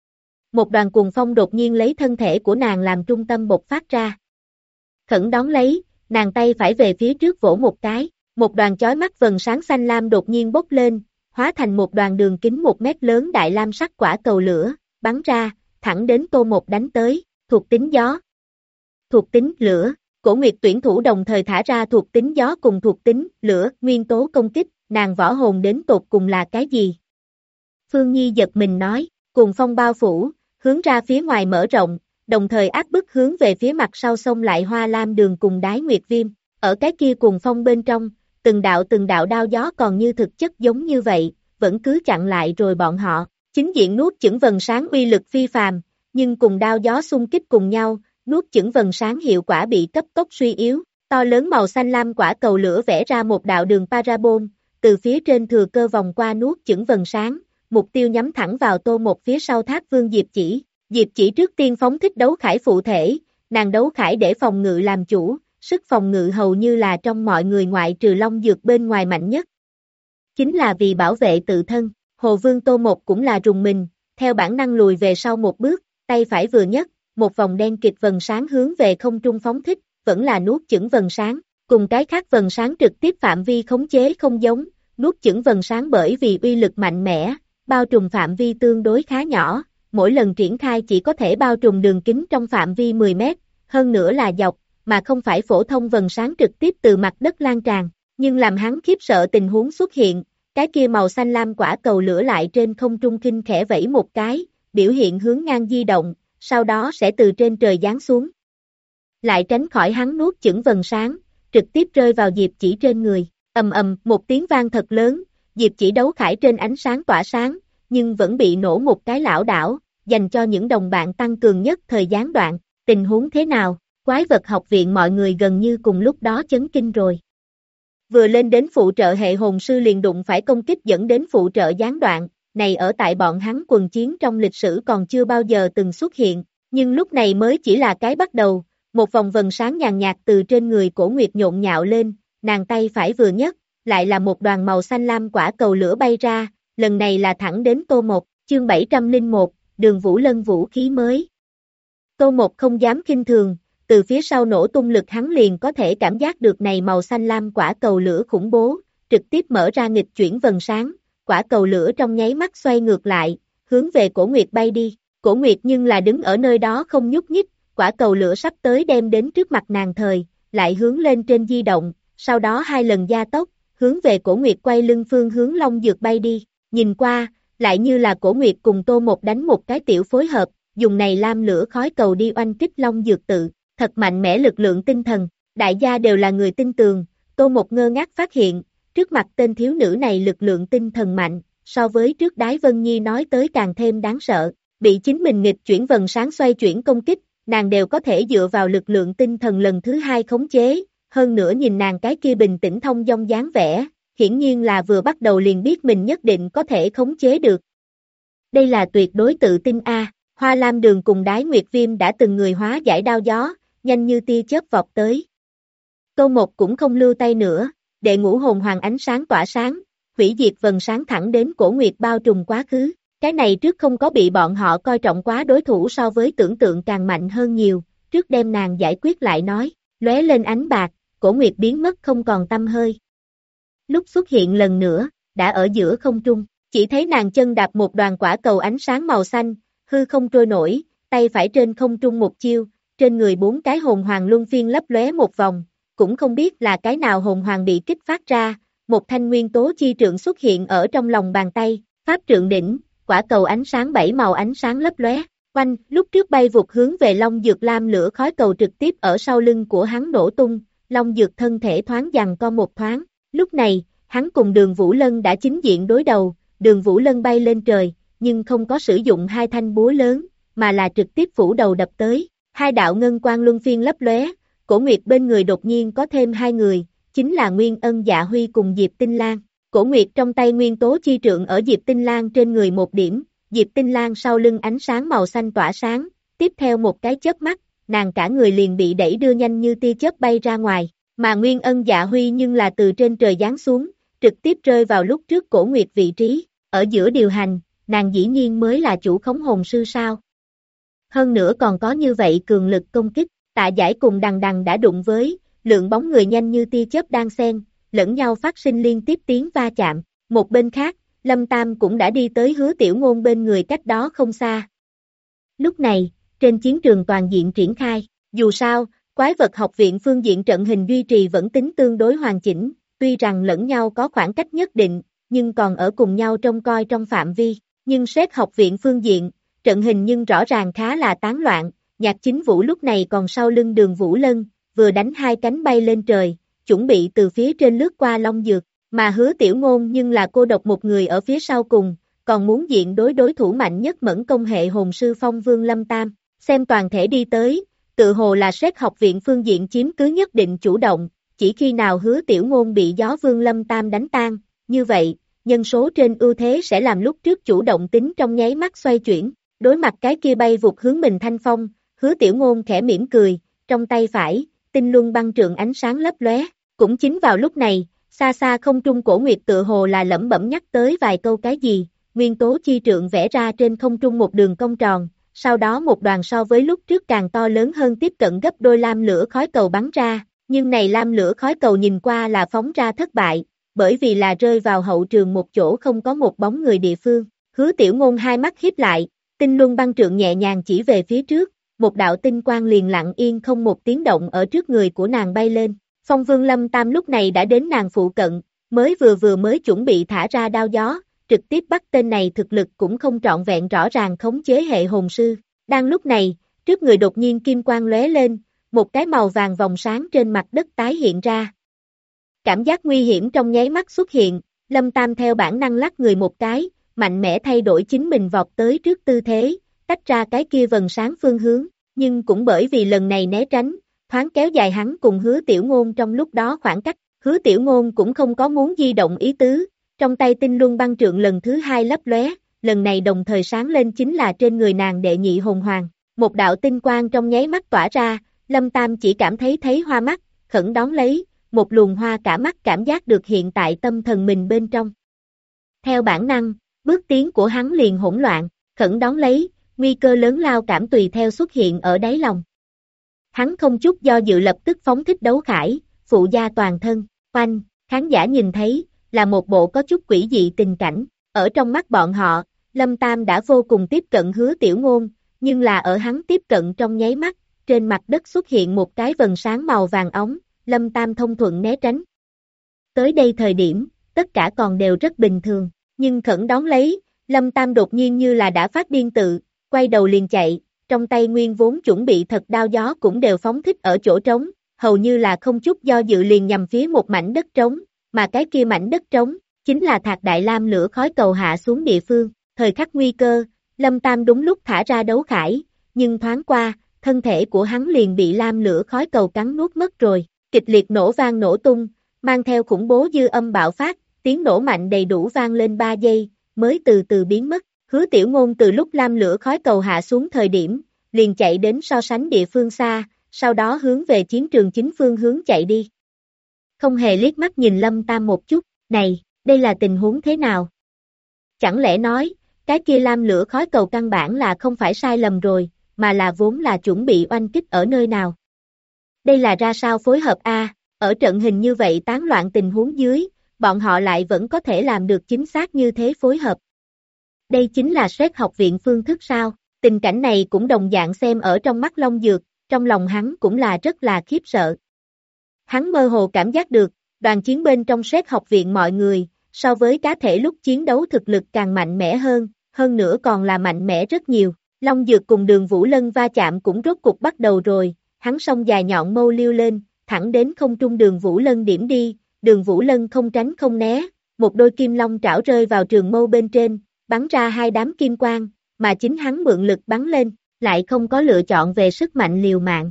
Một đoàn cuồng phong đột nhiên lấy thân thể của nàng làm trung tâm bộc phát ra. Khẩn đón lấy, nàng tay phải về phía trước vỗ một cái, một đoàn chói mắt vầng sáng xanh lam đột nhiên bốc lên, hóa thành một đoàn đường kính 1 mét lớn đại lam sắc quả cầu lửa, bắn ra, thẳng đến Tô Một đánh tới, thuộc tính gió, thuộc tính lửa. Cổ Nguyệt tuyển thủ đồng thời thả ra thuộc tính gió cùng thuộc tính lửa, nguyên tố công kích, nàng võ hồn đến tột cùng là cái gì? Phương Nhi giật mình nói, cuồng phong bao phủ, hướng ra phía ngoài mở rộng, đồng thời áp bức hướng về phía mặt sau xông lại Hoa Lam Đường cùng Đái Nguyệt Viêm, ở cái kia cuồng phong bên trong, từng đạo đao gió còn như thực chất giống như vậy, vẫn cứ chặn lại rồi bọn họ, chính diện nuốt chửng vầng sáng uy lực phi phàm, nhưng cùng đao gió xung kích cùng nhau, nuốt chửng vầng sáng hiệu quả bị cấp tốc suy yếu, to lớn màu xanh lam quả cầu lửa vẽ ra một đạo đường parabol, từ phía trên thừa cơ vòng qua nuốt chửng vầng sáng, mục tiêu nhắm thẳng vào Tô Một phía sau Tháp Vương Diệp Chỉ. Diệp Chỉ trước tiên phóng thích đấu khải phụ thể, nàng đấu khải để phòng ngự làm chủ, sức phòng ngự hầu như là trong mọi người ngoại trừ Long Dược bên ngoài mạnh nhất. Chính là vì bảo vệ tự thân, Hồ Vương Tô Một cũng là rùng mình, theo bản năng lùi về sau một bước, tay phải vừa nhấc, một vòng đen kịt vầng sáng hướng về không trung phóng thích, vẫn là nuốt chửng vầng sáng, cùng cái khác vầng sáng trực tiếp phạm vi khống chế không giống, nuốt chửng vầng sáng bởi vì uy lực mạnh mẽ, bao trùm phạm vi tương đối khá nhỏ, mỗi lần triển khai chỉ có thể bao trùm đường kính trong phạm vi 10 mét, hơn nữa là dọc, mà không phải phổ thông vầng sáng trực tiếp từ mặt đất lan tràn, nhưng làm hắn khiếp sợ tình huống xuất hiện, cái kia màu xanh lam quả cầu lửa lại trên không trung khinh khẽ vẫy một cái, biểu hiện hướng ngang di động, sau đó sẽ từ trên trời giáng xuống. Lại tránh khỏi hắn nuốt chửng vầng sáng, trực tiếp rơi vào Diệp Chỉ trên người, ầm ầm, một tiếng vang thật lớn, Diệp Chỉ đấu khải trên ánh sáng tỏa sáng, nhưng vẫn bị nổ một cái lảo đảo, dành cho những đồng bạn tăng cường nhất thời gián đoạn. Tình huống thế nào? Quái vật học viện mọi người gần như cùng lúc đó chấn kinh rồi. Vừa lên đến phụ trợ hệ hồn sư liền đụng phải công kích dẫn đến phụ trợ gián đoạn, này ở tại bọn hắn quần chiến trong lịch sử còn chưa bao giờ từng xuất hiện, nhưng lúc này mới chỉ là cái bắt đầu, một vòng vầng sáng nhàn nhạt từ trên người Cổ Nguyệt nhộn nhạo lên, nàng tay phải vừa nhấc, lại là một đoàn màu xanh lam quả cầu lửa bay ra, lần này là thẳng đến Tô Mộc, chương 701, Đường Vũ Lân vũ khí mới. Tô Mộc không dám khinh thường, từ phía sau nổ tung lực hắn liền có thể cảm giác được này màu xanh lam quả cầu lửa khủng bố, trực tiếp mở ra nghịch chuyển vầng sáng, quả cầu lửa trong nháy mắt xoay ngược lại, hướng về Cổ Nguyệt bay đi. Cổ Nguyệt nhưng là đứng ở nơi đó không nhúc nhích, quả cầu lửa sắp tới đem đến trước mặt nàng thời, lại hướng lên trên di động, sau đó hai lần gia tốc, hướng về Cổ Nguyệt quay lưng phương hướng Long Dược bay đi. Nhìn qua, lại như là Cổ Nguyệt cùng Tô Mộc đánh một cái tiểu phối hợp, dùng này lam lửa khói cầu đi oanh kích Long Dược tự, thật mạnh mẽ lực lượng tinh thần, đại gia đều là người tin tường, Tô Mộc ngơ ngác phát hiện, trước mặt tên thiếu nữ này lực lượng tinh thần mạnh, so với trước Đái Vân Nhi nói tới càng thêm đáng sợ, bị chính mình nghịch chuyển vầng sáng xoay chuyển công kích, nàng đều có thể dựa vào lực lượng tinh thần lần thứ hai khống chế, hơn nữa nhìn nàng cái kia bình tĩnh thông dong dáng vẻ, hiển nhiên là vừa bắt đầu liền biết mình nhất định có thể khống chế được. Đây là tuyệt đối tự tin a. Hoa Lam Đường cùng Đái Nguyệt Viêm đã từng người hóa giải đao gió, nhanh như tia chớp vọt tới. Tô Mộc cũng không lưu tay nữa, đệ ngũ hồn hoàng ánh sáng tỏa sáng, hủy diệt vầng sáng thẳng đến Cổ Nguyệt bao trùm quá khứ. Cái này trước không có bị bọn họ coi trọng quá, đối thủ so với tưởng tượng càng mạnh hơn nhiều, trước đem nàng giải quyết lại nói, lóe lên ánh bạc, Cổ Nguyệt biến mất không còn tăm hơi. Lúc xuất hiện lần nữa, đã ở giữa không trung, chỉ thấy nàng chân đạp một đoàn quả cầu ánh sáng màu xanh, hư không trôi nổi, tay phải trên không trung một chiêu, trên người 4 cái hồn hoàng luân phiên lấp lóe một vòng, cũng không biết là cái nào hồn hoàng bị kích phát ra, một thanh nguyên tố chi trượng xuất hiện ở trong lòng bàn tay, pháp trượng đỉnh, quả cầu ánh sáng 7 màu ánh sáng lấp lóe, quanh, lúc trước bay vụt hướng về Long Dược lam lửa khói cầu trực tiếp ở sau lưng của hắn nổ tung, Long Dược thân thể thoáng giằng co một thoáng, lúc này, hắn cùng Đường Vũ Lân đã chính diện đối đầu, Đường Vũ Lân bay lên trời, nhưng không có sử dụng hai thanh búa lớn, mà là trực tiếp phủ đầu đập tới, hai đạo ngân quang luân phiên lấp lóe, Cổ Nguyệt bên người đột nhiên có thêm hai người, chính là Nguyên Ân Dạ Huy cùng Diệp Tinh Lan. Cổ Nguyệt trong tay nguyên tố chi trượng ở Diệp Tinh Lan trên người một điểm, Diệp Tinh Lan sau lưng ánh sáng màu xanh tỏa sáng, tiếp theo một cái chớp mắt, nàng cả người liền bị đẩy đưa nhanh như tia chớp bay ra ngoài, mà Nguyên Ân Dạ Huy nhưng là từ trên trời giáng xuống, trực tiếp rơi vào lúc trước Cổ Nguyệt vị trí, ở giữa điều hành, nàng dĩ nhiên mới là chủ khống hồn sư sao. Hơn nữa còn có như vậy cường lực công kích, Tạ Giải cùng Đằng Đằng đã đụng với, lượng bóng người nhanh như tia chớp đang xen, lẫn nhau phát sinh liên tiếp tiếng va chạm, một bên khác, Lâm Tam cũng đã đi tới Hứa Tiểu Ngôn bên người cách đó không xa. Lúc này, trên chiến trường toàn diện triển khai, dù sao, quái vật học viện phương diện trận hình duy trì vẫn tính tương đối hoàn chỉnh, tuy rằng lẫn nhau có khoảng cách nhất định, nhưng còn ở cùng nhau trông coi trong phạm vi, nhưng xét học viện phương diện, trận hình nhưng rõ ràng khá là tán loạn, Nhạc Chính Vũ lúc này còn sau lưng Đường Vũ Lân, vừa đánh hai cánh bay lên trời, chuẩn bị từ phía trên lướt qua Long Dược, mà Hứa Tiểu Ngôn nhưng là cô độc một người ở phía sau cùng, còn muốn diện đối thủ mạnh nhất Mẫn Công hệ hồn sư Phong Vương Lâm Tam, xem toàn thể đi tới, tự hồ là xét học viện phương diện chiếm cứ nhất định chủ động, chỉ khi nào Hứa Tiểu Ngôn bị Gió Vương Lâm Tam đánh tan, như vậy, nhân số trên ưu thế sẽ làm lúc trước chủ động tính trong nháy mắt xoay chuyển, đối mặt cái kia bay vụt hướng mình thanh phong, Hứa Tiểu Ngôn khẽ mỉm cười, trong tay phải, tinh luân băng trượng ánh sáng lấp lóe, cũng chính vào lúc này, xa xa không trung Cổ Nguyệt tự hồ là lẩm bẩm nhắc tới vài câu cái gì, nguyên tố chi trượng vẽ ra trên không trung một đường cong tròn, sau đó một đoàn so với lúc trước càng to lớn hơn tiếp cận gấp đôi lam lửa khói cầu bắn ra, nhưng này lam lửa khói cầu nhìn qua là phóng ra thất bại, bởi vì là rơi vào hậu trường một chỗ không có một bóng người địa phương, Hứa Tiểu Ngôn hai mắt híp lại, tinh luân băng trượng nhẹ nhàng chỉ về phía trước, một đạo tinh quang liền lặng yên không một tiếng động ở trước người của nàng bay lên. Phong Vương Lâm Tam lúc này đã đến nàng phụ cận, mới vừa chuẩn bị thả ra đao gió, trực tiếp bắt tên này thực lực cũng không trọn vẹn rõ ràng khống chế hệ hồn sư. Đang lúc này, trước người đột nhiên kim quang lóe lên, một cái màu vàng vòng sáng trên mặt đất tái hiện ra. Cảm giác nguy hiểm trong nháy mắt xuất hiện, Lâm Tam theo bản năng lắc người một cái, mạnh mẽ thay đổi chính mình vọt tới trước tư thế, tách ra cái kia vầng sáng phương hướng, nhưng cũng bởi vì lần này né tránh, thoáng kéo dài hắn cùng Hứa Tiểu Ngôn trong lúc đó khoảng cách, Hứa Tiểu Ngôn cũng không có muốn di động ý tứ, trong tay tinh luân băng trượng lần thứ hai lấp lóe, lần này đồng thời sáng lên chính là trên người nàng đệ nhị hồn hoàng, một đạo tinh quang trong nháy mắt tỏa ra, Lâm Tam chỉ cảm thấy hoa mắt, khẩn đón lấy, một luồng hoa cả mắt cảm giác được hiện tại tâm thần mình bên trong. Theo bản năng, bước tiến của hắn liền hỗn loạn, khẩn đón lấy, nguy cơ lớn lao cảm tùy theo xuất hiện ở đáy lòng. Hắn không chút do dự lập tức phóng thích đấu khải, phụ gia toàn thân, oanh, khán giả nhìn thấy, là một bộ có chút quỷ dị tình cảnh, ở trong mắt bọn họ, Lâm Tam đã vô cùng tiếp cận Hứa Tiểu Ngôn, nhưng là ở hắn tiếp cận trong nháy mắt, trên mặt đất xuất hiện một cái vầng sáng màu vàng óng, Lâm Tam thông thuận né tránh. Tới đây thời điểm, tất cả còn đều rất bình thường, nhưng khẩn đón lấy, Lâm Tam đột nhiên như là đã phát điên tự, quay đầu liền chạy, trong tay nguyên vốn chuẩn bị thật đao gió cũng đều phóng thích ở chỗ trống, hầu như là không chút do dự liền nhằm phía một mảnh đất trống, mà cái kia mảnh đất trống, chính là Thạc Đại Lam lửa khói cầu hạ xuống địa phương, thời khắc nguy cơ, Lâm Tam đúng lúc thả ra đấu khải, nhưng thoáng qua, thân thể của hắn liền bị lam lửa khói cầu cắn nuốt mất rồi, kịch liệt nổ vang nổ tung, mang theo khủng bố dư âm bạo phát, tiếng nổ mạnh đầy đủ vang lên 3 giây, mới từ từ biến mất, Hứa Tiểu Ngôn từ lúc lam lửa khói cầu hạ xuống thời điểm, liền chạy đến so sánh địa phương xa, sau đó hướng về chiến trường chính phương hướng chạy đi. Không hề liếc mắt nhìn Lâm Tam một chút, này, đây là tình huống thế nào? Chẳng lẽ nói, cái kia lam lửa khói cầu căn bản là không phải sai lầm rồi, mà là vốn là chuẩn bị oanh kích ở nơi nào? Đây là ra sao phối hợp a? Ở trận hình như vậy tán loạn tình huống dưới, bọn họ lại vẫn có thể làm được chính xác như thế phối hợp. Đây chính là Sét học viện phương thức sao? Tình cảnh này cũng đồng dạng xem ở trong mắt Long Dược, trong lòng hắn cũng là rất là khiếp sợ. Hắn mơ hồ cảm giác được, đoàn chiến bên trong Sét học viện mọi người, so với cá thể lúc chiến đấu thực lực càng mạnh mẽ hơn nữa còn là mạnh mẽ rất nhiều. Long Dược cùng Đường Vũ Lân va chạm cũng rốt cục bắt đầu rồi, hắn song dài nhọn mâu liêu lên, thẳng đến không trung Đường Vũ Lân điểm đi, Đường Vũ Lân không tránh không né, một đôi kim long trảo rơi vào trường mâu bên trên, bắn ra hai đám kim quang, mà chính hắn mượn lực bắn lên, lại không có lựa chọn về sức mạnh liều mạng.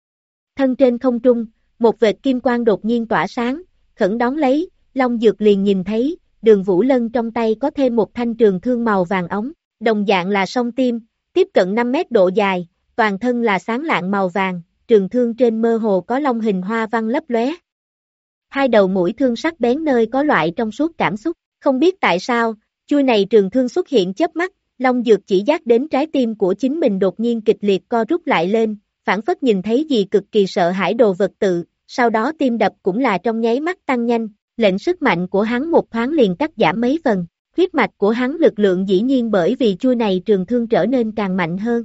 Thân trên không trung, một vệt kim quang đột nhiên tỏa sáng, khẩn đón lấy, Long Dược liền nhìn thấy, Đường Vũ Lân trong tay có thêm một thanh trường thương màu vàng ống, đồng dạng là song tim, tiếp cận 5 mét độ dài, toàn thân là sáng lạng màu vàng, trường thương trên mơ hồ có long hình hoa văn lấp lóe. Hai đầu mũi thương sắc bén nơi có loại trong suốt cảm xúc, không biết tại sao, chui này trường thương xuất hiện chớp mắt, Long Dược chỉ giác đến trái tim của chính mình đột nhiên kịch liệt co rút lại lên, phảng phất nhìn thấy gì cực kỳ sợ hãi đồ vật tự, sau đó tim đập cũng là trong nháy mắt tăng nhanh, lệnh sức mạnh của hắn một thoáng liền cắt giảm mấy phần, huyết mạch của hắn lực lượng dĩ nhiên bởi vì chui này trường thương trở nên càng mạnh hơn,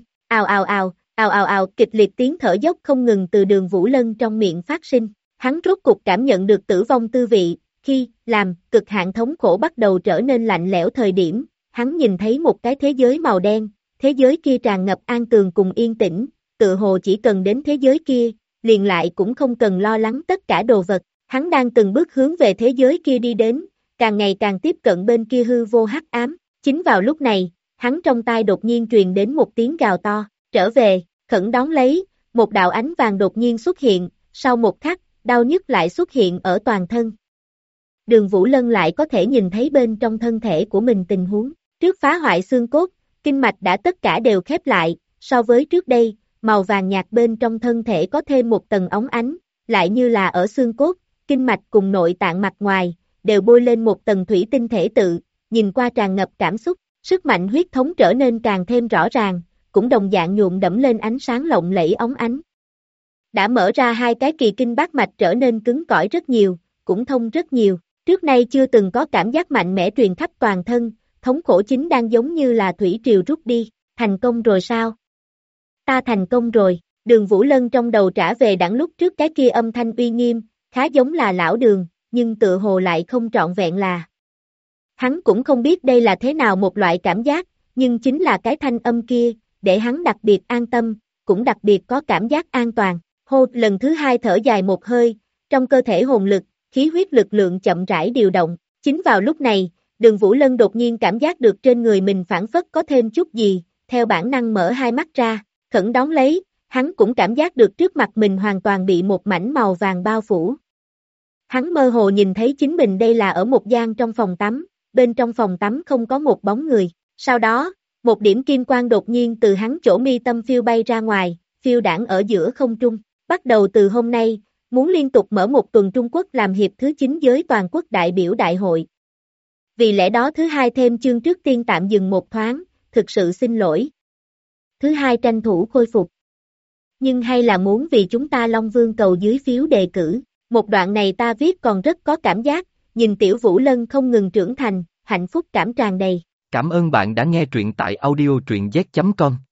ào, kịch liệt tiếng thở dốc không ngừng từ Đường Vũ Lân trong miệng phát sinh, hắn rốt cục cảm nhận được tử vong tư vị, khi, làm, cực hạn thống khổ bắt đầu trở nên lạnh lẽo thời điểm, hắn nhìn thấy một cái thế giới màu đen, thế giới kia tràn ngập an tường cùng yên tĩnh, tự hồ chỉ cần đến thế giới kia, liền lại cũng không cần lo lắng tất cả đồ vật, hắn đang từng bước hướng về thế giới kia đi đến, càng ngày càng tiếp cận bên kia hư vô hắc ám, chính vào lúc này, hắn trong tai đột nhiên truyền đến một tiếng gào to, trở về, khẩn đón lấy, một đạo ánh vàng đột nhiên xuất hiện, sau một khắc, đau nhức lại xuất hiện ở toàn thân. Đường Vũ Lân lại có thể nhìn thấy bên trong thân thể của mình tình huống, trước phá hoại xương cốt, kinh mạch đã tất cả đều khép lại, so với trước đây, màu vàng nhạt bên trong thân thể có thêm một tầng óng ánh, lại như là ở xương cốt, kinh mạch cùng nội tạng mặt ngoài, đều bôi lên một tầng thủy tinh thể tự, nhìn qua tràn ngập cảm xúc, sức mạnh huyết thống trở nên càng thêm rõ ràng, cũng đồng dạng nhuộm đẫm lên ánh sáng lộng lẫy óng ánh. Đã mở ra hai cái kỳ kinh bát mạch trở nên cứng cỏi rất nhiều, cũng thông rất nhiều, trước nay chưa từng có cảm giác mạnh mẽ truyền khắp toàn thân, thống khổ chính đang giống như là thủy triều rút đi, thành công rồi sao? Ta thành công rồi, Đường Vũ Lân trong đầu trả về đẳng lúc trước cái kia âm thanh uy nghiêm, khá giống là lão Đường, nhưng tựa hồ lại không trọn vẹn là. Hắn cũng không biết đây là thế nào một loại cảm giác, nhưng chính là cái thanh âm kia, để hắn đặc biệt an tâm, cũng đặc biệt có cảm giác an toàn. Hô, lần thứ hai thở dài một hơi, trong cơ thể hồn lực, khí huyết lực lượng chậm rãi điều động, chính vào lúc này, Đường Vũ Lân đột nhiên cảm giác được trên người mình phảng phất có thêm chút gì, theo bản năng mở hai mắt ra, khẩn đón lấy, hắn cũng cảm giác được trước mặt mình hoàn toàn bị một mảnh màu vàng bao phủ. Hắn mơ hồ nhìn thấy chính mình đây là ở một gian trong phòng tắm, bên trong phòng tắm không có một bóng người. Sau đó, một điểm kim quang đột nhiên từ hắn chỗ mi tâm phiêu bay ra ngoài, phiêu đãng ở giữa không trung. Bắt đầu từ hôm nay, muốn liên tục mở một tuần Trung Quốc làm hiệp thứ 9 giới toàn quốc đại biểu đại hội. Vì lẽ đó thứ hai thêm chương trước tiên tạm dừng một thoáng, thực sự xin lỗi. Thứ hai tranh thủ khôi phục. Nhưng hay là muốn vì chúng ta Long Vương cầu dưới phiếu đề cử. Một đoạn này ta viết còn rất có cảm giác, nhìn Tiểu Vũ Lân không ngừng trưởng thành, hạnh phúc cảm tràn đầy. Cảm ơn bạn đã nghe truyện tại audio truyện z.com.